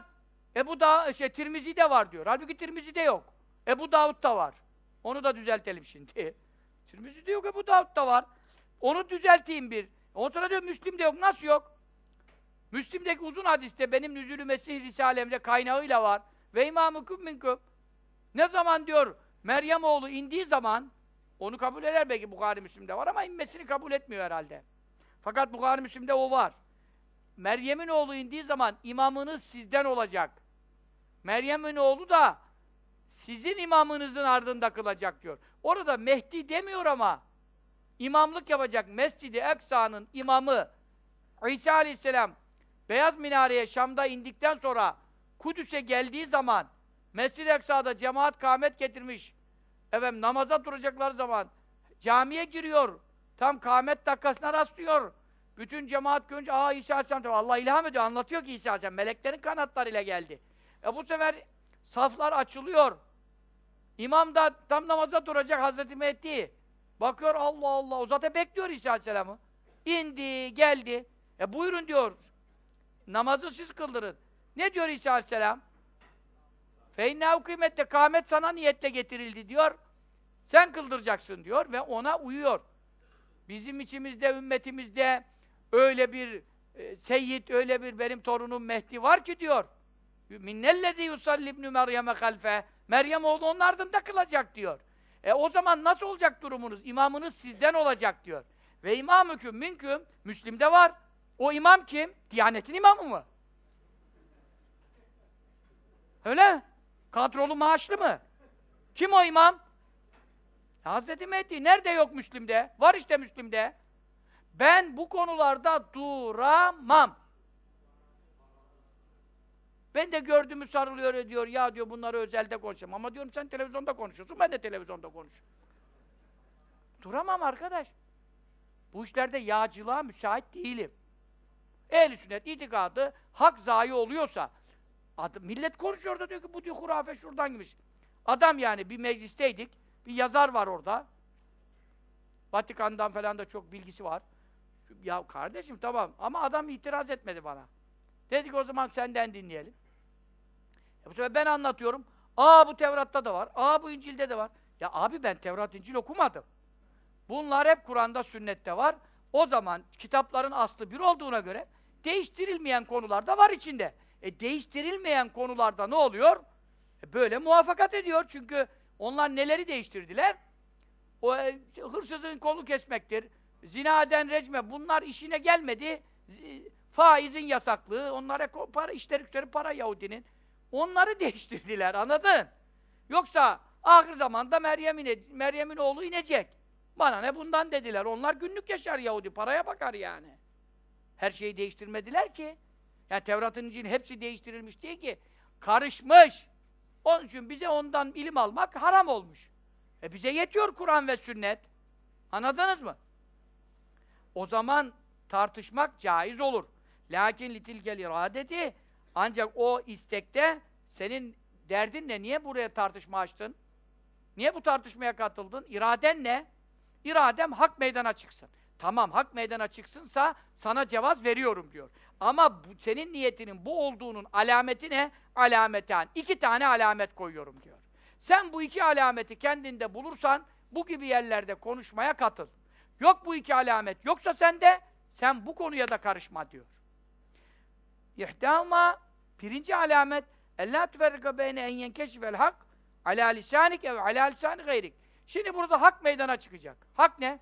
Tirmizi'de var diyor. Halbuki Tirmizi'de yok. Ebu Davud'da var. Onu da düzeltelim şimdi. Tirmizi'de yok, Ebu Davud'da var. Onu düzelteyim bir. Ondan sonra diyor Müslim'de yok. Nasıl yok? Müslim'deki uzun hadiste benim Nüzûl-ü Mesih Risalem'de kaynağıyla var. Ve imâmukum minkum. Ne zaman diyor Meryem oğlu indiği zaman onu kabul eder belki Bukhari Müslim'de var ama inmesini kabul etmiyor herhalde. Fakat Bukhari Müslim'de o var. Meryem'in oğlu indiği zaman imamınız sizden olacak. Meryem'in oğlu da sizin imamınızın ardında kılacak diyor. Orada Mehdi demiyor ama imamlık yapacak Mescid-i Eksa'nın imamı İsa Aleyhisselam Beyaz Minare'ye Şam'da indikten sonra Kudüs'e geldiği zaman Mescid-i Eksa'da cemaat kâmet getirmiş. Efendim namaza duracakları zaman camiye giriyor. Tam kâmet dakikasına rastlıyor. Bütün cemaat görünce İsa Aleyhisselam Allah ilham ediyor. Anlatıyor ki İsa Aleyhisselam meleklerin kanatlarıyla geldi. Bu sefer saflar açılıyor. İmam da tam namaza duracak Hazreti Mehdi. Bakıyor Allah Allah. O zaten bekliyor İsa Aleyhisselam'ı. İndi, geldi. Buyurun diyor. Namazı siz kıldırın. Ne diyor İsa Aleyhisselam? Feinnâhu kıymette, kâmet sana niyetle getirildi diyor. Sen kıldıracaksın diyor ve ona uyuyor. Bizim içimizde, ümmetimizde öyle bir seyyid, öyle bir benim torunum Mehdi var ki diyor. Minnellezî yusalli ibnü Meryem'e halfe. Meryem oğlu onun ardında kılacak diyor. O zaman nasıl olacak durumunuz? İmamınız sizden olacak diyor. Ve imâmüküm minküm, Müslim'de var. O imam kim? Diyanetin imamı mı? Öyle mi? Kadrolu maaşlı mı? Kim o imam? Hazreti Mehdi. Nerede yok Müslim'de? Var işte Müslim'de. Ben bu konularda duramam. Ben de gördüğümü sarılıyor diyor. Ya diyor bunları özelde konuşacağım. Ama diyorum sen televizyonda konuşuyorsun. Ben de televizyonda konuşuyorum. Duramam arkadaş. Bu işlerde yağcılığa müsait değilim. Ehl-i sünnet itikadı hak zayi oluyorsa millet konuşuyor da diyor ki bu diyor hurafe şuradan gitmiş. Adam yani bir meclisteydik. Bir yazar var orada. Vatikan'dan falan da çok bilgisi var. Ya kardeşim tamam ama adam itiraz etmedi bana. Dedik o zaman senden dinleyelim. Bu sefer ben anlatıyorum. Bu Tevrat'ta da var. Bu İncil'de de var. Ya abi ben Tevrat, İncil okumadım. Bunlar hep Kur'an'da, sünnette var. O zaman kitapların aslı bir olduğuna göre değiştirilmeyen konular da var içinde. Değiştirilmeyen konularda ne oluyor? Böyle muvaffakat ediyor çünkü onlar neleri değiştirdiler? Hırsızın kolu kesmektir, zinaden recme, bunlar işine gelmedi. Faizin yasaklığı, onlara para, işleri para Yahudinin. Onları değiştirdiler, anladın? Yoksa ahir zamanda Meryem'in oğlu inecek. Bana ne bundan dediler. Onlar günlük yaşar Yahudi, paraya bakar yani. Her şeyi değiştirmediler ki. Yani Tevrat'ın İncil'in hepsi değiştirilmiş değil ki. Karışmış. Onun için bize ondan ilim almak haram olmuş. Bize yetiyor Kur'an ve sünnet. Anladınız mı? O zaman tartışmak caiz olur. Lakin litilkel iradeti, ancak o istekte senin derdin ne? Niye buraya tartışma açtın? Niye bu tartışmaya katıldın? İraden ne? İradem hak meydana çıksın. Tamam, hak meydana çıksınsa sana cevaz veriyorum diyor. Ama senin niyetinin bu olduğunun alameti ne? Alameten. 2 tane alamet koyuyorum diyor. Sen bu 2 alameti kendinde bulursan bu gibi yerlerde konuşmaya katıl. Yok bu 2 alamet, yoksa sen bu konuya da karışma diyor. İhdâma, birinci alamet ellâ tüferrika beyne en yenkeşifel hak alâ lisânik ev alâ lisâni gayrik. Şimdi burada hak meydana çıkacak. Hak ne?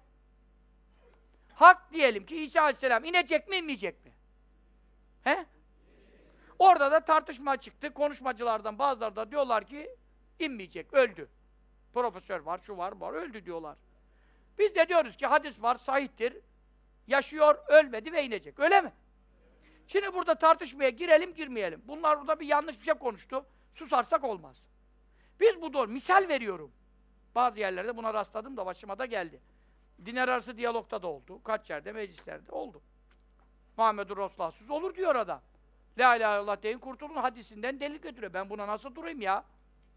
Hak diyelim ki İsa Aleyhisselam inecek mi, inmeyecek mi? He? Orada da tartışma çıktı. Konuşmacılardan bazıları da diyorlar ki inmeyecek, öldü. Profesör var, şu var, bu var, öldü diyorlar. Biz de diyoruz ki hadis var, sahihtir. Yaşıyor, ölmedi ve inecek. Öyle mi? Şimdi burada tartışmaya girelim, girmeyelim. Bunlar burada bir yanlış bir şey konuştu. Susarsak olmaz. Biz bu doğru. Misal veriyorum. Bazı yerlerde buna rastladım da başıma da geldi. Dinler arası diyalogta da oldu. Kaç yerde, meclislerde oldu. Muhammedur Resulullah'sız olur diyor adam. La ilahe illallah deyin, kurtulun hadisinden delil götürüyor. Ben buna nasıl durayım ya?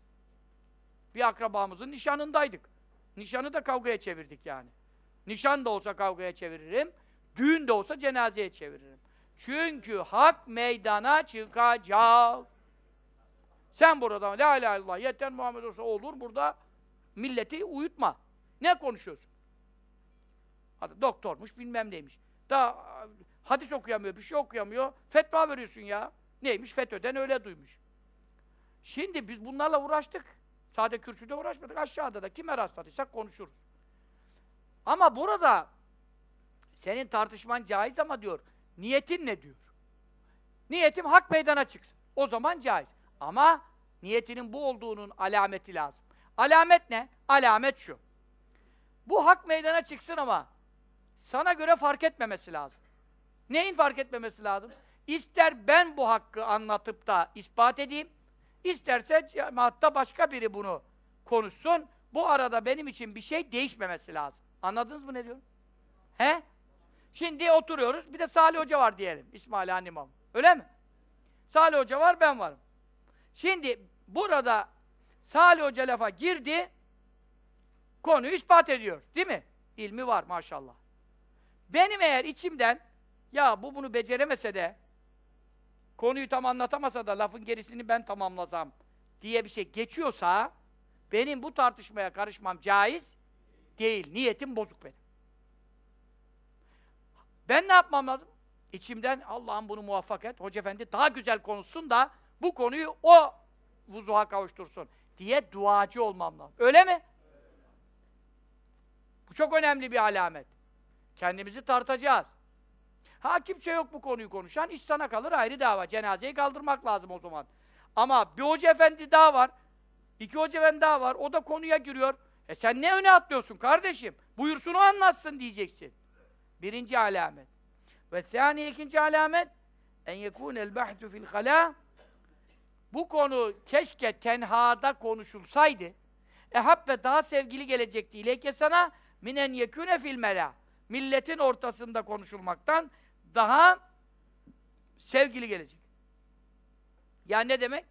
Bir akrabamızın nişanındaydık. Nişanı da kavgaya çevirdik yani. Nişan da olsa kavgaya çeviririm, düğün de olsa cenazeye çeviririm. Çünkü hak meydana çıkacak. Sen burada la ilahe illallah yeter Muhammed olsa olur, burada milleti uyutma. Ne konuşuyorsun? Hadi doktormuş, bilmem neymiş. Daha hadis okuyamıyor, bir şey okuyamıyor. Fetva veriyorsun ya. Neymiş? FETÖ'den öyle duymuş. Şimdi biz bunlarla uğraştık. Sade kürsüde uğraşmadık. Aşağıda da kime rastladıysak konuşuruz. Ama burada senin tartışman caiz ama diyor, niyetin ne diyor? Niyetim hak meydana çıksın. O zaman caiz. Ama niyetinin bu olduğunun alameti lazım. Alamet ne? Alamet şu. Bu hak meydana çıksın ama sana göre fark etmemesi lazım. Neyin fark etmemesi lazım? İster ben bu hakkı anlatıp da ispat edeyim, isterse cemaatta başka biri bunu konuşsun, bu arada benim için bir şey değişmemesi lazım. Anladınız mı ne diyorum? He? Şimdi oturuyoruz, bir de Salih Hoca var diyelim, İsmail Han İmam. Öyle mi? Salih Hoca var, ben varım. Şimdi burada Salih Hoca lafa girdi, konuyu ispat ediyor, değil mi? İlmi var maşallah. Benim eğer içimden, ya bu bunu beceremese de, konuyu tam anlatamasa da lafın gerisini ben tamamlasam diye bir şey geçiyorsa, benim bu tartışmaya karışmam caiz değil. Niyetim bozuk benim. Ben ne yapmam lazım? İçimden Allah'ım bunu muvaffak et, Hoca Efendi daha güzel konuşsun da bu konuyu o vuzuha kavuştursun diye duacı olmam lazım. Öyle mi? Bu çok önemli bir alamet. Kendimizi tartacağız. Ha kimse yok bu konuyu konuşan, iş sana kalır, ayrı dava. Cenazeyi kaldırmak lazım o zaman. Ama bir Hoca Efendi daha var, 2 Hoca Efendi daha var, o da konuya giriyor. Sen ne öne atlıyorsun kardeşim? Buyursun o anlatsın diyeceksin. Birinci alamet. Ve thani, ikinci alamet en yekûnel bahtu fil halâ. Bu konu keşke tenhada konuşulsaydı. Ehabbe daha sevgili gelecekti ileyke sana minen yekûne fil melâ. Milletin ortasında konuşulmaktan daha sevgili gelecek. Yani ne demek?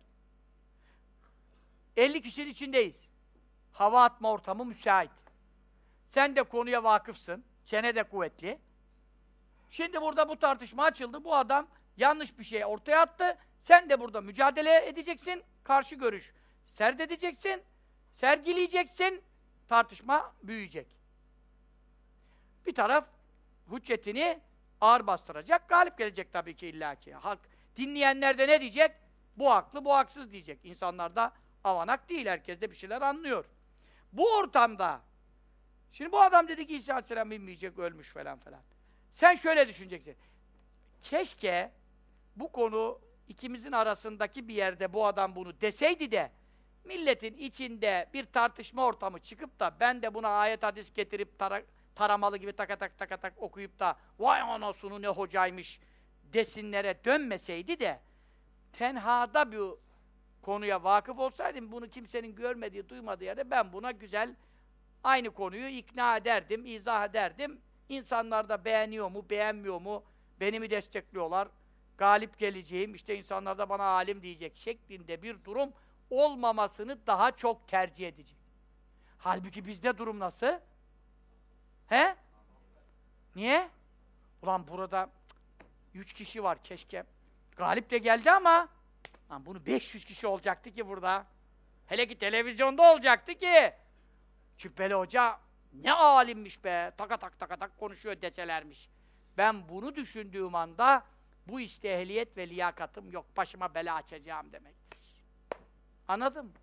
50 kişinin içindeyiz. Hava atma ortamı müsait. Sen de konuya vakıfsın. Çene de kuvvetli. Şimdi burada bu tartışma açıldı. Bu adam yanlış bir şey ortaya attı. Sen de burada mücadele edeceksin. Karşı görüş serdedeceksin. Sergileyeceksin. Tartışma büyüyecek. Bir taraf hüccetini ağır bastıracak. Galip gelecek tabii ki illaki. Halk, dinleyenler de ne diyecek? Bu haklı, bu haksız diyecek. İnsanlar da avanak değil. Herkes de bir şeyler anlıyor. Bu ortamda şimdi bu adam dedi ki İsa Aleyhisselam bilmeyecek, ölmüş falan falan. Sen şöyle düşüneceksin. Keşke bu konu ikimizin arasındaki bir yerde bu adam bunu deseydi de milletin içinde bir tartışma ortamı çıkıp da ben de buna ayet hadis getirip taramalı gibi tak okuyup da vay anasını ne hocaymış desinlere dönmeseydi de tenhada bir konuya vakıf olsaydım, bunu kimsenin görmediği, duymadığı yerde ben buna güzel aynı konuyu ikna ederdim, izah ederdim. İnsanlar da beğeniyor mu, beğenmiyor mu, beni mi destekliyorlar, galip geleceğim, işte insanlar da bana alim diyecek şeklinde bir durum olmamasını daha çok tercih edecek. Halbuki bizde durum nasıl? He? Niye? Ulan burada 3 kişi var keşke. Galip de geldi ama lan bunu 500 kişi olacaktı ki burada. Hele ki televizyonda olacaktı ki. Cübbeli Hoca ne alimmiş be. Taka tak taka tak konuşuyor deselermiş. Ben bunu düşündüğüm anda bu işte ehliyet ve liyakatım yok. Başıma bela açacağım demektir. Anladın mı?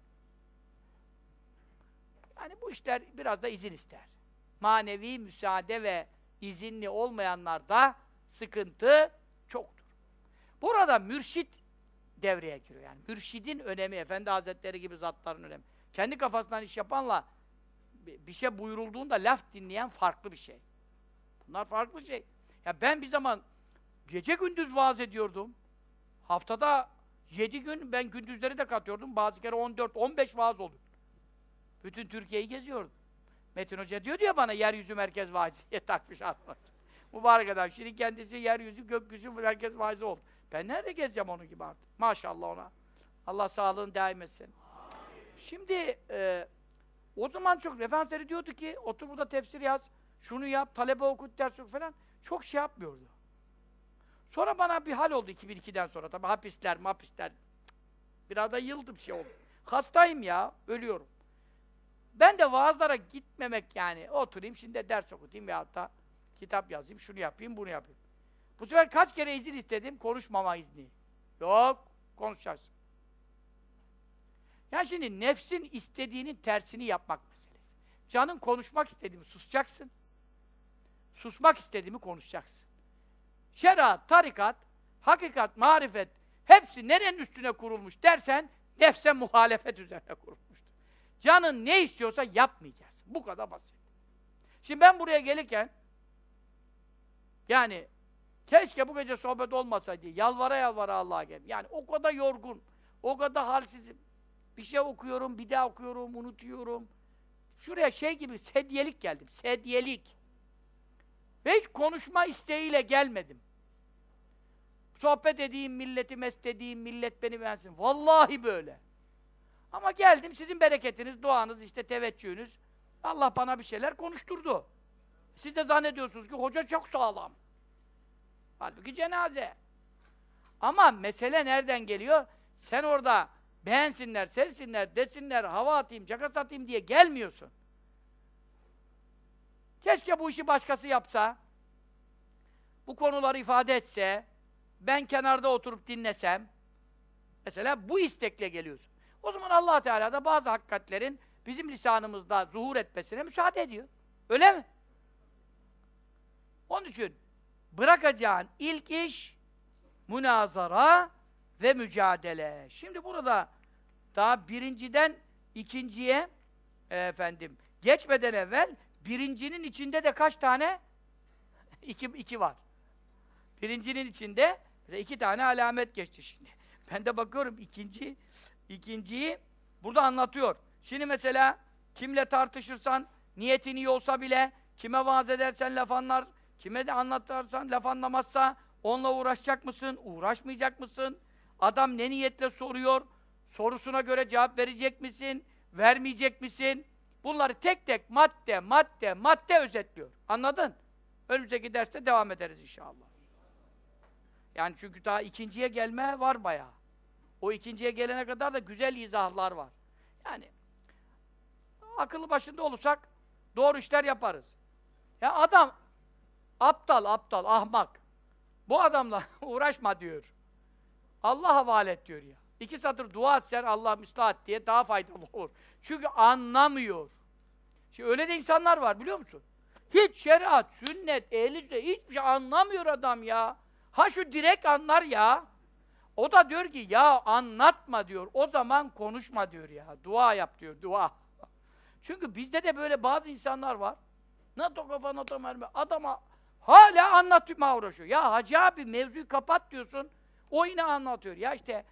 Yani bu işler biraz da izin ister. Manevi müsaade ve izinli olmayanlarda sıkıntı çoktur. Burada mürşit devreye giriyor yani. Mürşidin önemi, Efendi Hazretleri gibi zatların önemi. Kendi kafasından iş yapanla bir şey buyurulduğunda laf dinleyen farklı bir şey. Bunlar farklı şey. Ya ben bir zaman gece gündüz vaaz ediyordum. Haftada 7 gün ben gündüzleri de katıyordum. Bazı kere 14-15 vaaz oldu. Bütün Türkiye'yi geziyordum. Metin Hoca diyordu ya bana yeryüzü merkez vaiziye takmış atmak. Mübarek adam. Şimdi kendisi yeryüzü, gökyüzü merkez vaizi oldu. Ben nerede gezeceğim onun gibi artık? Maşallah ona. Allah sağlığını daim etsin. Şimdi o zaman çok Efendimiz diyordu ki otur burada tefsir yaz, şunu yap, talebe okut, ders oku falan. Çok şey yapmıyordu. Sonra bana bir hal oldu 2002'den sonra. Tabii hapisler. Biraz da yıldı bir şey oldu. Hastayım ya, ölüyorum. Ben de vaazlara gitmemek yani. Oturayım şimdi ders okutayım veyahut da kitap yazayım, şunu yapayım, bunu yapayım. Bu sefer kaç kere izin istedim, konuşmama izni. Yok, konuşacaksın. Ya şimdi nefsin istediğinin tersini yapmak meselesi. Canın konuşmak istediğimi susacaksın. Susmak istediğimi konuşacaksın. Şeriat, tarikat, hakikat, marifet hepsi nerenin üstüne kurulmuş dersen nefse muhalefet üzerine kurulmuştur. Canın ne istiyorsa yapmayacaksın. Bu kadar basit. Şimdi ben buraya gelirken yani keşke bu gece sohbet olmasaydı. Yalvara yalvara Allah'a geldim. Yani o kadar yorgun, o kadar halsizim. Bir şey okuyorum, bir daha okuyorum, unutuyorum. Şuraya şey gibi sedyelik geldim. Sedyelik. Ve hiç konuşma isteğiyle gelmedim. Sohbet edeyim, milleti mest edeyim, millet beni beğensin. Vallahi böyle. Ama geldim, sizin bereketiniz, duanız, işte teveccühünüz. Allah bana bir şeyler konuşturdu. Siz de zannediyorsunuz ki hoca çok sağlam. Halbuki cenaze. Ama mesele nereden geliyor? Sen orada beğensinler, sevsinler, desinler, hava atayım, caka atayım diye gelmiyorsun. Keşke bu işi başkası yapsa, bu konuları ifade etse, ben kenarda oturup dinlesem, mesela bu istekle geliyorsun. O zaman Allah Teala da bazı hakikatlerin bizim lisanımızda zuhur etmesine müsaade ediyor. Öyle mi? Onun için bırakacağın ilk iş münazara ve mücadele. Şimdi burada daha birinciden ikinciye geçmeden evvel birincinin içinde de kaç tane? İki var. Birincinin içinde 2 tane alamet geçti şimdi. Ben de bakıyorum ikinciyi burada anlatıyor. Şimdi mesela kimle tartışırsan niyetin iyi olsa bile kime vaaz edersen laf anlar, kime de anlatırsan laf anlamazsa onunla uğraşacak mısın, uğraşmayacak mısın? Adam ne niyetle soruyor, sorusuna göre cevap verecek misin, vermeyecek misin? Bunları tek tek madde özetliyor. Anladın? Önümüzdeki derste devam ederiz inşallah. Yani çünkü daha ikinciye gelme var bayağı. O ikinciye gelene kadar da güzel izahlar var. Yani akıllı başında olursak doğru işler yaparız. Ya adam aptal, ahmak. Bu adamla uğraşma diyor. Allah havale et diyor ya. 2 satır dua etsen Allah müstahak diye daha faydalı olur. Çünkü anlamıyor. Şimdi öyle de insanlar var biliyor musun? Hiç şeriat, sünnet, ehl-i hiçbir şey anlamıyor adam ya. Ha şu direkt anlar ya. O da diyor ki ya anlatma diyor. O zaman konuşma diyor ya. Dua yap diyor, dua. Çünkü bizde de böyle bazı insanlar var. NATO kafa, NATO mermi. Adama hala anlatmaya uğraşıyor. Ya hacı abi mevzuyu kapat diyorsun. O yine anlatıyor. Ya işte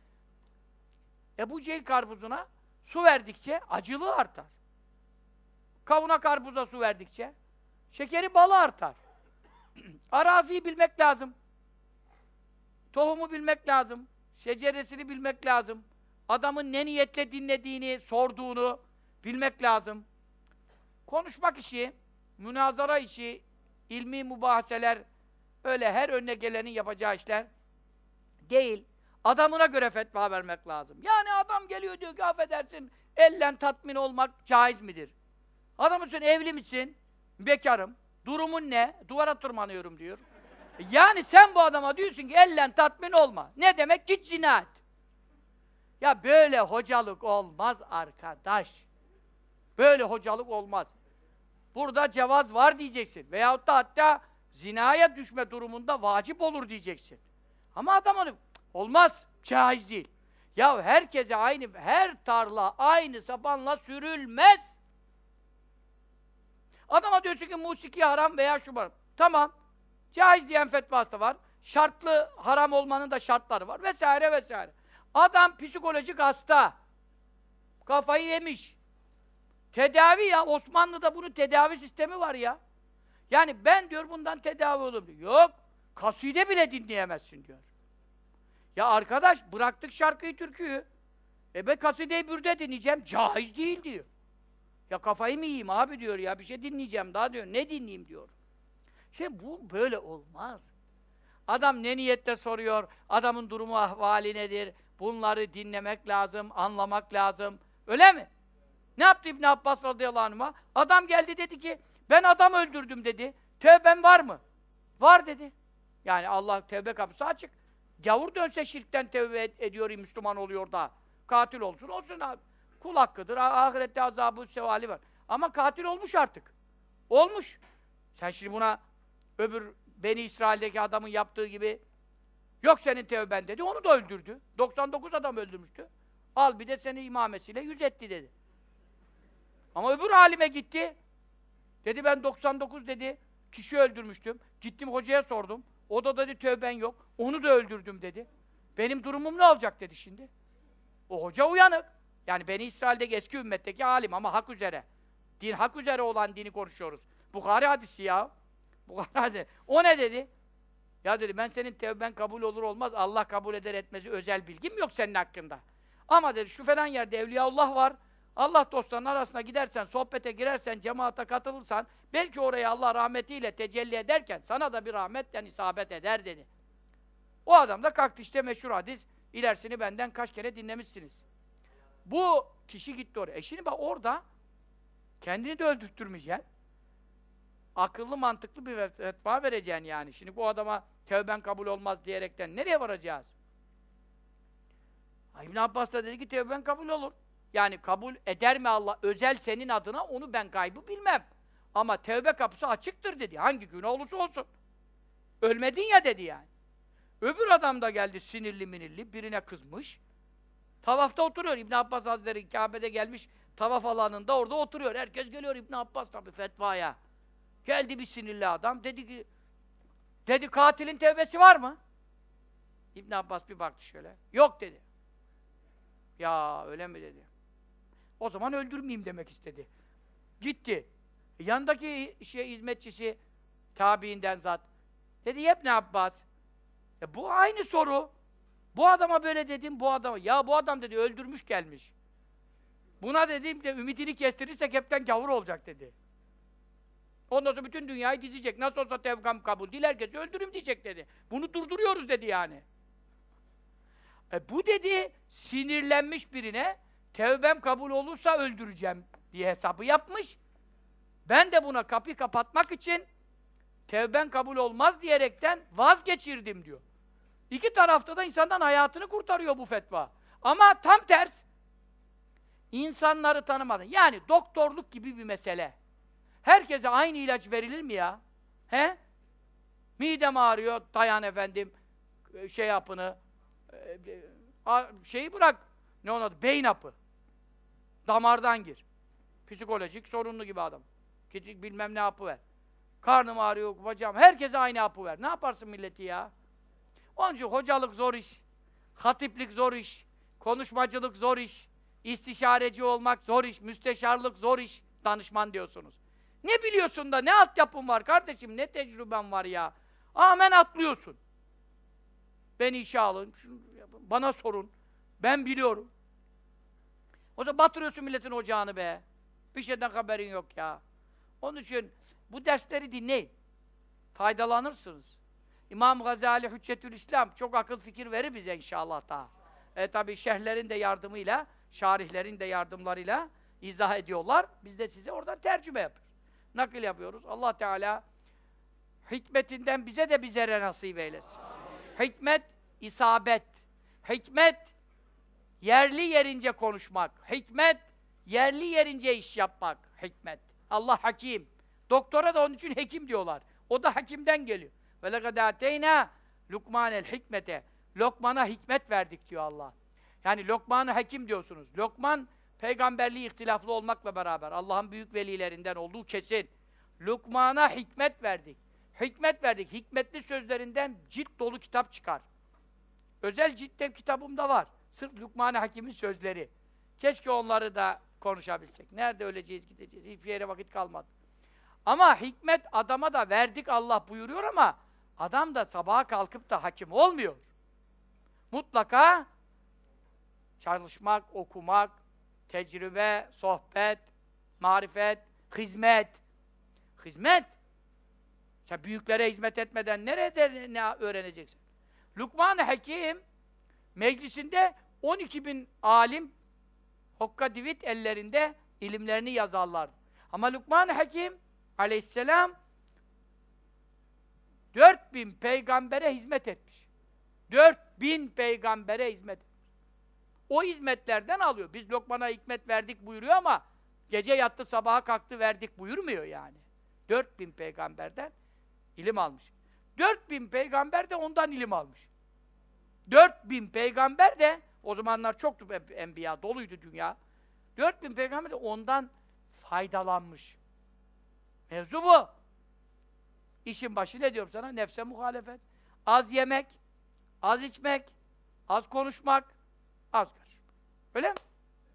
Ebu Cehil karpuzuna su verdikçe acılığı artar. Kavuna karpuza su verdikçe şekeri balı artar. Araziyi bilmek lazım. Tohumu bilmek lazım. Şeceresini bilmek lazım. Adamın ne niyetle dinlediğini, sorduğunu bilmek lazım. Konuşmak işi, münazara işi, ilmi mübahaseler, öyle her önüne gelenin yapacağı işler değil. Adamına göre fetva vermek lazım. Yani adam geliyor diyor ki affedersin, ellen tatmin olmak caiz midir? Adamın sen evli misin? Bekarım. Durumun ne? Duvara tırmanıyorum diyor. Yani sen bu adama diyorsun ki ellen tatmin olma. Ne demek? Git zina et. Ya böyle hocalık olmaz arkadaş. Böyle hocalık olmaz. Burada cevaz var diyeceksin. Veyahut da hatta zinaya düşme durumunda vacip olur diyeceksin. Ama adam onu olmaz, caiz değil. Ya herkese aynı, her tarla aynı sapanla sürülmez. Adama diyorsun ki musiki haram veya şu var. Tamam, caiz diyen fetvası da var. Şartlı haram olmanın da şartları var vesaire vesaire. Adam psikolojik hasta. Kafayı yemiş. Tedavi ya, Osmanlı'da bunun tedavi sistemi var ya. Yani ben diyor bundan tedavi olurum diyor. Yok, kaside bile dinleyemezsin diyor. Ya arkadaş bıraktık şarkıyı, türküyü. Ben kaside-i bürde dinleyeceğim, caiz değil diyor. Ya kafayı mı yiyeyim abi diyor ya, bir şey dinleyeceğim daha diyor, ne dinleyeyim diyor. Şimdi bu böyle olmaz. Adam ne niyette soruyor, adamın durumu ahvali nedir, bunları dinlemek lazım, anlamak lazım. Öyle mi? Ne yaptı İbn Abbas radıyallahu anh'a? Adam geldi dedi ki, ben adam öldürdüm dedi. Tövben var mı? Var dedi. Yani Allah tevbe kapısı açık. Gavur dönse şirkten tevbe ediyor, Müslüman oluyor da. Katil olsun, olsun abi. Kul hakkıdır, ahirette azabı, sevali var. Ama katil olmuş artık. Olmuş. Sen şimdi buna öbür Beni İsrail'deki adamın yaptığı gibi yok senin tevben dedi, onu da öldürdü. 99 adam öldürmüştü. Al bir de seni imamesiyle 100 etti dedi. Ama öbür alime gitti. Dedi ben 99 dedi, kişi öldürmüştüm. Gittim hocaya sordum. O da dedi tövben yok. Onu da öldürdüm dedi. Benim durumum ne olacak dedi şimdi. O hoca uyanık. Yani Beni İsrail'deki eski ümmetteki alim ama hak üzere. Din hak üzere olan dini konuşuyoruz. Bukhari hadisi ya. Bukhari hadisi. O ne dedi? Ya dedi ben senin tevben kabul olur olmaz. Allah kabul eder etmezi özel bilgim yok senin hakkında. Ama dedi şu falan yerde Evliyaullah var. Allah dostlarının arasına gidersen, sohbete girersen, cemaate katılırsan, belki oraya Allah rahmetiyle tecelli ederken sana da bir rahmetle isabet eder dedi. O adam da kalktı işte meşhur hadis, ilerisini benden kaç kere dinlemişsiniz. Bu kişi gitti oraya. Şimdi bak orada kendini de öldürttürmeyeceksin. Akıllı mantıklı bir fetva vereceksin yani. Şimdi bu adama tevben kabul olmaz diyerekten nereye varacağız? İbn Abbas da dedi ki tevben kabul olur. Yani kabul eder mi Allah özel senin adına, onu ben gaybı bilmem. Ama tevbe kapısı açıktır dedi. Hangi gün olursa olsun. Ölmedin ya dedi yani. Öbür adam da geldi sinirli minirli, birine kızmış. Tavafta oturuyor. İbn Abbas Hazretleri Kabe'de gelmiş, tavaf alanında orada oturuyor. Herkes geliyor İbn Abbas tabii fetvaya. Geldi bir sinirli adam, dedi ki, dedi katilin tevbesi var mı? İbn Abbas bir baktı şöyle. Yok dedi. Ya öyle mi dedi. O zaman öldürmeyeyim demek istedi. Gitti. Yanındaki hizmetçisi, tabiinden zat. Dedi İbn Abbas, bu aynı soru. Bu adama böyle dedim, bu adama. Ya bu adam dedi öldürmüş gelmiş. Buna dedim de ümidini kestirirsek hepten gavur olacak dedi. Ondan sonra bütün dünyayı dizecek. Nasıl olsa tevgam kabul değil, herkesi öldürüm diyecek dedi. Bunu durduruyoruz dedi yani. Bu dedi sinirlenmiş birine, tevbem kabul olursa öldüreceğim diye hesabı yapmış. Ben de buna kapıyı kapatmak için tevben kabul olmaz diyerekten vazgeçirdim diyor. İki tarafta da insandan hayatını kurtarıyor bu fetva. Ama tam ters. İnsanları tanımadan. Yani doktorluk gibi bir mesele. Herkese aynı ilaç verilir mi ya? He? Midem ağrıyor, dayan efendim, şey hapını, şeyi bırak, ne onun adı? Beyin hapı. Damardan gir. Psikolojik sorunlu gibi adam. Git bilmem ne hapı ver. Karnım ağrıyor, bacağım, herkese aynı hapı ver. Ne yaparsın milleti ya? Onun için hocalık zor iş, hatiplik zor iş, konuşmacılık zor iş, istişareci olmak zor iş, müsteşarlık zor iş, danışman diyorsunuz. Ne biliyorsun da, ne altyapın var kardeşim, ne tecrüben var ya? Hemen atlıyorsun. Beni işe alın, bana sorun, ben biliyorum. O zaman batırıyorsun milletin ocağını be. Bir şeyden haberin yok ya. Onun için bu dersleri dinleyin. Faydalanırsınız. İmam Gazali Hüccetül İslam çok akıl fikir verir bize inşallah daha. Tabi şerhlerin de yardımıyla, şarihlerin de yardımlarıyla izah ediyorlar. Biz de size oradan tercüme yapıyoruz. Nakil yapıyoruz. Allah Teala hikmetinden bize de bizlere nasip eylesin. Hikmet, isabet. Hikmet, yerli yerince konuşmak. Hikmet, yerli yerince iş yapmak. Hikmet. Allah hakim. Doktora da onun için hekim diyorlar. O da hakimden geliyor. Ve lekad ateyna Lukmanel hikmete. Lokman'a hikmet verdik diyor Allah. Yani Lokman'ı hakim diyorsunuz. Lokman, peygamberliği ihtilaflı olmakla beraber Allah'ın büyük velilerinden olduğu kesin. Lukman'a hikmet verdik. Hikmet verdik. Hikmetli sözlerinden cilt dolu kitap çıkar. Özel ciltte kitabımda var. Sırf Lukman-ı Hakim'in sözleri. Keşke onları da konuşabilsek. Nerede öleceğiz, gideceğiz? Hiçbir yere vakit kalmadı. Ama hikmet adama da verdik Allah buyuruyor ama adam da sabaha kalkıp da hakim olmuyor. Mutlaka çalışmak, okumak, tecrübe, sohbet, marifet, hizmet. Hizmet. Sen büyüklere hizmet etmeden nerede ne öğreneceksin? Lukman-ı Hakim meclisinde 12.000 alim hokka divit ellerinde ilimlerini yazarlardı. Ama Lukman-ı Hakim aleyhisselam 4.000 peygambere hizmet etmiş. 4.000 peygambere hizmet etmiş. O hizmetlerden alıyor. Biz Lokman'a hikmet verdik buyuruyor ama gece yattı sabaha kalktı verdik buyurmuyor yani. 4.000 peygamberden ilim almış. 4.000 peygamber de ondan ilim almış. 4.000 peygamber de o zamanlar çoktu enbiya, doluydu dünya. 4.000 peygamber de ondan faydalanmış. Mevzu bu. İşin başı ne diyorum sana? Nefse muhalefet. Az yemek, az içmek, az konuşmak, az karışmak. Öyle mi?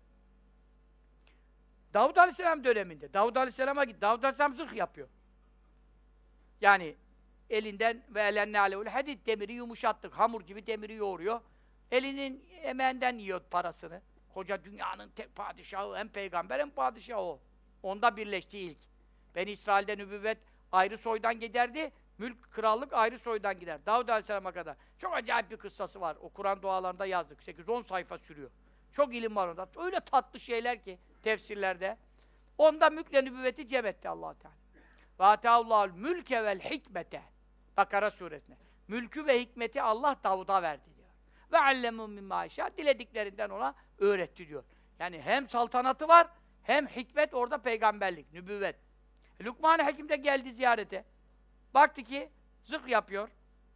Davud Aleyhisselam döneminde. Davud Aleyhisselam'a git. Davud Aleyhisselam zırh yapıyor. Yani elinden ve elenne aleyhul hadid demiri yumuşattık. Hamur gibi demiri yoğuruyor. Elinin emeğinden yiyor parasını. Koca dünyanın tek padişahı, hem peygamber hem padişahı o. Onda birleşti ilk. Beni İsrail'de nübüvvet ayrı soydan giderdi. Mülk, krallık ayrı soydan gider. Davud Aleyhisselam'a kadar. Çok acayip bir kıssası var. O Kur'an dualarında yazdık. 8-10 sayfa sürüyor. Çok ilim var onda. Öyle tatlı şeyler ki tefsirlerde. Onda mülkle nübüvveti cem etti Allah Teala. Ve atâullâhul mülke vel hikmete. Bakara suresine. Mülkü ve hikmeti Allah Davud'a verdi diyor. Ve allemû mimmâ işâ. Dilediklerinden ona öğretti diyor. Yani hem saltanatı var, hem hikmet orada peygamberlik, nübüvvet. Lukman-ı Hakim de geldi ziyarete. Baktı ki zırh yapıyor.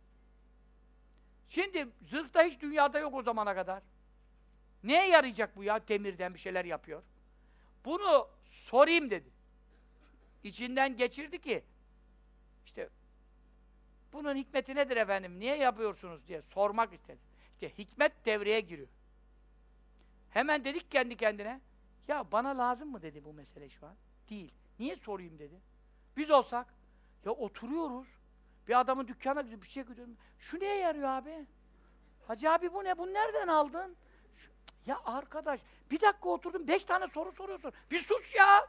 Şimdi zırh da hiç dünyada yok o zamana kadar. Neye yarayacak bu ya? Demirden bir şeyler yapıyor. Bunu sorayım dedi. İçinden geçirdi ki işte bunun hikmeti nedir efendim? Niye yapıyorsunuz diye sormak istedi. İşte hikmet devreye giriyor. Hemen dedik kendi kendine ya bana lazım mı dedi bu mesele şu an? Değil. Niye sorayım dedi. Biz olsak ya oturuyoruz. Bir adamın dükkanına gidiyor, bir şey gidiyorum. Şu neye yarıyor abi? Hacı abi bu ne? Bunu nereden aldın? Ya arkadaş, bir dakika oturdum, 5 tane soru soruyorsun. Bir sus ya!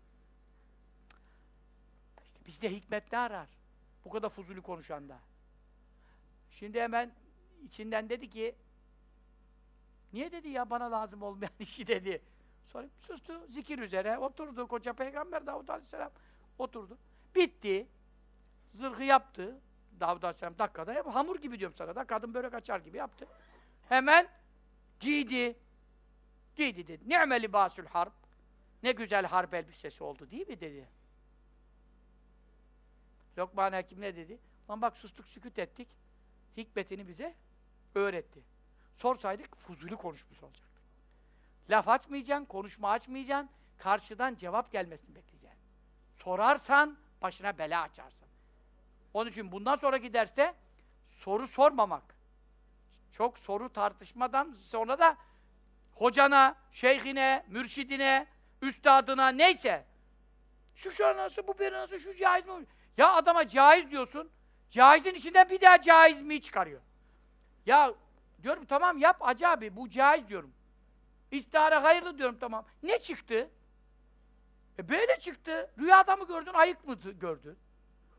İşte bizde hikmet ne arar? Bu kadar fuzuli konuşan da. Şimdi hemen içinden dedi ki niye dedi ya bana lazım olmayan işi dedi. Sonra sustu, zikir üzere oturdu. Koca Peygamber Davud Aleyhisselam oturdu. Bitti. Zırhı yaptı. Davud Aleyhisselam dakikada yap. Hamur gibi diyorum sana da. Kadın börek açar gibi yaptı. Hemen giydi. Giydi dedi. Ni'me libâsül harp. Ne güzel harp elbisesi oldu değil mi dedi. Lokman Hakim ne dedi? Lan bak sustuk sükût ettik. Hikmetini bize öğretti. Sorsaydık fuzuli konuşmuş olacaktık. Laf açmayacaksın, konuşma açmayacaksın, karşıdan cevap gelmesini bekleyeceksin. Sorarsan başına bela açarsın. Onun için bundan sonraki derste soru sormamak. Çok soru tartışmadan sonra da hocana, şeyhine, mürşidine, üstadına neyse şu nasıl, bu böyle nasıl, şu caiz mi? Ya adama caiz diyorsun, caizin içinden bir daha caiz mi çıkarıyor. Ya diyorum tamam yap Hacı abi, bu caiz diyorum. İstihara hayırlı diyorum tamam. Ne çıktı? Böyle çıktı. Rüyada mı gördün, ayık mı gördün?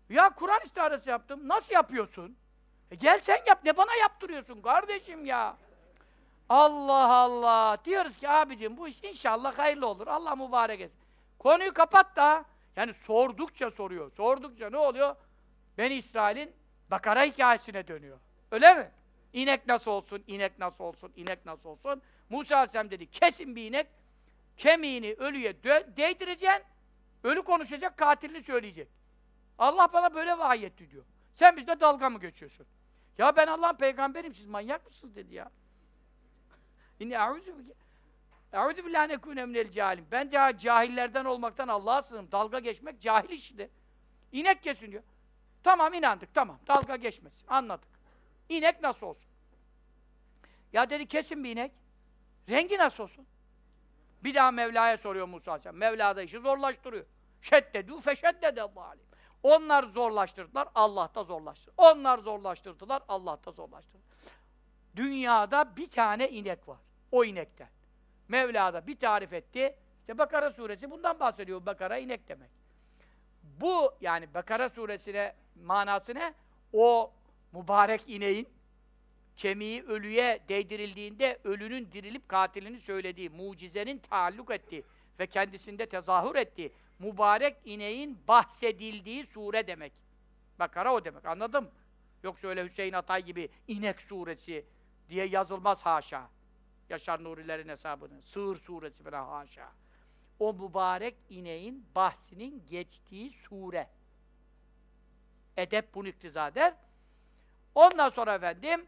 Ya Kur'an istiharesi yaptım. Nasıl yapıyorsun? Gel sen yap. Ne bana yaptırıyorsun kardeşim ya? Allah Allah. Diyoruz ki abicim bu iş inşallah hayırlı olur. Allah mübarek etsin. Konuyu kapat da. Yani sordukça soruyor. Sordukça ne oluyor? Beni İsrail'in Bakara hikayesine dönüyor. Öyle mi? İnek nasıl olsun, inek nasıl olsun, inek nasıl olsun? Musa Aleyhisselam dedi, kesin bir inek, kemiğini ölüye değdireceksin, ölü konuşacak, katilini söyleyecek. Allah bana böyle vahiyetti diyor. Sen bizde dalga mı geçiyorsun? Ya ben Allah'ın peygamberim, siz manyak mısınız dedi ya. İnne eûzü billahi nekûne minel cahilin. Ben de cahillerden olmaktan Allah'a sığınırım. Dalga geçmek cahil işidir. İnek kesin diyor. Tamam inandık, tamam. Dalga geçmesin. Anladık. İnek nasıl olsun? Ya dedi kesin bir inek. Rengi nasıl olsun? Bir daha Mevla'ya soruyor Musa Aleyhisselam. Mevla da işi zorlaştırıyor. Şeddedû feşeddedellâhu aleyhim. Onlar zorlaştırdılar, Allah da zorlaştırdı. Onlar zorlaştırdılar, Allah da zorlaştırdı. Dünyada bir tane inek var. O inekten. Mevla da bir tarif etti. İşte Bakara suresi bundan bahsediyor. Bakara inek demek. Bu yani Bakara suresine manası ne? O mübarek ineğin kemiği ölüye değdirildiğinde ölünün dirilip katilini söylediği, mucizenin taalluk ettiği ve kendisinde tezahür ettiği mübarek ineğin bahsedildiği sure demek. Bakara o demek. Anladın mı? Yoksa öyle Hüseyin Atay gibi inek suresi diye yazılmaz haşa. Yaşar Nurilerin hesabını. Sığır suresi falan haşa. O mübarek ineğin bahsinin geçtiği sure. Edep bunu iktiza eder. Ondan sonra efendim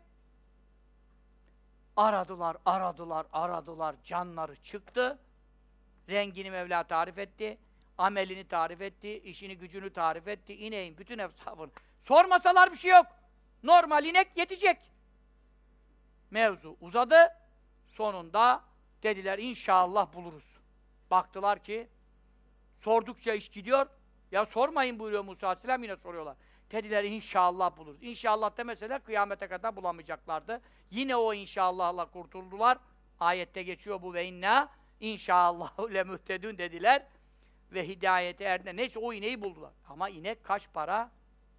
aradılar, canları çıktı. Rengini Mevla tarif etti. Amelini tarif etti, işini gücünü tarif etti. İneğin bütün hesabını. Sormasalar bir şey yok. Normal inek yetecek. Mevzu uzadı. Sonunda dediler inşallah buluruz. Baktılar ki sordukça iş gidiyor. Ya sormayın buyuruyor Musa Aleyhisselam, yine soruyorlar. Dediler inşallah buluruz. İnşallah demeseler kıyamete kadar bulamayacaklardı. Yine o inşallahla kurtuldular. Ayette geçiyor bu ve inna inşallahu lemuhtedun dediler. Ve hidayete erdiler. Neyse o ineği buldular. Ama inek kaç para?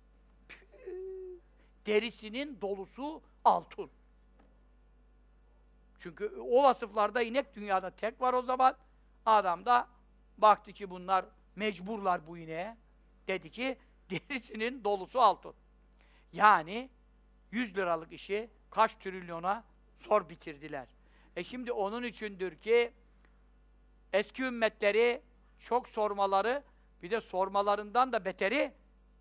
Derisinin dolusu altın. Çünkü o vasıflarda inek dünyada tek var o zaman. Adam da baktı ki bunlar mecburlar bu ineğe. Dedi ki derisinin dolusu altın. Yani 100 liralık işi kaç trilyona zor bitirdiler. Şimdi onun içindir ki eski ümmetleri çok sormaları, bir de sormalarından da beteri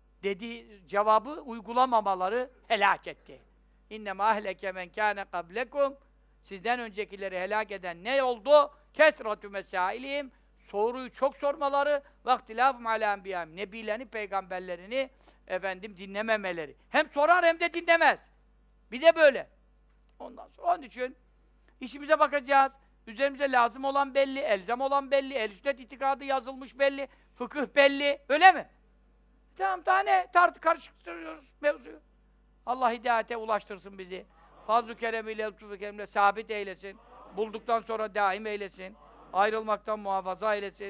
dediği cevabı uygulamamaları helak etti. İnnemâ ehleke men kâne kablekum. Sizden öncekileri helak eden ne oldu? Kesratü mesâilihim. Soruyu çok sormaları, vaktilâfum alâ enbiyâhim. Nebilerini, peygamberlerini efendim dinlememeleri. Hem sorar hem de dinlemez. Bir de böyle. Ondan sonra onun için işimize bakacağız. Üzerimize lazım olan belli, elzem olan belli, el-sünnet itikadı yazılmış belli, fıkıh belli, öyle mi? Tamam, daha ne? Karıştırıyoruz mevzuyu. Allah hidayete ulaştırsın bizi. Fazl-ı keremiyle, lütfu keremiyle sabit eylesin. Bulduktan sonra daim eylesin. Ayrılmaktan muhafaza eylesin.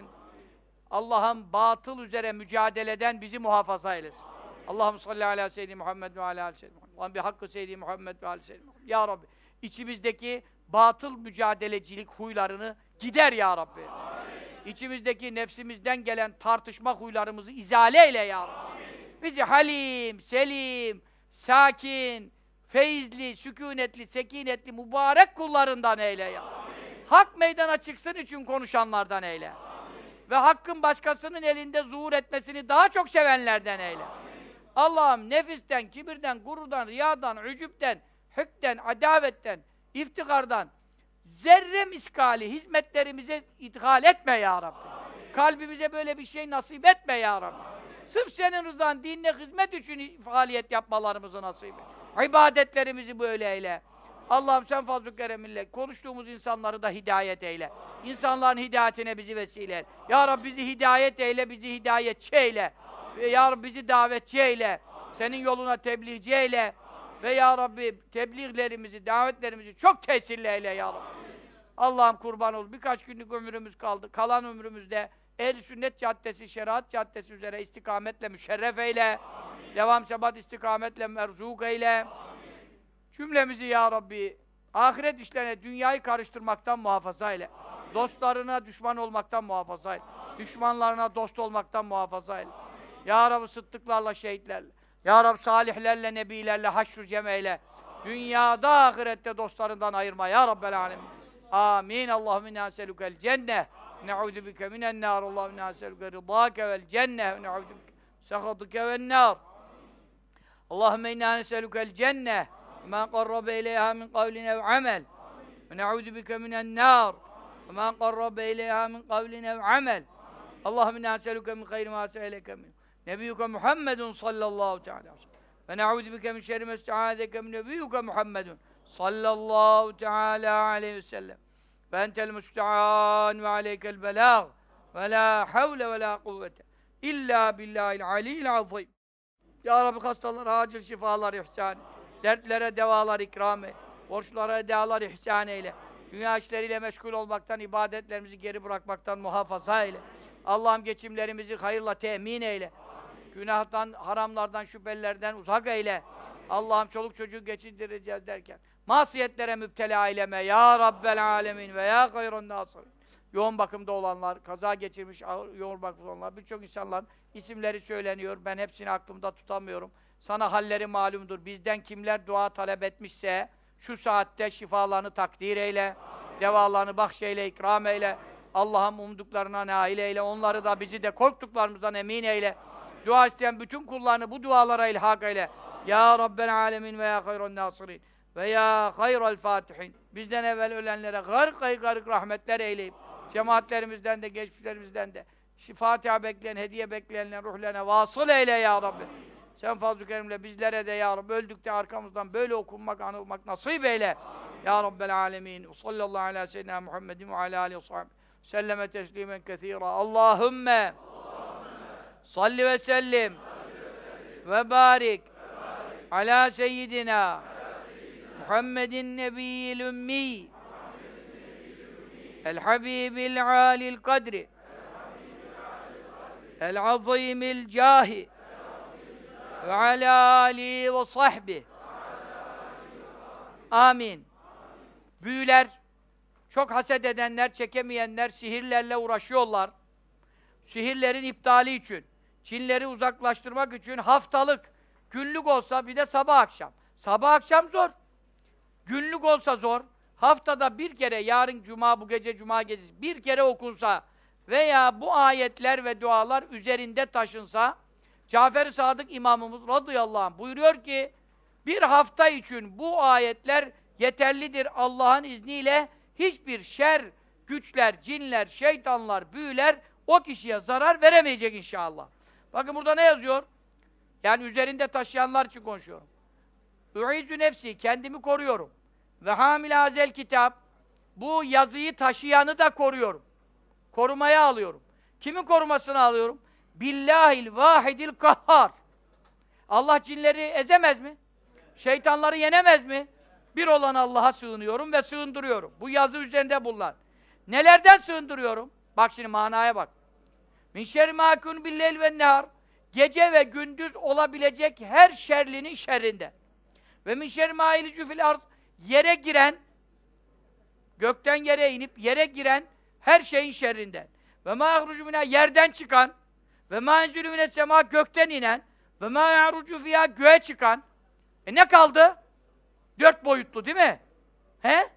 Allah'ım batıl üzere mücadeleden bizi muhafaza eylesin. Allahümme salli ala seyyidi Muhammed ve ala seyyidi Muhammed. Allah'ım bir hakkı seyyidi Muhammed ve ala seyyidi Muhammed. Ya Rabbi, içimizdeki batıl mücadelecilik huylarını gider ya Rabbi. Amin. İçimizdeki nefsimizden gelen tartışma huylarımızı izale eyle ya Rabbi. Amin. Bizi halim, selim, sakin, feyizli, sükûnetli, sekinetli, mübarek kullarından eyle ya Rabbi. Hak meydana çıksın için konuşanlardan eyle. Amin. Ve hakkın başkasının elinde zuhur etmesini daha çok sevenlerden eyle. Allah'ım nefisten, kibirden, gururdan, riyadan, ücüpten, hükten, adavetten, iftikardan zerre miskali hizmetlerimize idhal etme ya Rabbi. Amin. Kalbimize böyle bir şey nasip etme ya Rabbi. Amin. Sırf senin rızan, dinine hizmet için faaliyet yapmalarımızı nasip et. İbadetlerimizi böyle eyle. Allah'ım sen fazl-ı kereminle konuştuğumuz insanları da hidayet eyle. Amin. İnsanların hidayetine bizi vesile eyle. Ya Rabbi bizi hidayet eyle, bizi hidayetçi eyle. Ve ya Rabbi bizi davetçi eyle. Amin. Senin yoluna tebliğci eyle. Amin. Ve ya Rabbi tebliğlerimizi, davetlerimizi çok tesirli eyle ya Rabbi. Allah'ım kurban ol. Birkaç günlük ömrümüz kaldı. Kalan ömrümüzde Ehl-i sünnet caddesi, şeriat caddesi üzere istikametle müşerref eyle. Devam sebat istikametle merzuk eyle. Cümlemizi ya Rabbi ahiret işlerine dünyayı karıştırmaktan muhafaza eyle. Dostlarına düşman olmaktan muhafaza eyle. Düşmanlarına dost olmaktan muhafaza eyle. Ya Rabbi sıddıklarla, şehitlerle. Ya Rabbi salihlerle, nebilerle haşr-ı cem eyle. Dünyada, ahirette dostlarından ayırma ya Rabbel alemin. Amin. Allahümme inna eselükel cenneh. Ne'udu bike minen nar. Allahümme inna eselüke rıdâke vel cenneh. Ne'udu bike sehatike vel nar. Allahümme inna eselükel cenneh. Ma qarrabe ileyha min kavlin ev amel. Ne'udu bike minen nar. Ma qarrabe ileyha min kavlin ev amel. Allahümme inna eselüke min hayri ma se'eleke min. Nebiyyuke Muhammedun sallallahu teala aleyhi ve sellem. Ve ne'udu bike min şerri mesta'adeke min nebiyyuke Muhammedun sallallahu teala aleyhi ve sellem. Ve entel musta'an ve aleykel belâg ve la havle ve la kuvvete illa billahil aliyyil azim. Ya Rabbi hastalara acil şifalar ihsan et. Dertlere devalar ikram et. Borçlara edalar ihsan eyle. Dünya işleriyle meşgul olmaktan, ibadetlerimizi geri bırakmaktan muhafaza eyle. Allah'ım geçimlerimizi hayırla temin eyle. Günahtan, haramlardan, şüphelerden uzak eyle. Allah'ım çoluk çocuğu geçindireceğiz derken masiyetlere müptela eyleme ya Rabbel alemin ve ya hayrun nasirin. Yoğun bakımda olanlar, kaza geçirmiş, yoğun bakımda olanlar, birçok insanların isimleri söyleniyor. Ben hepsini aklımda tutamıyorum. Sana halleri malumdur. Bizden kimler dua talep etmişse şu saatte şifalarını takdir eyle. Devalarını bahşeyle, ikram eyle. Allah'ım umduklarına nail eyle. Onları da bizi de korktuklarımızdan emin eyle. Dua isteyen bütün kullarını bu dualara ilhak eyle. Ya Rabbel alemin ve ya hayrun nasirin ve ya hayrel fatihin. Bizden evvel ölenlere gark rahmetler eyleyip cemaatlerimizden de, geçmişlerimizden de Fatiha bekleyen, hediye bekleyenlerin ruhlarına vasıl eyle ya Rabbi. Sen fazl-ı kerimle bizlere de ya Rabbi öldükte arkamızdan böyle okunmak, anılmak nasip eyle. Ya Rabbel alemin. Sallallahu ala seyyidina Muhammedin ve ala alihi ve sahbihi selleme teslimen kethira. Allahümme salli ve sellim ve barik ala seyyidina Muhammedin nebiyyil ümmi el habibil alil kadri el azimil cahi ve ala alihi ve sahbihi. Amin. Büyüler, çok haset edenler, çekemeyenler sihirlerle uğraşıyorlar. Sihirlerin iptali için, cinleri uzaklaştırmak için haftalık, günlük olsa bir de sabah akşam. Sabah akşam zor. Günlük olsa zor. Haftada bir kere, yarın cuma, bu gece cuma gecesi bir kere okunsa veya bu ayetler ve dualar üzerinde taşınsa, Cafer-i Sadık imamımız radıyallahu anh buyuruyor ki, bir hafta için bu ayetler yeterlidir Allah'ın izniyle. Hiçbir şer, güçler, cinler, şeytanlar, büyüler o kişiye zarar veremeyecek inşallah. Bakın burada ne yazıyor? Yani üzerinde taşıyanlar için konuşuyorum. Ü'izü nefsi, kendimi koruyorum. Ve hamil hazel kitap, bu yazıyı taşıyanı da koruyorum. Korumaya alıyorum. Kimin korumasını alıyorum? Billahil vahidil kahhar. Allah cinleri ezemez mi? Şeytanları yenemez mi? Bir olan Allah'a sığınıyorum ve sığındırıyorum. Bu yazı üzerinde bulunan. Nelerden sığındırıyorum? Bak şimdi manaya bak. Min şerri mâ yekûnü billeyl ve nehâr. Gece ve gündüz olabilecek her şerlinin şerrinden. Ve min şerri mâ yelicü fil arz. Yere giren, gökten yere inip yere giren her şeyin şerrinden. Ve mâ yahrucu minâ, yerden çıkan. Ve mâ enzülü mine semâ, gökten inen. Ve mâ yahrucu fiyâ, göğe çıkan. Ne kaldı? 4 boyutlu değil mi? He?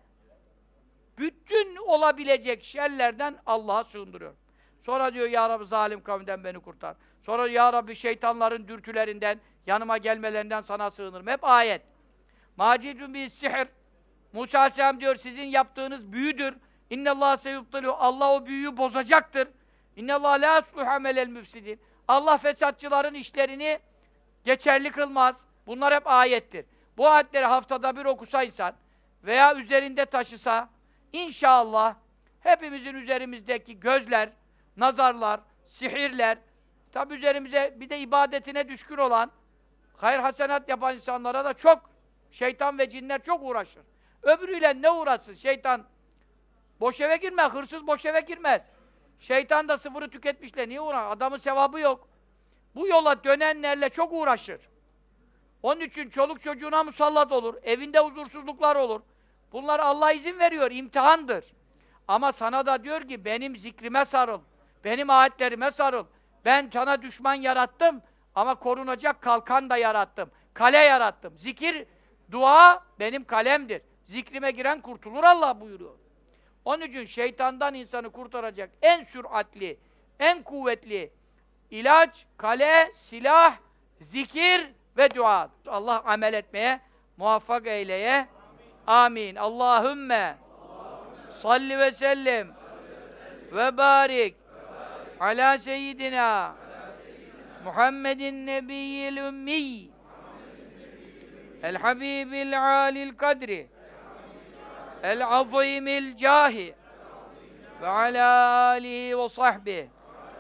Bütün olabilecek şerlerden Allah'a sığındırıyorum. Sonra diyor ya Rabbi zalim kavimden beni kurtar. Sonra ya Rabbi şeytanların dürtülerinden, yanıma gelmelerinden sana sığınırım. Hep ayet. Macidun bis sihir. Musa Aleyhisselam diyor sizin yaptığınız büyüdür. İnnallâhe seyubtilu. Allah o büyüyü bozacaktır. İnnallâhe lâ yusluhu amelel müfsidin. Allah fesatçıların işlerini geçerli kılmaz. Bunlar hep ayettir. Bu ayetleri haftada bir okusa insan veya üzerinde taşısa inşallah hepimizin üzerimizdeki gözler, nazarlar, sihirler, tabi üzerimize bir de ibadetine düşkün olan, hayır hasenat yapan insanlara da çok şeytan ve cinler çok uğraşır. Öbürüyle ne uğraşsın? Şeytan boş eve girmez, hırsız boş eve girmez. Şeytan da sıfırı tüketmişler. Niye uğraşır? Adamın sevabı yok. Bu yola dönenlerle çok uğraşır. Onun için çoluk çocuğuna musallat olur. Evinde huzursuzluklar olur. Bunlar Allah izin veriyor. İmtihandır. Ama sana da diyor ki benim zikrime sarıl. Benim ayetlerime sarıl. Ben sana düşman yarattım ama korunacak kalkan da yarattım. Kale yarattım. Zikir, dua benim kalemdir. Zikrime giren kurtulur Allah buyuruyor. Onun için şeytandan insanı kurtaracak en süratli, en kuvvetli ilaç, kale, silah, zikir ve dua. Allah amel etmeye muvaffak eyleye. Amin. Allahümme salli ve sellim ve barik ala seyyidina Muhammedin nebiyyil ümmi el habibil alil kadri el azimil cahi ve ala alihi ve sahbihi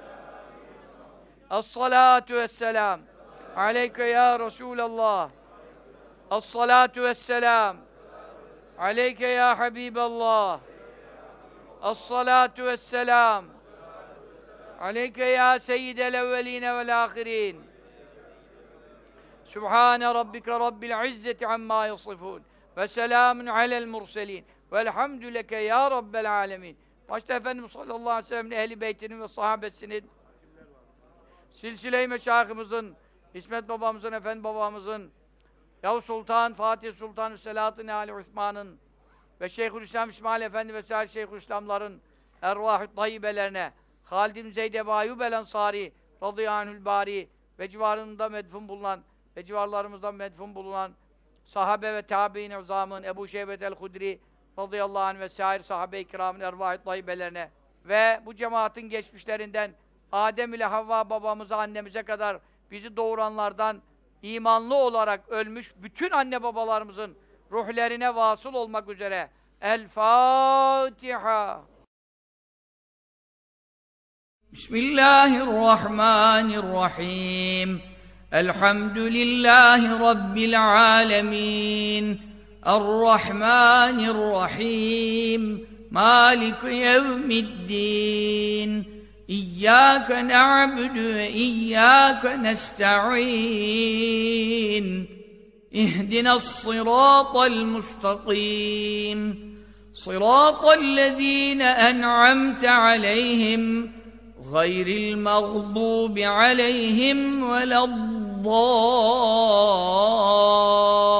es-salatu vesselam aleyke ya Resulallah es-salatu vesselam aleyke ya Habiballah es-salatu vesselam aleyke ya seyyidel evveline vel ahirin Sübhane rabbike rabbil izzeti amma yasifun ve selamun alel murselin velhamdü leke ya rabbel alemin. Başta Efendimiz sallallahu aleyhi ve sellem'in ehli beytinin ve sahabesinin, silsile-i meşayihimizin, İsmet babamızın, Efendi babamızın, Yavuz Sultan, Fatih Sultan, Selahattin Ali Osman'ın ve Şeyhülislam İsmail Efendi ve sair Şeyhülislamların ervah-ı tayyibelerine, Halid bin Zeyd Ebu Ayyub el-Ensari radıyallahu bari ve civarında medfun bulunan ve civarlarımızdan medfun bulunan sahabe ve tabi'in uzamın Ebu Şeybet el-Hudri radıyallahu anh ve sair sahabe-i kiramın ervah-ı tayyibelerine ve bu cemaatin geçmişlerinden Adem ile Havva babamıza, annemize kadar bizi doğuranlardan imanlı olarak ölmüş bütün anne babalarımızın ruhlerine vasıl olmak üzere. El-Fatiha. Bismillahirrahmanirrahim. Elhamdülillahi Rabbil alemin. Errahmanirrahim. Malik yevmiddin. İyyâke na'budu ve iyyâke nesta'in. İhdinas-sirâtal mustakîm. Sirâtallezîne en'amte aleyhim gayril mağdûbi aleyhim veleddâllîn.